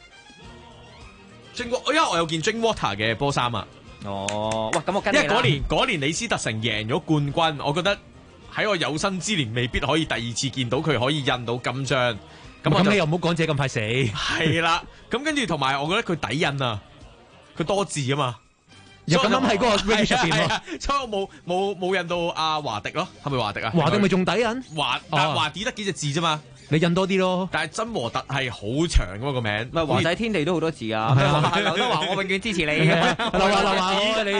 因為我有件 Drinkwater 嘅波衫啊。 哦，喂，咁我跟你啦。 因為嗰年李斯特城贏咗冠軍，我覺得喺我有生之年未必可以第二次見到佢可以印到金章。 咁你又唔好講自己咁快死。 係啦，咁跟住同埋我覺得佢底印啊，佢多字啊嘛。 又咁啱喺嗰個 range 入邊喎， 所以我冇印到阿華迪咯，係咪華迪啊？ 華迪咪仲抵印？ 華迪得幾隻字啫嘛， 你印多啲咯。 但係真和特係好長噶嘛個名， 唔係華仔天地都好多字啊。劉德華我永遠支持你。 劉華你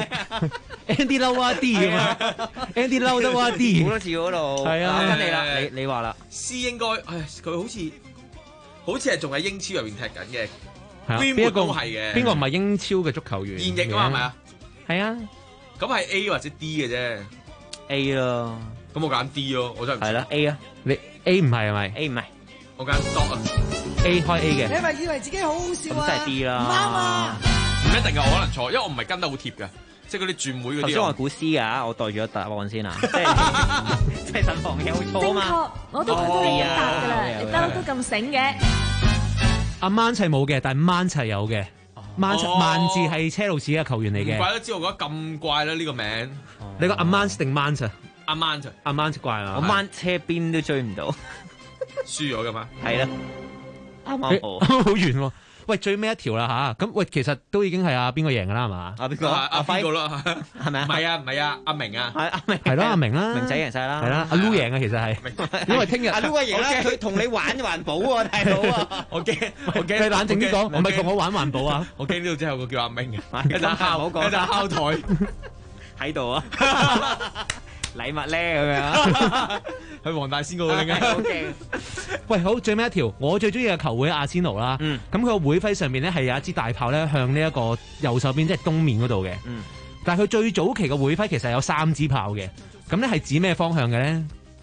Andy 嬲啊啲咁啊 ，Andy 嬲得啊啲。 好多字嗰度。係啊，跟你啦，你話啦。 C 應該，佢好似係仲喺英超入邊踢緊嘅。 邊個都係嘅？邊個唔係英超嘅足球員？ 現役啊嘛係咪啊？ 係啊， 咁係 A 或者 D 嘅啫 ，A 咯， 咁我揀 D 咯，我真係係啦 A 啊， 你 A 唔係係咪 ？A 唔係， 我揀 dot 啊 ，A 開 A 嘅， 你咪以為自己好好笑啊？ 咁真係 D 啦， 唔啱啊！ 唔一定嘅，我可能錯，因為我唔係跟得好貼嘅，即係嗰啲轉會嗰啲。 頭先我估 C 㗎，我袋住咗答案先啊，即係慎防有錯啊嘛。 正確，我都估到你咁答㗎啦，你都咁醒嘅。 阿 Man 係冇嘅，但係 Man 係有嘅。曼字係車路士嘅球員嚟嘅， 唔怪得知我覺得咁怪啦呢個名。 你個阿 Man 定 Man 啊？ 阿 Man 怪啊！ 我 Man 車邊都追唔到， 輸咗噶嘛？ 係啦，啱啱好， 好遠喎。喂，最尾一條啦吓，咁喂，其實都已經係邊個贏噶啦，係嘛？ 邊個？ 阿邊個咯？ 係咪啊？ 唔係啊，阿明啊， 係阿明， 係咯，阿明啦， 明仔贏晒啦， 係啦，阿 Lu 贏啊，其實係，因為聽日阿 Lu 贏啦，佢同你玩環保喎，大佬啊！ 我驚， 你冷靜啲講，我咪同我玩環保啊！ 我驚呢度之後個叫阿明嘅，一陣敲台喺度啊！禮物咧咁樣， 去黃大仙嗰度拎啊！ 喂，好，最尾一條，我最中意嘅球會阿仙奴啦。咁佢個會徽上面咧係有一支大炮咧向呢一個右手邊，即係東面嗰度嘅。但係佢最早期嘅會徽其實有3支炮嘅，咁咧係指咩方向嘅咧？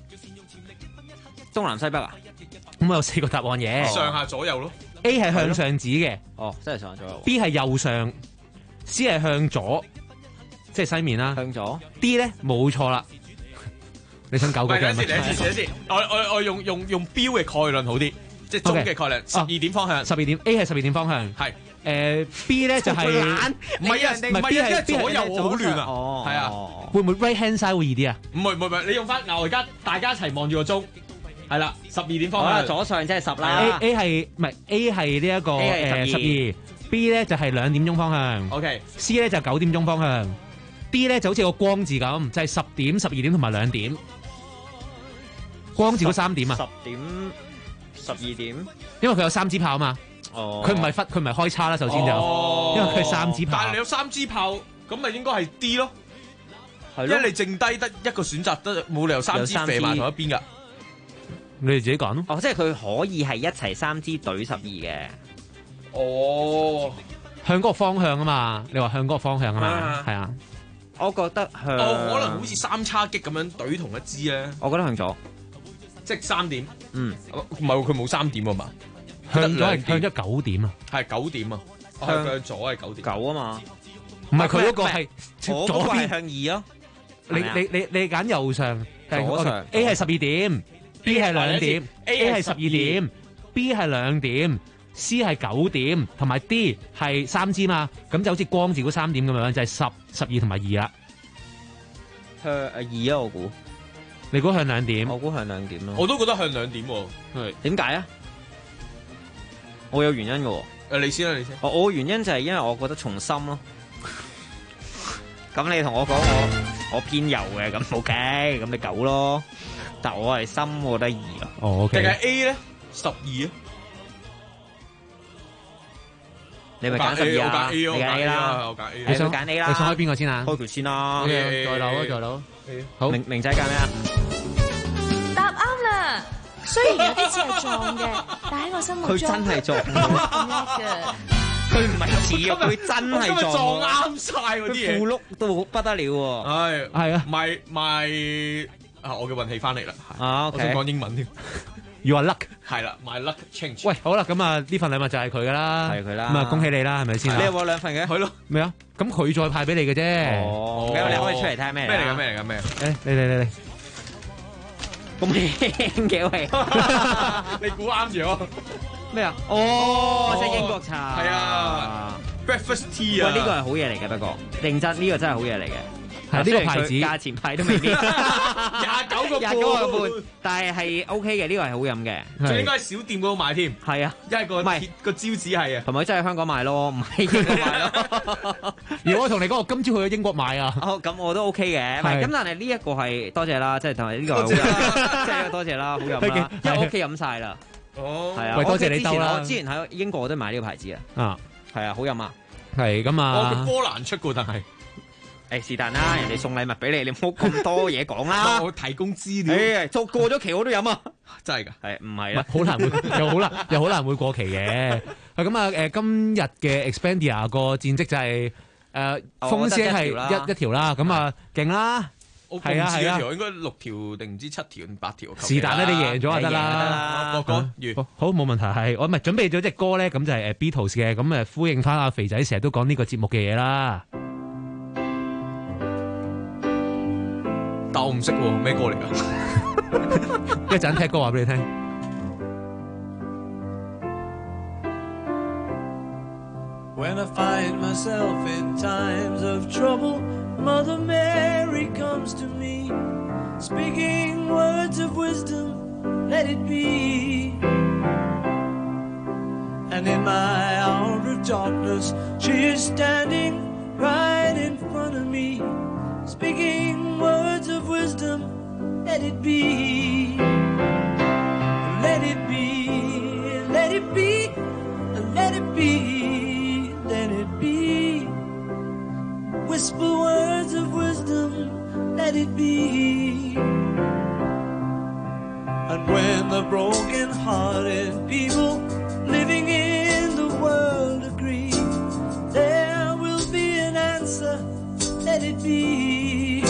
東南西北啊？ 咁有4個答案嘅， 上下左右咯。 A 係向上指嘅， 哦，真係上下左右。 B 係右上 ，C 係向左，即係西面啦。 向左 D 咧冇錯啦。你想搞個嘅？ 等先，我用標嘅概論好啲，即係中嘅概論。12點方向 ，12點 A 係12點方向， 係 B 咧就係唔係啊？唔係啊，因為左右我好亂啊。係啊， 會唔會 right hand side 會易啲啊？ 唔係，你用翻嗱，我而家大家一齊望住個鐘，係啦，12點方向， 左上即係10啦。 A 係唔係 A 係呢一個12，B 咧就係2點鐘方向。OK，C 咧就9點鐘方向。D 咧就好似個光字咁，就係10點、12點同埋2點。 光字嗰3點啊 ，10點、12點， 因為佢有3支炮嘛。 哦， 佢唔係開叉啦，首先就，因為佢係3支炮。 但係你有3支炮，咁咪應該係 D 咯。因為你剩低得一個選擇，得冇理由3支射埋同一邊㗎。 你哋自己講咯。 哦，即係佢可以係一齊3支對12嘅。 哦， 向嗰個方向啊嘛，你話向嗰個方向啊嘛，係啊。 我覺得向， 可能好似3叉戟咁樣懟同一支咧。 我覺得向左， 即係3點。 嗯， 唔係佢冇3點啊嘛。 向左係向咗9點啊。 係9點啊。向左係9點。 9啊嘛。 唔係佢嗰個係左邊向2咯。 你揀右上， 左上 A 係12點 ，B 係2點 ，A 係12點 ，B 係2點。C 係9點，同埋 D 係3支嘛，咁就好似光字嗰3點咁樣，就係10、12同埋2啦。 向2啊，我估。 你估向2點？ 我估向2點咯。 我都覺得向2點喎。 係點解啊？我有原因嘅喎。 你先啦，你先。 我嘅原因就係因為我覺得從心咯。咁你同我講我偏右嘅，咁 OK，咁你9咯。但我係心，我覺得2咯。 哦 OK。 定係 A 咧？12啊？ 你咪揀12啊！你揀 A 啦， 我揀 A。 你想揀 A 啦？ 你想開邊個先啊？ 開條先啦。 再樓。好， 明仔揀咩啊？ 答啱啦！雖然有啲似係撞嘅，但喺我心目中， 佢真係撞咁叻嘅。 佢唔係似啊，佢真係撞啱晒嗰啲嘢， 佢褲碌到不得了喎。 係啊，賣啊！我嘅運氣翻嚟啦。 啊， 我想講英文添。 You are luck， 係啦，my luck change。 喂，好啦，咁啊，呢份禮物就係佢噶啦， 係佢啦， 咁啊，恭喜你啦，係咪先？ 你有冇2份嘅？ 係咯， 咩啊？咁佢再派俾你嘅啫。 哦，你可以出嚟睇下咩嚟㗎？ 咩嚟㗎？咩？ 誒，你， 咁輕嘅喂， 你估啱咗咩啊？哦，即係英國茶。 係啊 ，breakfast tea 啊。 喂，呢個係好嘢嚟嘅，不過認真呢個真係好嘢嚟嘅。 係呢個牌子， 價錢派都未必 29個半， 但係 OK 嘅，呢個係好飲嘅。 最應該喺小店嗰度買添。 係啊， 因為個招紙係啊， 同埋真係喺香港買咯，唔係英國買咯。 如果我同你講，我今朝去咗英國買啊。 咁我都 OK 嘅，咁但係呢一個係多謝啦，即係同埋呢個係好飲，即係多謝啦，好飲啦，因為我屋企飲晒啦。 哦， 係啊， 喂，多謝你兜啦。 我之前喺英國我都買呢個牌子啊。 啊， 係啊，好飲啊。 係咁啊。 佢波蘭出嘅，但係。 是但啦，人哋送禮物俾你，你唔好咁多嘢講啦。 我提供資料。 做過咗期我都飲啊， 真係㗎。 係唔係啊？ 好難會又好難會過期嘅。咁啊今日嘅 Expandia 個戰績就係風聲係一條啦。咁啊勁啦。 係啊，應該6條定唔知7條定8條。 是但啦，你贏咗就得啦。 我講完。 好冇問題，係我咪準備咗隻歌咧，咁就係Beatles嘅，咁呼應翻阿肥仔成日都講呢個節目嘅嘢啦。 但我唔識喎，咩歌嚟㗎？ 一陣聽歌話俾你聽。 When I find myself in times of trouble, Mother Mary comes to me, speaking words of wisdom, let it be. And in my hour of darkness, she is standing right in front of me, speaking words of wisdom, let it be. Let it be, let it be, let it be, let it be. Whisper words of wisdom, let it be. And when the broken-hearted people living in the world agree, there will be an answer, let it be.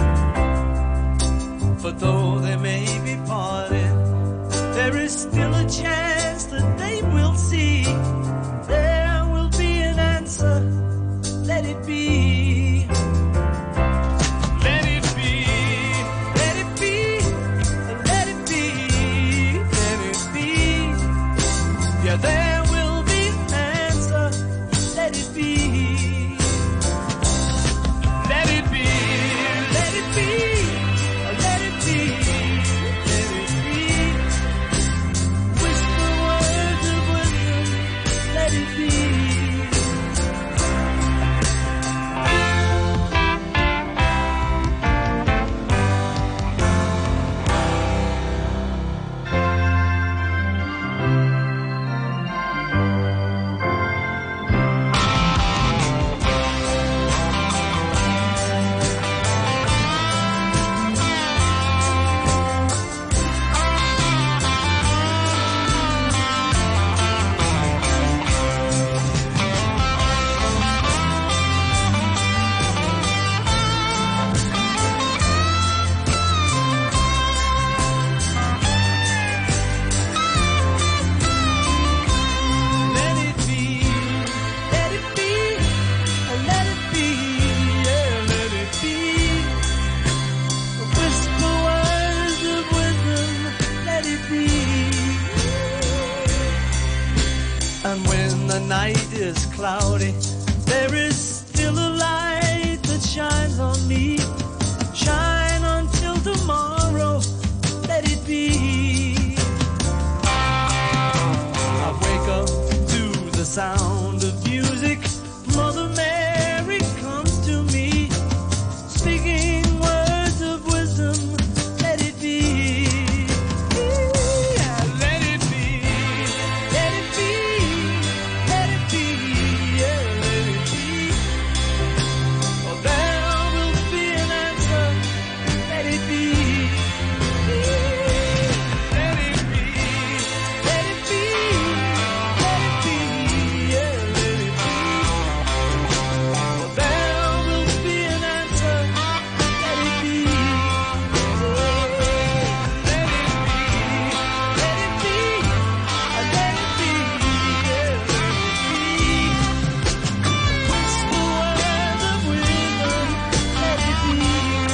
But though they may be parted, there is still a chance that they will see. There will be an answer, let it be. Let it be, let it be, let it be, let it be. Yeah, there will be an answer, let it be. Let it be, let it be, let it be. cloudy, there is still a light that shines on me. Shine until tomorrow, let it be. I wake up to the sound of music. Mother Mary comes to me, speaking words of wisdom. Let it be. Yeah, let it be. Let it be. Let it be. Yeah, let it be. Oh, there will be an answer. Let it be. Let it be. Let it be. Let it be. Yeah, let it be. Oh, there will be an answer. Let it be. Let it be. Let it be. Let it be. Yeah, let it be. Whisper words of wisdom. Let it be.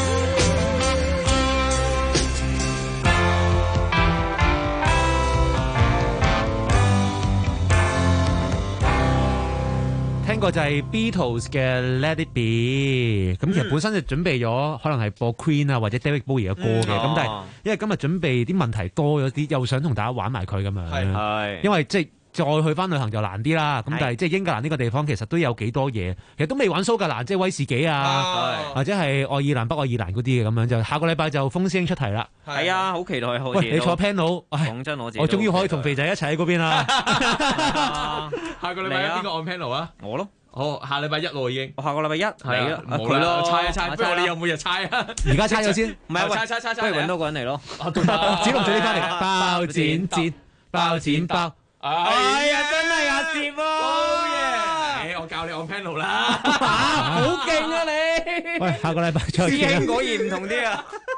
聽過就係 Beatles 嘅 Let It Be， 咁其實本身就準備咗可能係播 Queen 啊或者 David Bowie 嘅歌嘅，咁但係因為今日準備啲問題多咗啲，又想同大家玩埋佢咁樣， 係因為即係再去翻旅行就難啲啦。咁但係即係英格蘭呢個地方其實都有幾多嘢，其實都未玩蘇格蘭，即係威士忌啊，或者係愛爾蘭、北愛爾蘭嗰啲嘅咁樣，就下個禮拜就風師兄出題啦。 係啊，好期待，好喂，你坐 panel， 講真我終於可以同肥仔一齊喺嗰邊啦。 下個禮拜邊個按 panel 啊？ 我咯。 好，下禮拜一咯已經。 下個禮拜一嚟啦， 佢咯，猜一猜。不如我哋有每日猜啊？ 而家猜咗先。 唔係， 猜， 不如揾多個人嚟咯。 子龍最呢翻嚟，包剪剪，包剪包。 哎呀，真係阿接喎！ 好嘢！我教你按 panel 啦。 好勁啊你！ 喂，下個禮拜再見。 師兄果然唔同啲啊！